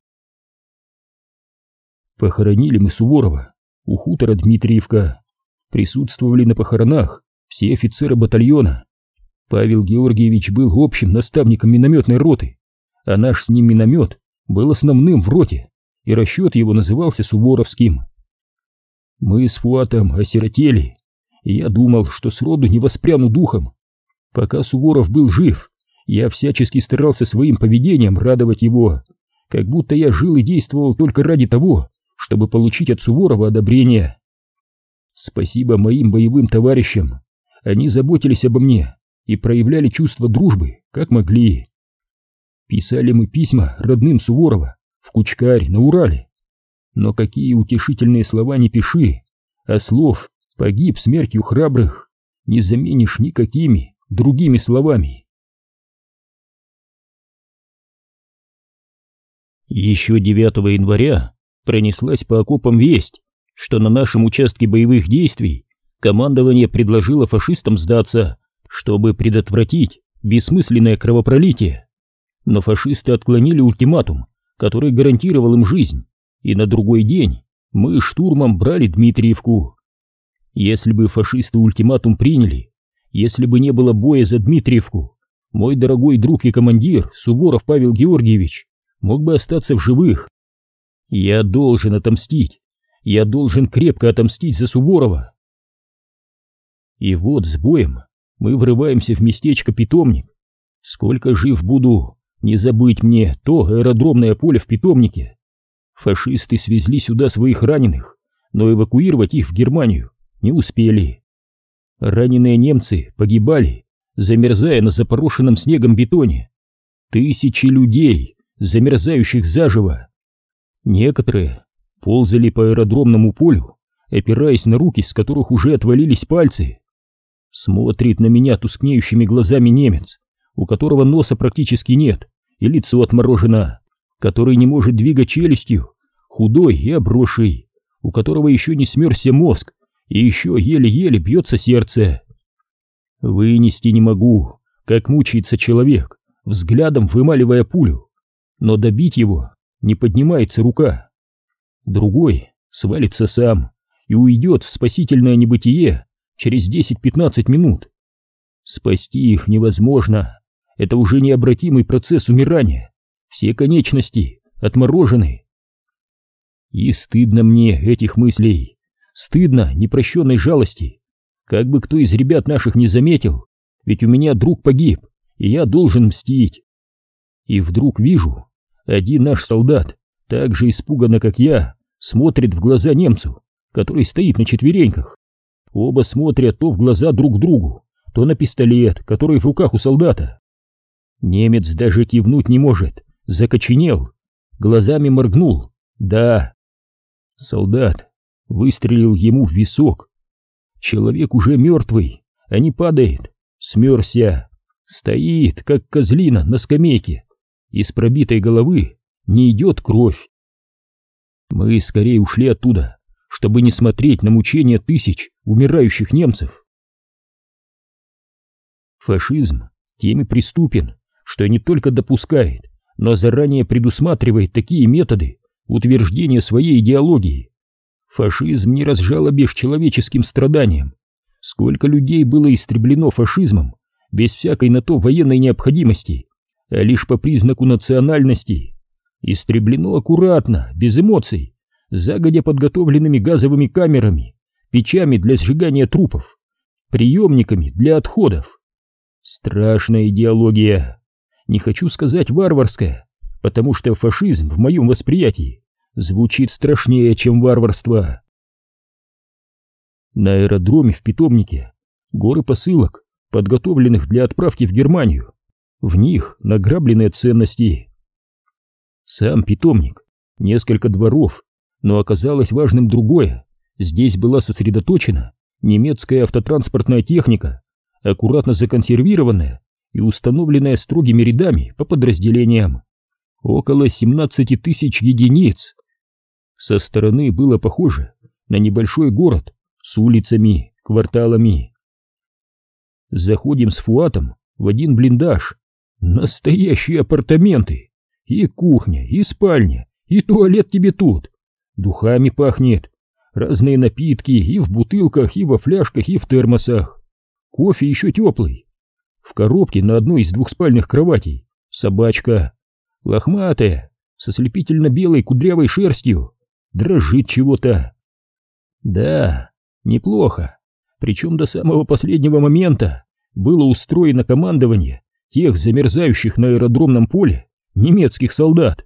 Похоронили мы Суворова у хутора Дмитриевка. Присутствовали на похоронах все офицеры батальона. Павел Георгиевич был общим наставником минометной роты, а наш с ним миномет был основным в роте, и расчет его назывался Суворовским. Мы с Фуатом осиротели, и я думал, что сроду не воспряну духом. Пока Суворов был жив, я всячески старался своим поведением радовать его, как будто я жил и действовал только ради того, чтобы получить от Суворова одобрение. Спасибо моим боевым товарищам, они заботились обо мне и проявляли чувство дружбы, как могли. Писали мы письма родным Суворова в Кучкарь на Урале. Но какие утешительные слова не пиши, а слов «погиб смертью храбрых» не заменишь никакими другими словами. Еще девятого января пронеслась по окопам весть, что на нашем участке боевых действий командование предложило фашистам сдаться, чтобы предотвратить бессмысленное кровопролитие. Но фашисты отклонили ультиматум, который гарантировал им жизнь, и на другой день мы штурмом брали Дмитриевку. Если бы фашисты ультиматум приняли, если бы не было боя за Дмитриевку, мой дорогой друг и командир Суворов Павел Георгиевич мог бы остаться в живых. Я должен отомстить, я должен крепко отомстить за Суворова. И вот с боем мы врываемся в местечко Питомник. Сколько жив буду, не забыть мне то аэродромное поле в Питомнике. Фашисты свезли сюда своих раненых, но эвакуировать их в Германию не успели. Раненые немцы погибали, замерзая на запорошенном снегом бетоне. Тысячи людей, замерзающих заживо. Некоторые ползали по аэродромному полю, опираясь на руки, с которых уже отвалились пальцы. Смотрит на меня тускнеющими глазами немец, у которого носа практически нет, и лицо отморожено, который не может двигать челюстью, худой и обросший, у которого еще не смерзся мозг, и еще еле-еле бьется сердце. Вынести не могу, как мучается человек, взглядом вымаливая пулю, но добить его не поднимается рука. Другой свалится сам и уйдет в спасительное небытие через десять-пятнадцать минут. Спасти их невозможно, это уже необратимый процесс умирания, все конечности отморожены. И стыдно мне этих мыслей, Стыдно непрощенной жалости. Как бы кто из ребят наших не заметил, ведь у меня друг погиб, и я должен мстить. И вдруг вижу, один наш солдат, так же испуганно, как я, смотрит в глаза немцу, который стоит на четвереньках. Оба смотрят то в глаза друг другу, то на пистолет, который в руках у солдата. Немец даже кивнуть не может, закоченел, глазами моргнул. Да, солдат выстрелил ему в висок. Человек уже мертвый, а не падает, смерзся, стоит, как козлина на скамейке. Из пробитой головы не идет кровь. Мы скорее ушли оттуда, чтобы не смотреть на мучения тысяч умирающих немцев. Фашизм тем и преступен, что не только допускает, но заранее предусматривает такие методы утверждения своей идеологии. Фашизм не разжалобишь человеческим страданиям. Сколько людей было истреблено фашизмом без всякой на то военной необходимости, а лишь по признаку национальности. Истреблено аккуратно, без эмоций, загодя подготовленными газовыми камерами, печами для сжигания трупов, приемниками для отходов. Страшная идеология. Не хочу сказать варварская, потому что фашизм в моем восприятии звучит страшнее, чем варварство. На аэродроме в питомнике горы посылок, подготовленных для отправки в Германию. В них награбленные ценности. Сам питомник, несколько дворов, но оказалось важным другое. Здесь была сосредоточена немецкая автотранспортная техника, аккуратно законсервированная и установленная строгими рядами по подразделениям. Около семнадцати тысяч единиц. Со стороны было похоже на небольшой город с улицами, кварталами. Заходим с Фуатом в один блиндаж. Настоящие апартаменты. И кухня, и спальня, и туалет тебе тут. Духами пахнет. Разные напитки и в бутылках, и во фляжках, и в термосах. Кофе еще теплый. В коробке на одной из двухспальных кроватей собачка. Лохматая, со слепительно-белой кудрявой шерстью. Дрожит чего-то. Да, неплохо. Причем до самого последнего момента было устроено командование тех замерзающих на аэродромном поле немецких солдат.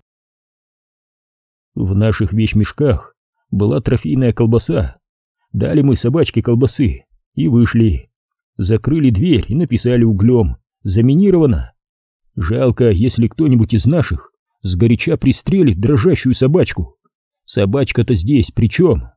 В наших вещмешках была трофейная колбаса. Дали мы собачке колбасы и вышли. Закрыли дверь и написали углем: заминировано. Жалко, если кто-нибудь из наших сгоряча пристрелит дрожащую собачку. Собачка-то здесь при чем?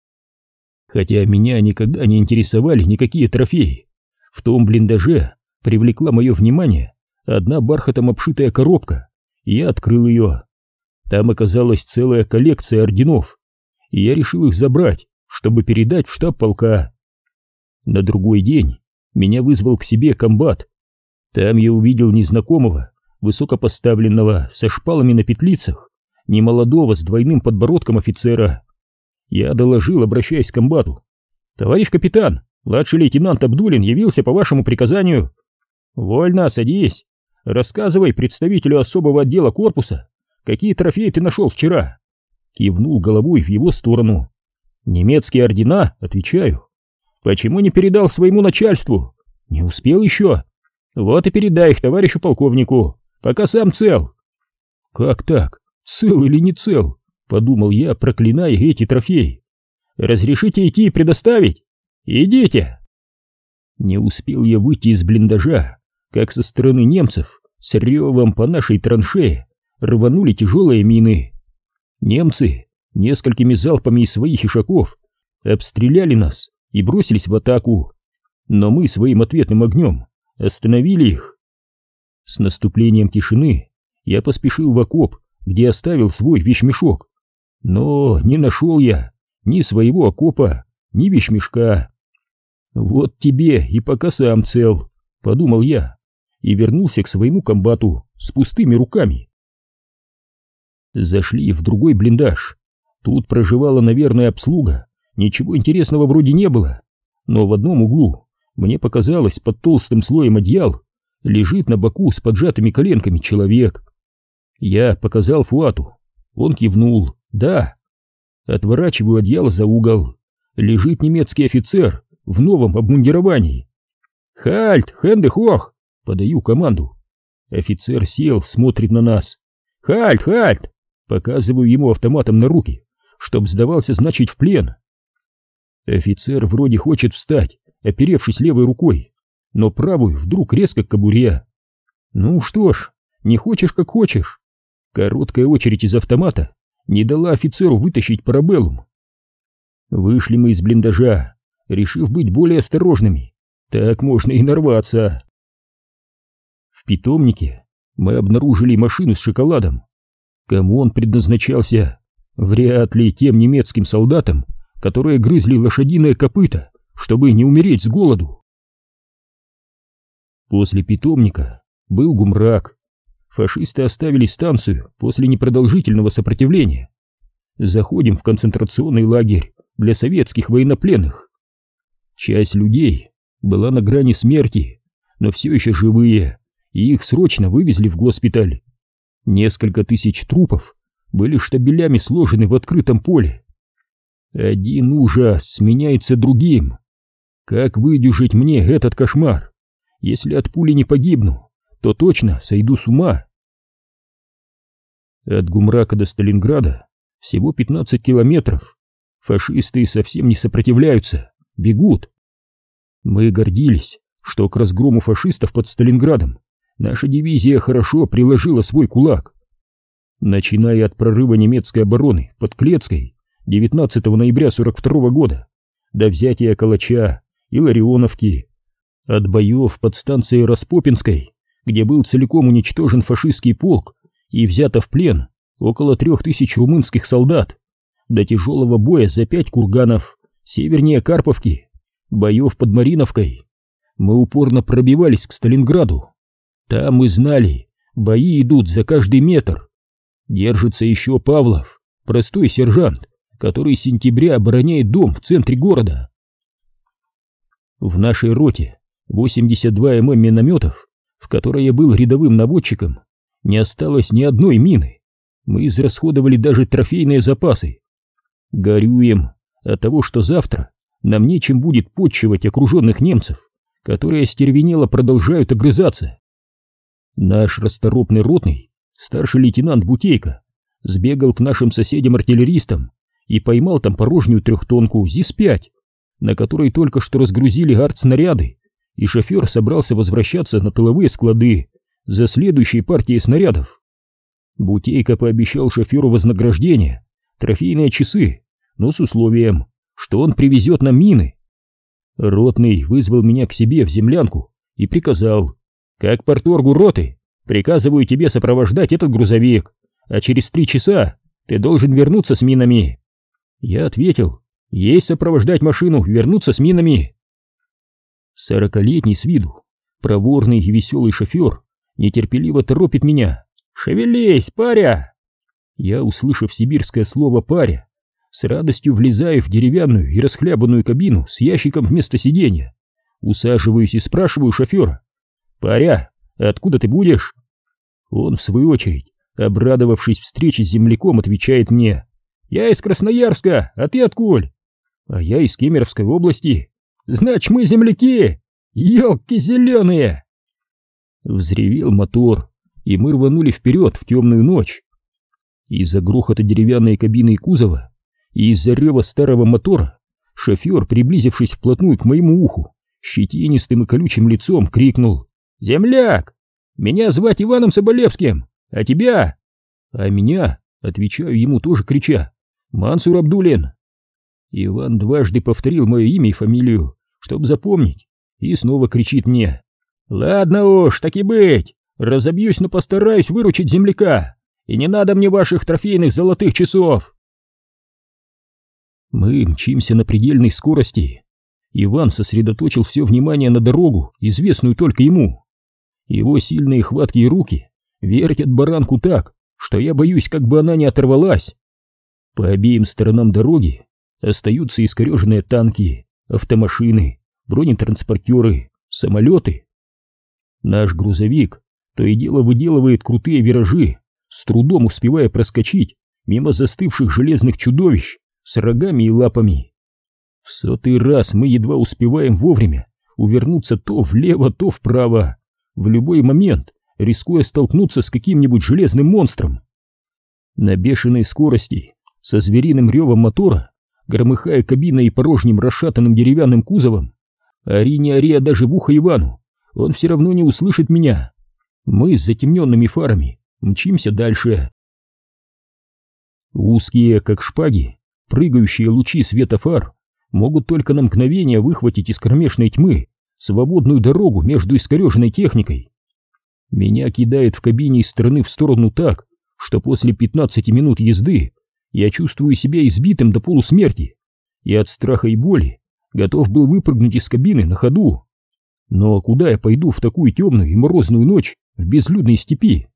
Хотя меня никогда не интересовали никакие трофеи, в том блиндаже привлекла мое внимание одна бархатом обшитая коробка, и я открыл ее. Там оказалась целая коллекция орденов, и я решил их забрать, чтобы передать в штаб полка. На другой день меня вызвал к себе комбат. Там я увидел незнакомого, высокопоставленного, со шпалами на петлицах, немолодого, с двойным подбородком офицера. Я доложил, обращаясь к комбату: «Товарищ капитан, младший лейтенант Абдулин явился по вашему приказанию». «Вольно, садись. Рассказывай представителю особого отдела корпуса, какие трофеи ты нашел вчера». Кивнул головой в его сторону. «Немецкие ордена», — отвечаю. «Почему не передал своему начальству?» «Не успел еще». «Вот и передай их товарищу полковнику, пока сам цел». «Как так? Цел или не цел?» — подумал я, проклиная эти трофеи. «Разрешите идти и предоставить? Идите!» Не успел я выйти из блиндажа, как со стороны немцев с ревом по нашей траншее рванули тяжелые мины. Немцы несколькими залпами из своих ишаков обстреляли нас и бросились в атаку, но мы своим ответным огнем остановили их. С наступлением тишины я поспешил в окоп, где оставил свой вещмешок, но не нашел я ни своего окопа, ни вещмешка. «Вот тебе и пока сам цел», — подумал я, и вернулся к своему комбату с пустыми руками. Зашли в другой блиндаж. Тут проживала, наверное, обслуга, ничего интересного вроде не было, но в одном углу, мне показалось, под толстым слоем одеял лежит на боку с поджатыми коленками человек. Я показал Фуату, он кивнул: «Да». Отворачиваю одеяло за угол. лежит немецкий офицер в новом обмундировании. «Хальт! Хэнде хох!» — подаю команду. Офицер сел, смотрит на нас. «Хальт! Хальт!» — показываю ему автоматом на руки, чтоб сдавался, значит, в плен. Офицер вроде хочет встать, оперевшись левой рукой, но правую вдруг резко к кобуре. Ну что ж, не хочешь как хочешь. Короткая очередь из автомата не дала офицеру вытащить парабеллум. Вышли мы из блиндажа, решив быть более осторожными. Так можно и нарваться. В питомнике мы обнаружили машину с шоколадом. Кому он предназначался? Вряд ли тем немецким солдатам, которые грызли лошадиное копыто, чтобы не умереть с голоду. После питомника был гумрак. Фашисты оставили станцию после непродолжительного сопротивления. Заходим в концентрационный лагерь для советских военнопленных. Часть людей была на грани смерти, но все еще живые, и их срочно вывезли в госпиталь. Несколько тысяч трупов были штабелями сложены в открытом поле. Один ужас сменяется другим. Как выдержать мне этот кошмар? Если от пули не погибну, то точно сойду с ума. От Гумрака до Сталинграда всего пятнадцать километров. Фашисты совсем не сопротивляются, бегут. Мы гордились, что к разгрому фашистов под Сталинградом наша дивизия хорошо приложила свой кулак. Начиная от прорыва немецкой обороны под Клецкой девятнадцатого ноября сорок второго года до взятия Калача и Ларионовки, от боев под станцией Распопинской, где был целиком уничтожен фашистский полк и взято в плен около трех тысяч румынских солдат, до тяжелого боя за пять курганов севернее Карповки, боев под Мариновкой, мы упорно пробивались к Сталинграду. Там мы знали, бои идут за каждый метр. Держится еще Павлов, простой сержант, который с сентября обороняет дом в центре города. В нашей роте восемьдесят два эм эм минометов, в которой я был рядовым наводчиком, не осталось ни одной мины. Мы израсходовали даже трофейные запасы. Горюем от того, что завтра нам нечем будет подчивать окруженных немцев, которые остервенело продолжают огрызаться. Наш расторопный ротный, старший лейтенант Бутейко, сбегал к нашим соседям-артиллеристам и поймал там порожнюю трехтонку ЗИС пять, на которой только что разгрузили артснаряды, и шофер собрался возвращаться на тыловые склады за следующей партией снарядов. Бутейко пообещал шоферу вознаграждение, трофейные часы, но с условием, что он привезет нам мины. Ротный вызвал меня к себе в землянку и приказал: «Как порторгу роты, приказываю тебе сопровождать этот грузовик, а через три часа ты должен вернуться с минами». Я ответил: «Есть сопровождать машину, вернуться с минами». Сорокалетний с виду, проворный и веселый шофер нетерпеливо торопит меня: «Шевелись, паря!» Я, услышав сибирское слово «паря», с радостью влезаю в деревянную и расхлябанную кабину с ящиком вместо сиденья, усаживаюсь и спрашиваю шофера: «Паря, откуда ты будешь?» Он, в свою очередь, обрадовавшись встрече с земляком, отвечает мне: «Я из Красноярска, а ты откуль?» «А я из Кемеровской области». «Значит, мы земляки! Ёлки зеленые!» Взревел мотор, и мы рванули вперед в темную ночь. Из-за грохота деревянной кабины и кузова и из-за рева старого мотора шофер, приблизившись вплотную к моему уху, щетинистым и колючим лицом крикнул: «Земляк! Меня звать Иваном Соболевским, а тебя?» «А меня», — отвечаю ему тоже крича, «Мансур Абдулин». Иван дважды повторил мое имя и фамилию, чтоб запомнить, и снова кричит мне: «Ладно уж, так и быть, разобьюсь, но постараюсь выручить земляка, и не надо мне ваших трофейных золотых часов». Мы мчимся на предельной скорости. Иван сосредоточил все внимание на дорогу, известную только ему. Его сильные хваткие руки вертят баранку так, что я боюсь, как бы она не оторвалась. По обеим сторонам дороги остаются искореженные танки, автомашины, бронетранспортеры, самолеты. Наш грузовик то и дело выделывает крутые виражи, с трудом успевая проскочить мимо застывших железных чудовищ с рогами и лапами. В сотый раз мы едва успеваем вовремя увернуться то влево, то вправо, в любой момент рискуя столкнуться с каким-нибудь железным монстром. На бешеной скорости, со звериным ревом мотора, громыхая кабиной и порожним расшатанным деревянным кузовом, ори не ори, а даже в ухо Ивану, он все равно не услышит меня. Мы с затемненными фарами мчимся дальше. Узкие, как шпаги, прыгающие лучи света фар могут только на мгновение выхватить из кромешной тьмы свободную дорогу между искореженной техникой. Меня кидает в кабине из стороны в сторону так, что после пятнадцати минут езды я чувствую себя избитым до полусмерти и от страха и боли готов был выпрыгнуть из кабины на ходу. Но куда я пойду в такую темную и морозную ночь в безлюдной степи?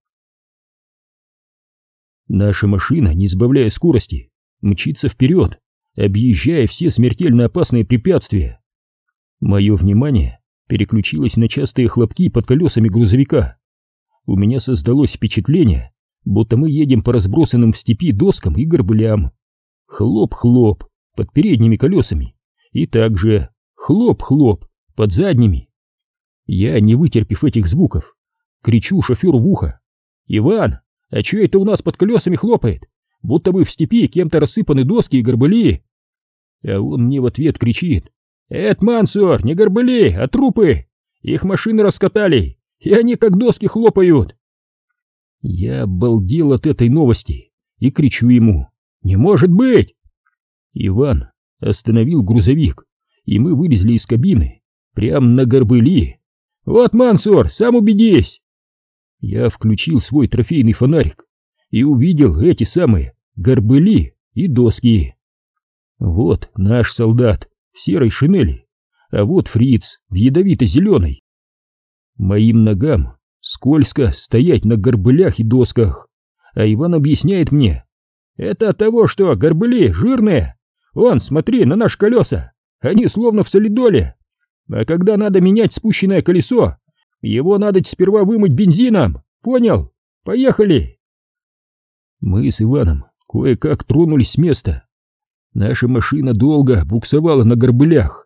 Наша машина, не сбавляя скорости, мчится вперед, объезжая все смертельно опасные препятствия. Мое внимание переключилось на частые хлопки под колесами грузовика. У меня создалось впечатление, будто мы едем по разбросанным в степи доскам и горбылям. Хлоп-хлоп под передними колесами и также хлоп-хлоп под задними. Я, не вытерпев этих звуков, кричу шоферу в ухо: «Иван, а чё это у нас под колесами хлопает? Будто бы в степи кем-то рассыпаны доски и горбыли». А он мне в ответ кричит: «Эт, Мансур, не горбыли, а трупы! Их машины раскатали, и они как доски хлопают!» Я обалдел от этой новости и кричу ему: «Не может быть!» Иван остановил грузовик, и мы вылезли из кабины прямо на горбыли. «Вот, Мансур, сам убедись!» Я включил свой трофейный фонарик и увидел эти самые горбыли и доски. Вот наш солдат в серой шинели, а вот фриц в ядовито-зеленой. Моим ногам скользко стоять на горбылях и досках, а Иван объясняет мне: «Это от того, что горбыли жирные. Вон, смотри на наши колеса, они словно в солидоле. А когда надо менять спущенное колесо, его надо сперва вымыть бензином, понял? Поехали!» Мы с Иваном кое-как тронулись с места. Наша машина долго буксовала на горбылях.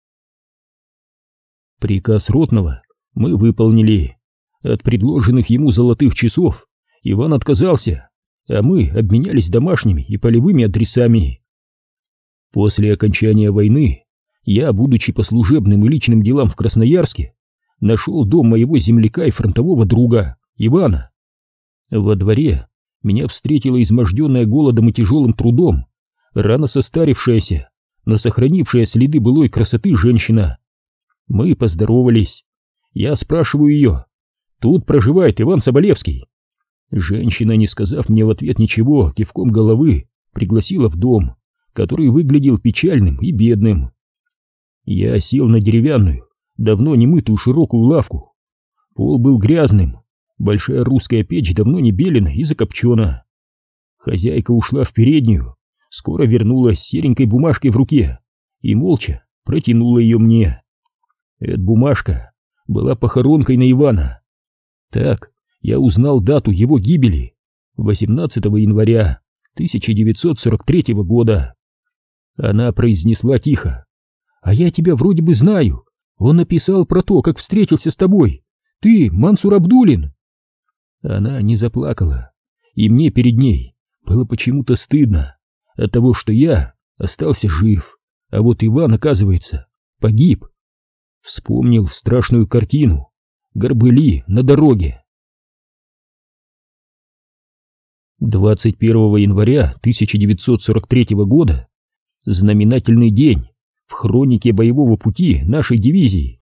Приказ ротного мы выполнили. От предложенных ему золотых часов Иван отказался, а мы обменялись домашними и полевыми адресами. После окончания войны я, будучи по служебным и личным делам в Красноярске, нашел дом моего земляка и фронтового друга Ивана. Во дворе меня встретила изможденная голодом и тяжелым трудом рано состарившаяся, но сохранившая следы былой красоты женщина. Мы поздоровались. Я спрашиваю ее: «Тут проживает Иван Соболевский?» Женщина, не сказав мне в ответ ничего, кивком головы пригласила в дом, который выглядел печальным и бедным. Я сел на деревянную, давно не мытую широкую лавку. Пол был грязным, большая русская печь давно не белена и закопчена. Хозяйка ушла в переднюю, скоро вернулась с серенькой бумажкой в руке и молча протянула ее мне. Эта бумажка была похоронкой на Ивана. Так я узнал дату его гибели — восемнадцатого января тысяча девятьсот сорок третьего года. Она произнесла тихо: «А я тебя вроде бы знаю. Он написал про то, как встретился с тобой. Ты Мансур Абдулин». Она не заплакала, и мне перед ней было почему-то стыдно от того, что я остался жив, а вот Иван, оказывается, погиб. Вспомнил страшную картину: горбыли на дороге. двадцать первого января тысяча девятьсот сорок третьего года — знаменательный день в хронике боевого пути нашей дивизии.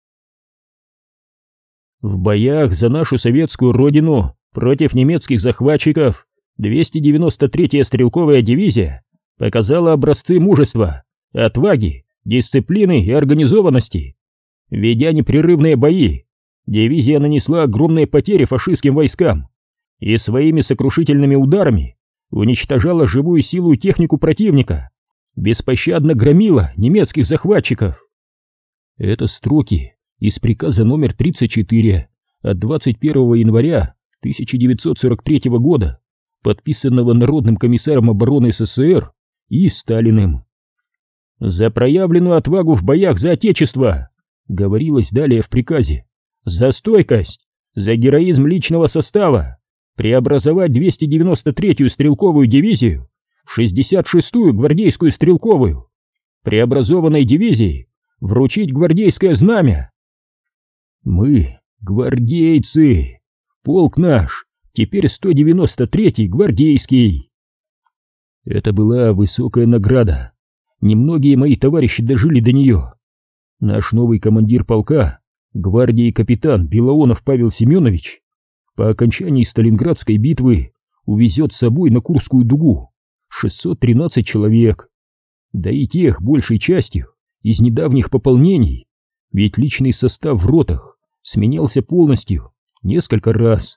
В боях за нашу советскую родину против немецких захватчиков двести девяносто третья стрелковая дивизия показала образцы мужества, отваги, дисциплины и организованности. Ведя непрерывные бои, дивизия нанесла огромные потери фашистским войскам и своими сокрушительными ударами уничтожала живую силу и технику противника, беспощадно громила немецких захватчиков. Это строки из приказа номер тридцать четыре от двадцать первого января тысяча девятьсот сорок третьего года, подписанного Народным комиссаром обороны СССР и Сталиным. «За проявленную отвагу в боях за Отечество!» — говорилось далее в приказе. «За стойкость! За героизм личного состава! Преобразовать двести девяносто третью стрелковую дивизию в шестьдесят шестую гвардейскую стрелковую! Преобразованной дивизии вручить гвардейское знамя!» Мы гвардейцы! Полк наш теперь сто девяносто третий гвардейский! Это была высокая награда. Немногие мои товарищи дожили до нее. Наш новый командир полка, гвардии капитан Белоонов Павел Семенович, по окончании Сталинградской битвы увезет с собой на Курскую дугу шестьсот тринадцать человек. Да и тех большей частью из недавних пополнений, ведь личный состав в ротах сменялся полностью несколько раз.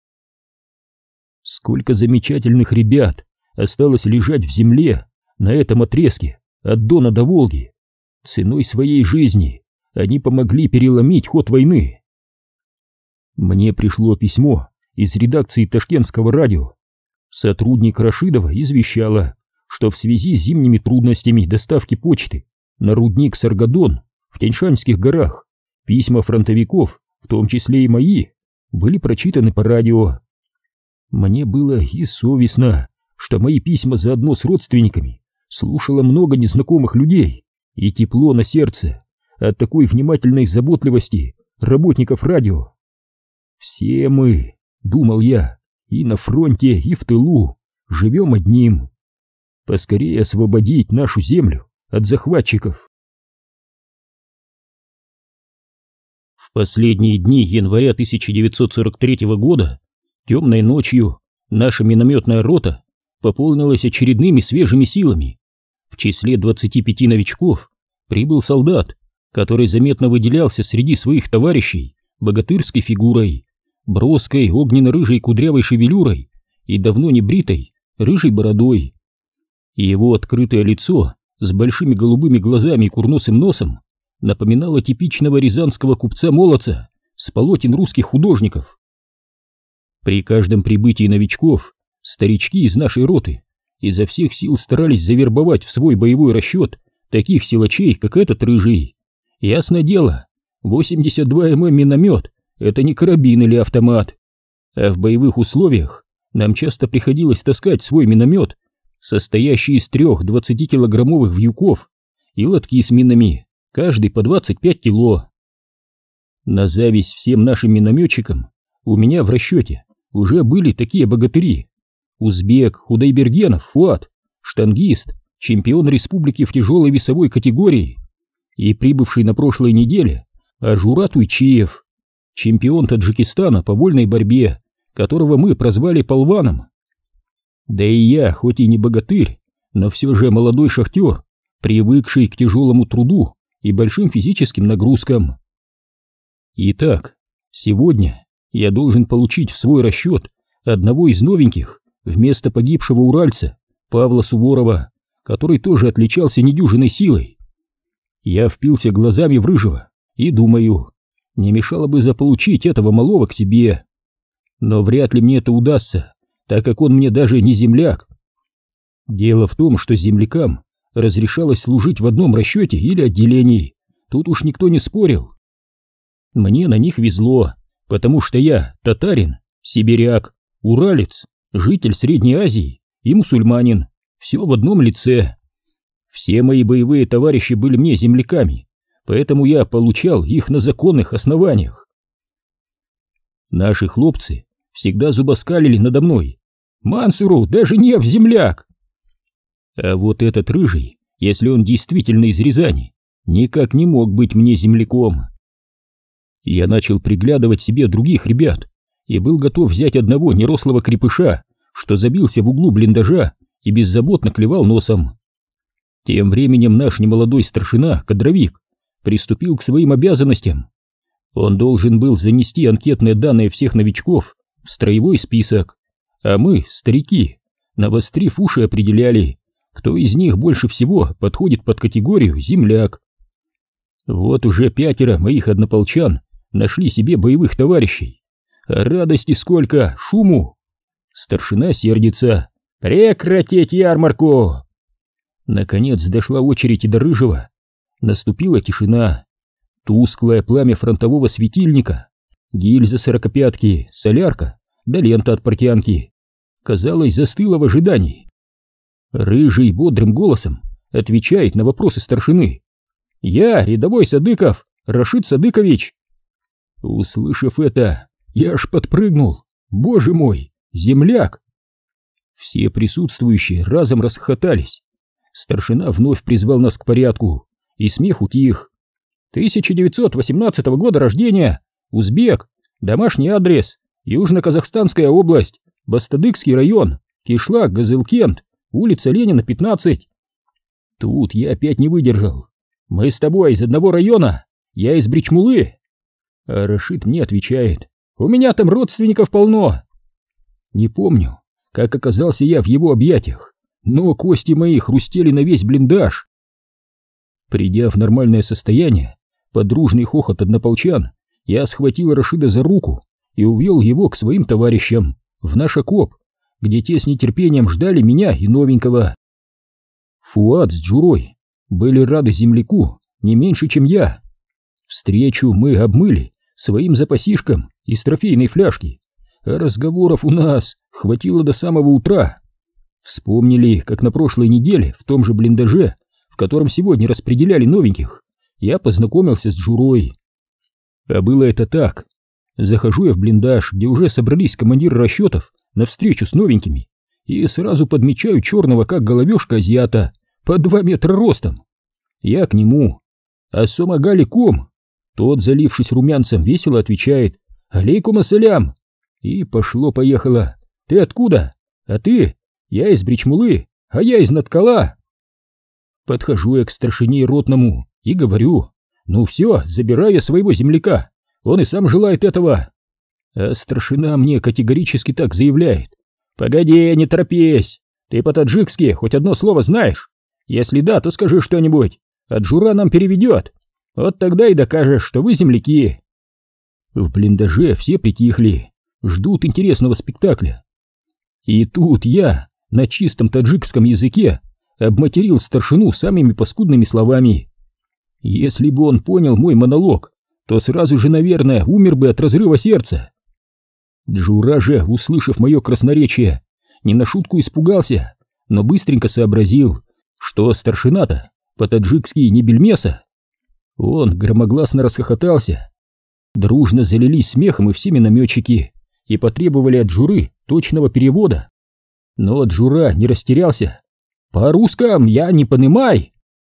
Сколько замечательных ребят осталось лежать в земле на этом отрезке от Дона до Волги. Ценой своей жизни они помогли переломить ход войны. Мне пришло письмо из редакции Ташкентского радио. Сотрудник Рашидова извещала, что в связи с зимними трудностями доставки почты на рудник Саргадон в Тяньшанских горах письма фронтовиков, в том числе и мои, были прочитаны по радио. Мне было и совестно, что мои письма заодно с родственниками слушало много незнакомых людей, и тепло на сердце от такой внимательной заботливости работников радио. Все мы, думал я, и на фронте, и в тылу, живем одним: поскорее освободить нашу землю от захватчиков. В последние дни января тысяча девятьсот сорок третьего года, темной ночью, наша минометная рота пополнилась очередными свежими силами. В числе двадцати пяти новичков прибыл солдат, который заметно выделялся среди своих товарищей богатырской фигурой, броской, огненно-рыжей кудрявой шевелюрой и давно не бритой рыжей бородой. Его открытое лицо с большими голубыми глазами и курносым носом напоминало типичного рязанского купца-молодца с полотен русских художников. При каждом прибытии новичков старички из нашей роты изо всех сил старались завербовать в свой боевой расчет таких силачей, как этот рыжий. Ясно дело, восемьдесят два эм эм миномет — это не карабин или автомат. А в боевых условиях нам часто приходилось таскать свой миномет, состоящий из трех двадцатикилограммовых вьюков, и лотки с минами, каждый по двадцать пять кило. На зависть всем нашим минометчикам у меня в расчете уже были такие богатыри: узбек Худайбергенов Фуат, штангист, чемпион республики в тяжелой весовой категории, и прибывший на прошлой неделе Ажурат Уйчиев, чемпион Таджикистана по вольной борьбе, которого мы прозвали Полваном. Да и я, хоть и не богатырь, но все же молодой шахтер, привыкший к тяжелому труду и большим физическим нагрузкам. Итак, сегодня я должен получить в свой расчет одного из новеньких вместо погибшего уральца Павла Суворова, который тоже отличался недюжинной силой. Я впился глазами в рыжего и думаю, не мешало бы заполучить этого малого к себе. Но вряд ли мне это удастся, так как он мне даже не земляк. Дело в том, что землякам разрешалось служить в одном расчете или отделении, тут уж никто не спорил. Мне на них везло, потому что я татарин, сибиряк, уралец, житель Средней Азии и мусульманин, все в одном лице. Все мои боевые товарищи были мне земляками, поэтому я получал их на законных основаниях. Наши хлопцы всегда зубоскалили надо мной: «Мансуру даже не в земляк!» А вот этот рыжий, если он действительно из Рязани, никак не мог быть мне земляком. Я начал приглядывать себе других ребят и был готов взять одного нерослого крепыша, что забился в углу блиндажа и беззаботно клевал носом. Тем временем наш немолодой старшина, кадровик, приступил к своим обязанностям. Он должен был занести анкетные данные всех новичков в строевой список, а мы, старики, навострив уши, определяли, кто из них больше всего подходит под категорию земляк. Вот уже пятеро моих однополчан нашли себе боевых товарищей. А радости сколько, шуму! Старшина сердится: «Прекратить ярмарку!» Наконец дошла очередь и до Рыжего. Наступила тишина. Тусклое пламя фронтового светильника, гильза сорокопятки, солярка, да лента от портянки, казалось, застыла в ожидании. Рыжий бодрым голосом отвечает на вопросы старшины. «Я, рядовой Садыков, Рашид Садыкович». Услышав это, я аж подпрыгнул. Боже мой, земляк! Все присутствующие разом расхохотались. Старшина вновь призвал нас к порядку, и смех утих. тысяча девятьсот восемнадцатого года рождения, узбек, домашний адрес, Южно-Казахстанская область, Бастадыкский район, Кишлак, Газылкент, улица Ленина, пятнадцать. Тут я опять не выдержал. Мы с тобой из одного района, я из Бричмулы. А Рашид мне отвечает: у меня там родственников полно. Не помню, как оказался я в его объятиях, но кости мои хрустели на весь блиндаж. Придя в нормальное состояние, под дружный хохот однополчан, я схватил Рашида за руку и увел его к своим товарищам в наш окоп, где те с нетерпением ждали меня и новенького. Фуад с Джурой были рады земляку не меньше, чем я. Встречу мы обмыли своим запасишком из трофейной фляжки, а разговоров у нас хватило до самого утра. Вспомнили, как на прошлой неделе в том же блиндаже, в котором сегодня распределяли новеньких, я познакомился с Джурой. А было это так. Захожу я в блиндаж, где уже собрались командиры расчетов на встречу с новенькими, и сразу подмечаю черного, как головешка азиата, по два метра ростом. Я к нему. «Ассом алейкум». Тот, залившись румянцем, весело отвечает: «Алейкум ассалям». И пошло-поехало. «Ты откуда?» «А ты?» «Я из Бричмулы, а я из Наткала». Подхожу я к старшине ротному и говорю: «Ну все, забираю я своего земляка, он и сам желает этого». А старшина мне категорически так заявляет: «Погоди, не торопись, ты по-таджикски хоть одно слово знаешь? Если да, то скажи что-нибудь, а Джура нам переведет. Вот тогда и докажешь, что вы земляки». В блиндаже все притихли, ждут интересного спектакля. И тут я на чистом таджикском языке обматерил старшину самыми паскудными словами. Если бы он понял мой монолог, то сразу же, наверное, умер бы от разрыва сердца. Джура же, услышав мое красноречие, не на шутку испугался, но быстренько сообразил, что старшина-то по-таджикски не бельмеса. Он громогласно расхохотался. Дружно залились смехом и все минометчики и потребовали от Джуры точного перевода. Но Джура не растерялся. «По-русскому я не понимаю».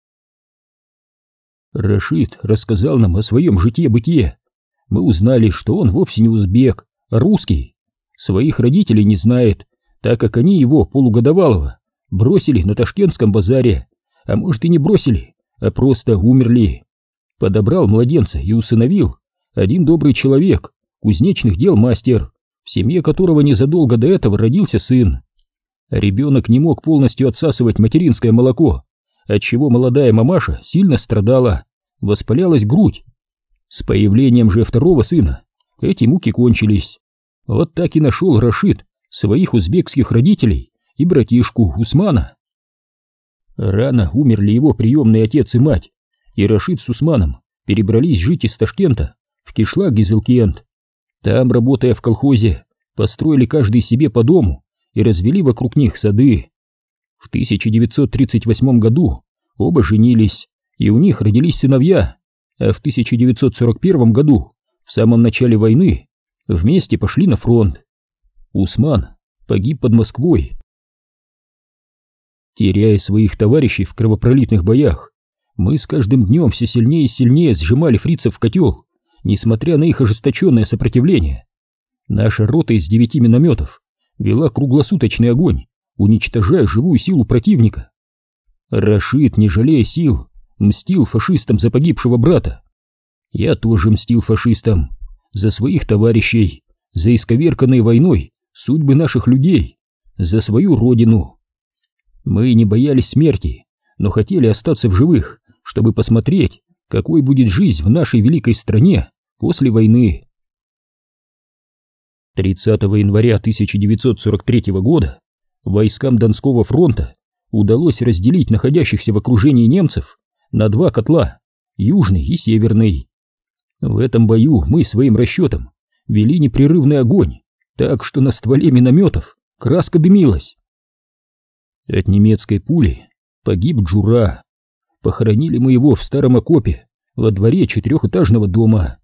Рашид рассказал нам о своем житье-бытие. Мы узнали, что он вовсе не узбек, а русский. Своих родителей не знает, так как они его, полугодовалого, бросили на Ташкентском базаре, а может и не бросили, а просто умерли. Подобрал младенца и усыновил один добрый человек, кузнечных дел мастер, в семье которого незадолго до этого родился сын. Ребенок не мог полностью отсасывать материнское молоко, отчего молодая мамаша сильно страдала, воспалялась грудь. С появлением же второго сына эти муки кончились. Вот так и нашел Рашид своих узбекских родителей и братишку Усмана. Рано умерли его приемный отец и мать, и Рашид с Усманом перебрались жить из Ташкента в Кишлак Газылкент. Там, работая в колхозе, построили каждый себе по дому и развели вокруг них сады. В тысяча девятьсот тридцать восьмом году оба женились, и у них родились сыновья, а в тысяча девятьсот сорок первом году, в самом начале войны, вместе пошли на фронт. Усман погиб под Москвой. Теряя своих товарищей в кровопролитных боях, мы с каждым днем все сильнее и сильнее сжимали фрицев в котел, несмотря на их ожесточенное сопротивление. Наша рота из девяти минометов вела круглосуточный огонь, уничтожая живую силу противника. Рашид, не жалея сил, мстил фашистам за погибшего брата. Я тоже мстил фашистам за своих товарищей, за исковерканные войной судьбы наших людей, за свою родину. Мы не боялись смерти, но хотели остаться в живых, чтобы посмотреть, какой будет жизнь в нашей великой стране после войны. тридцатого января тысяча девятьсот сорок третьего года войскам Донского фронта удалось разделить находящихся в окружении немцев на два котла, южный и северный. В этом бою мы своим расчетом вели непрерывный огонь, так что на стволе минометов краска дымилась. От немецкой пули погиб Джура. Похоронили мы его в старом окопе во дворе четырехэтажного дома.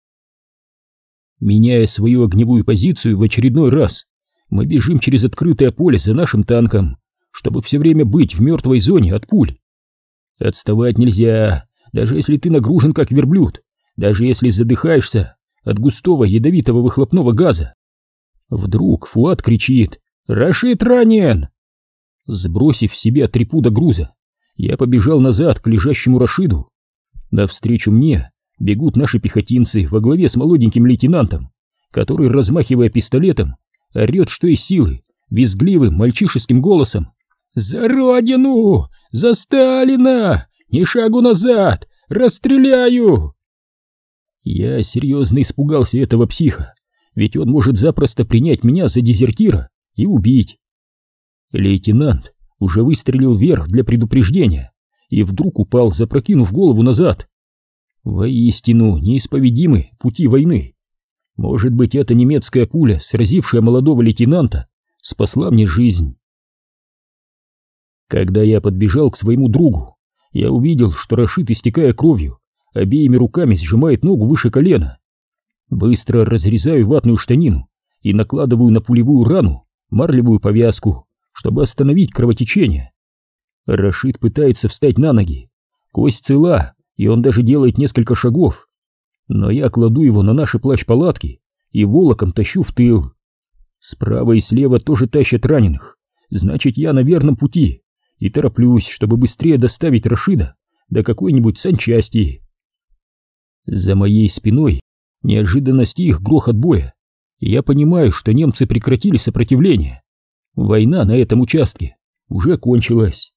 Меняя свою огневую позицию в очередной раз, мы бежим через открытое поле за нашим танком, чтобы все время быть в мертвой зоне от пуль. Отставать нельзя, даже если ты нагружен как верблюд, даже если задыхаешься от густого ядовитого выхлопного газа. Вдруг Фуад кричит: «Рашид ранен!» Сбросив с себя три пуда груза, я побежал назад к лежащему Рашиду. Навстречу мне бегут наши пехотинцы во главе с молоденьким лейтенантом, который, размахивая пистолетом, орет что из силы, визгливым мальчишеским голосом: «За родину! За Сталина! Ни шагу назад! Расстреляю!» Я серьезно испугался этого психа, ведь он может запросто принять меня за дезертира и убить. Лейтенант уже выстрелил вверх для предупреждения и вдруг упал, запрокинув голову назад. Воистину неисповедимы пути войны. Может быть, эта немецкая пуля, сразившая молодого лейтенанта, спасла мне жизнь. Когда я подбежал к своему другу, я увидел, что Рашид, истекая кровью, обеими руками сжимает ногу выше колена. Быстро разрезаю ватную штанину и накладываю на пулевую рану марлевую повязку, чтобы остановить кровотечение. Рашид пытается встать на ноги. Кость цела, и он даже делает несколько шагов. Но я кладу его на наши плащ-палатки и волоком тащу в тыл. Справа и слева тоже тащат раненых. Значит, я на верном пути и тороплюсь, чтобы быстрее доставить Рашида до какой-нибудь санчасти. За моей спиной неожиданно стих грохот боя, и я понимаю, что немцы прекратили сопротивление. Война на этом участке уже кончилась.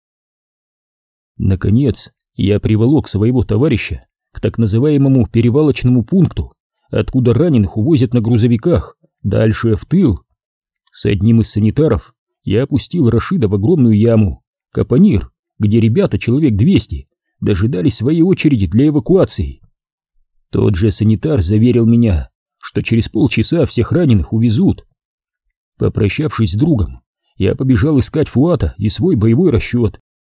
Наконец, я приволок своего товарища к так называемому перевалочному пункту, откуда раненых увозят на грузовиках дальше в тыл. С одним из санитаров я опустил Рашида в огромную яму, капонир, где ребята, человек двести, дожидались своей очереди для эвакуации. Тот же санитар заверил меня, что через полчаса всех раненых увезут. Попрощавшись с другом, я побежал искать Фуата и свой боевой расчет.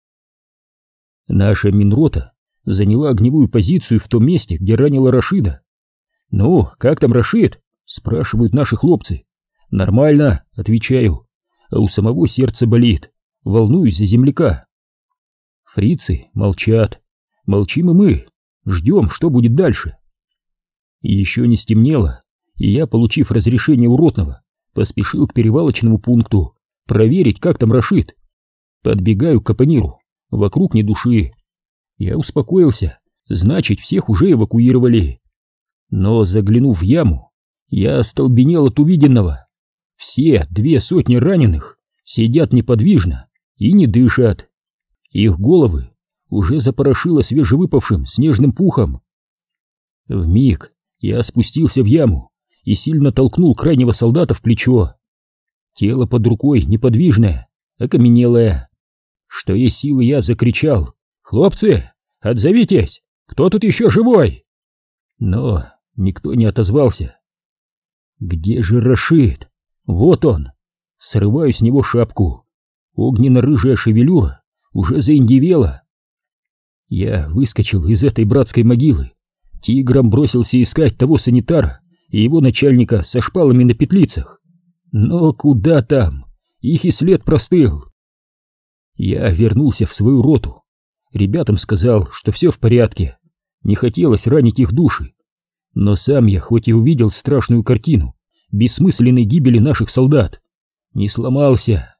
Наша минрота заняла огневую позицию в том месте, где ранила Рашида. «Ну, как там Рашид?» — спрашивают наши хлопцы. «Нормально», — отвечаю, а у самого сердце болит, волнуюсь за земляка. Фрицы молчат, молчим и мы, ждем, что будет дальше. Еще не стемнело, и я, получив разрешение у ротного, поспешил к перевалочному пункту проверить, как там Рашид. Подбегаю к капониру, вокруг ни души. Я успокоился, значит, всех уже эвакуировали. Но, заглянув в яму, я остолбенел от увиденного. Все две сотни раненых сидят неподвижно и не дышат. Их головы уже запорошило свежевыпавшим снежным пухом. Вмиг я спустился в яму и сильно толкнул крайнего солдата в плечо. Тело под рукой неподвижное, окаменелое. Что есть силы, я закричал: «Хлопцы, отзовитесь! Кто тут еще живой?» Но никто не отозвался. Где же Рашид? Вот он! Срываю с него шапку. Огненно-рыжая шевелюра уже заиндевела. Я выскочил из этой братской могилы, тигром бросился искать того санитара и его начальника со шпалами на петлицах. Но куда там? Их и след простыл. Я вернулся в свою роту. Ребятам сказал, что все в порядке. Не хотелось ранить их души. Но сам я, хоть и увидел страшную картину бессмысленной гибели наших солдат, не сломался.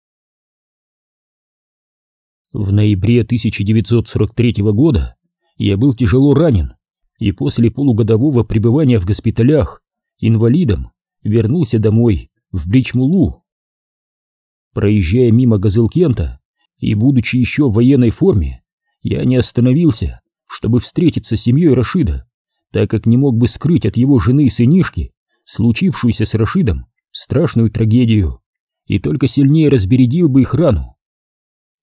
В ноябре тысяча девятьсот сорок третьего года я был тяжело ранен и после полугодового пребывания в госпиталях инвалидом вернулся домой в Бричмулу. Проезжая мимо Газылкента и будучи еще в военной форме, я не остановился, чтобы встретиться с семьей Рашида, так как не мог бы скрыть от его жены и сынишки случившуюся с Рашидом страшную трагедию, и только сильнее разбередил бы их рану.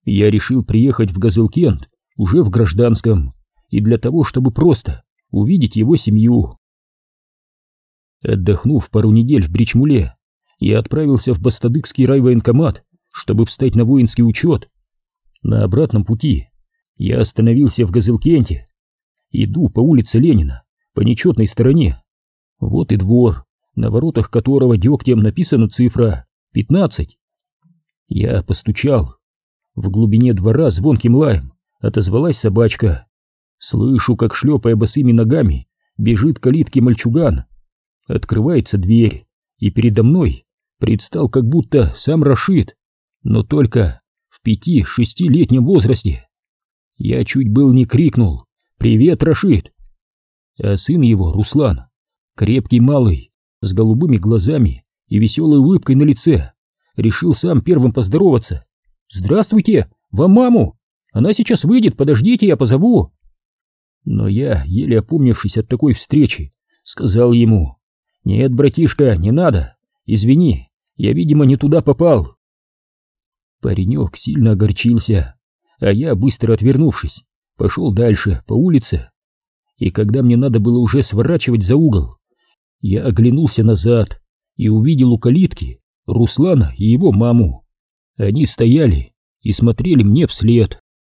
Я решил приехать в Газелкент уже в гражданском, и для того, чтобы просто увидеть его семью. Отдохнув пару недель в Бричмуле, я отправился в Бастадыкский райвоенкомат, чтобы встать на воинский учет. На обратном пути я остановился в Газелкенте. Иду по улице Ленина, по нечетной стороне. Вот и двор, на воротах которого дегтем написана цифра пятнадцать. Я постучал. В глубине двора звонким лаем отозвалась собачка. Слышу, как, шлепая босыми ногами, бежит к калитке мальчуган. Открывается дверь, и передо мной предстал как будто сам Рашид, но только в пяти-шестилетнем возрасте. Я чуть был не крикнул: «Привет, Рашид!» А сын его, Руслан, крепкий малый, с голубыми глазами и веселой улыбкой на лице, решил сам первым поздороваться. «Здравствуйте! Вам маму! Она сейчас выйдет, подождите, я позову!» Но я, еле опомнившись от такой встречи, сказал ему: «Нет, братишка, не надо, извини, я, видимо, не туда попал». Паренек сильно огорчился, а я, быстро отвернувшись, пошел дальше, по улице. И когда мне надо было уже сворачивать за угол, я оглянулся назад и увидел у калитки Руслана и его маму. Они стояли и смотрели мне вслед.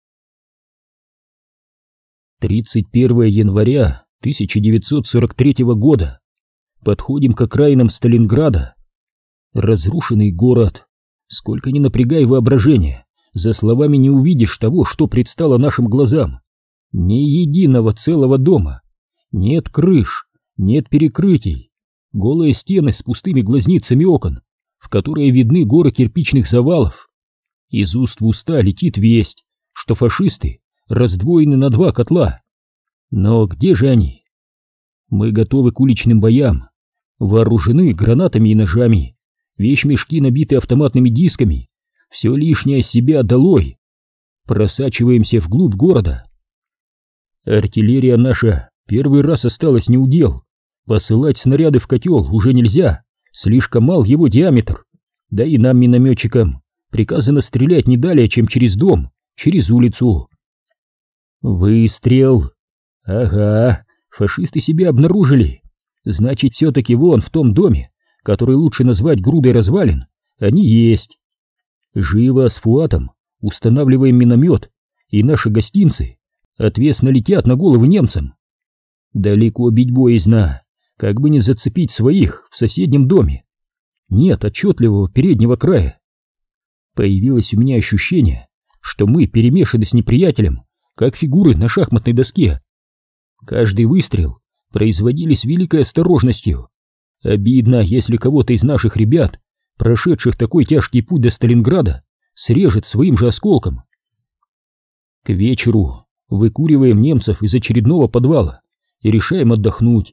тридцать первое января тысяча девятьсот сорок третьего года. Подходим к окраинам Сталинграда. Разрушенный город. Сколько ни напрягай воображение, за словами не увидишь того, что предстало нашим глазам. Ни единого целого дома. Нет крыш, нет перекрытий. Голые стены с пустыми глазницами окон, в которые видны горы кирпичных завалов. Из уст в уста летит весть, что фашисты раздвоены на два котла. Но где же они? Мы готовы к уличным боям, вооружены гранатами и ножами, вещмешки набиты автоматными дисками, все лишнее себя долой. Просачиваемся вглубь города. Артиллерия наша первый раз осталась неудел. Посылать снаряды в котел уже нельзя, слишком мал его диаметр. Да и нам, минометчикам, приказано стрелять не далее, чем через дом, через улицу. Выстрел. Ага, фашисты себя обнаружили. Значит, все-таки вон в том доме, который лучше назвать грудой развалин, они есть. Живо с Фуатом устанавливаем миномет, и наши гостинцы отвесно летят на головы немцам. Далеко бить боязно, как бы не зацепить своих в соседнем доме. Нет отчетливого переднего края. Появилось у меня ощущение, что мы перемешаны с неприятелем, как фигуры на шахматной доске. Каждый выстрел производили с великой осторожностью. Обидно, если кого-то из наших ребят, прошедших такой тяжкий путь до Сталинграда, срежет своим же осколком. К вечеру выкуриваем немцев из очередного подвала и решаем отдохнуть.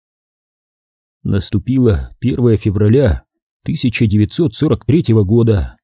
Наступило первое февраля тысяча девятьсот сорок третьего года.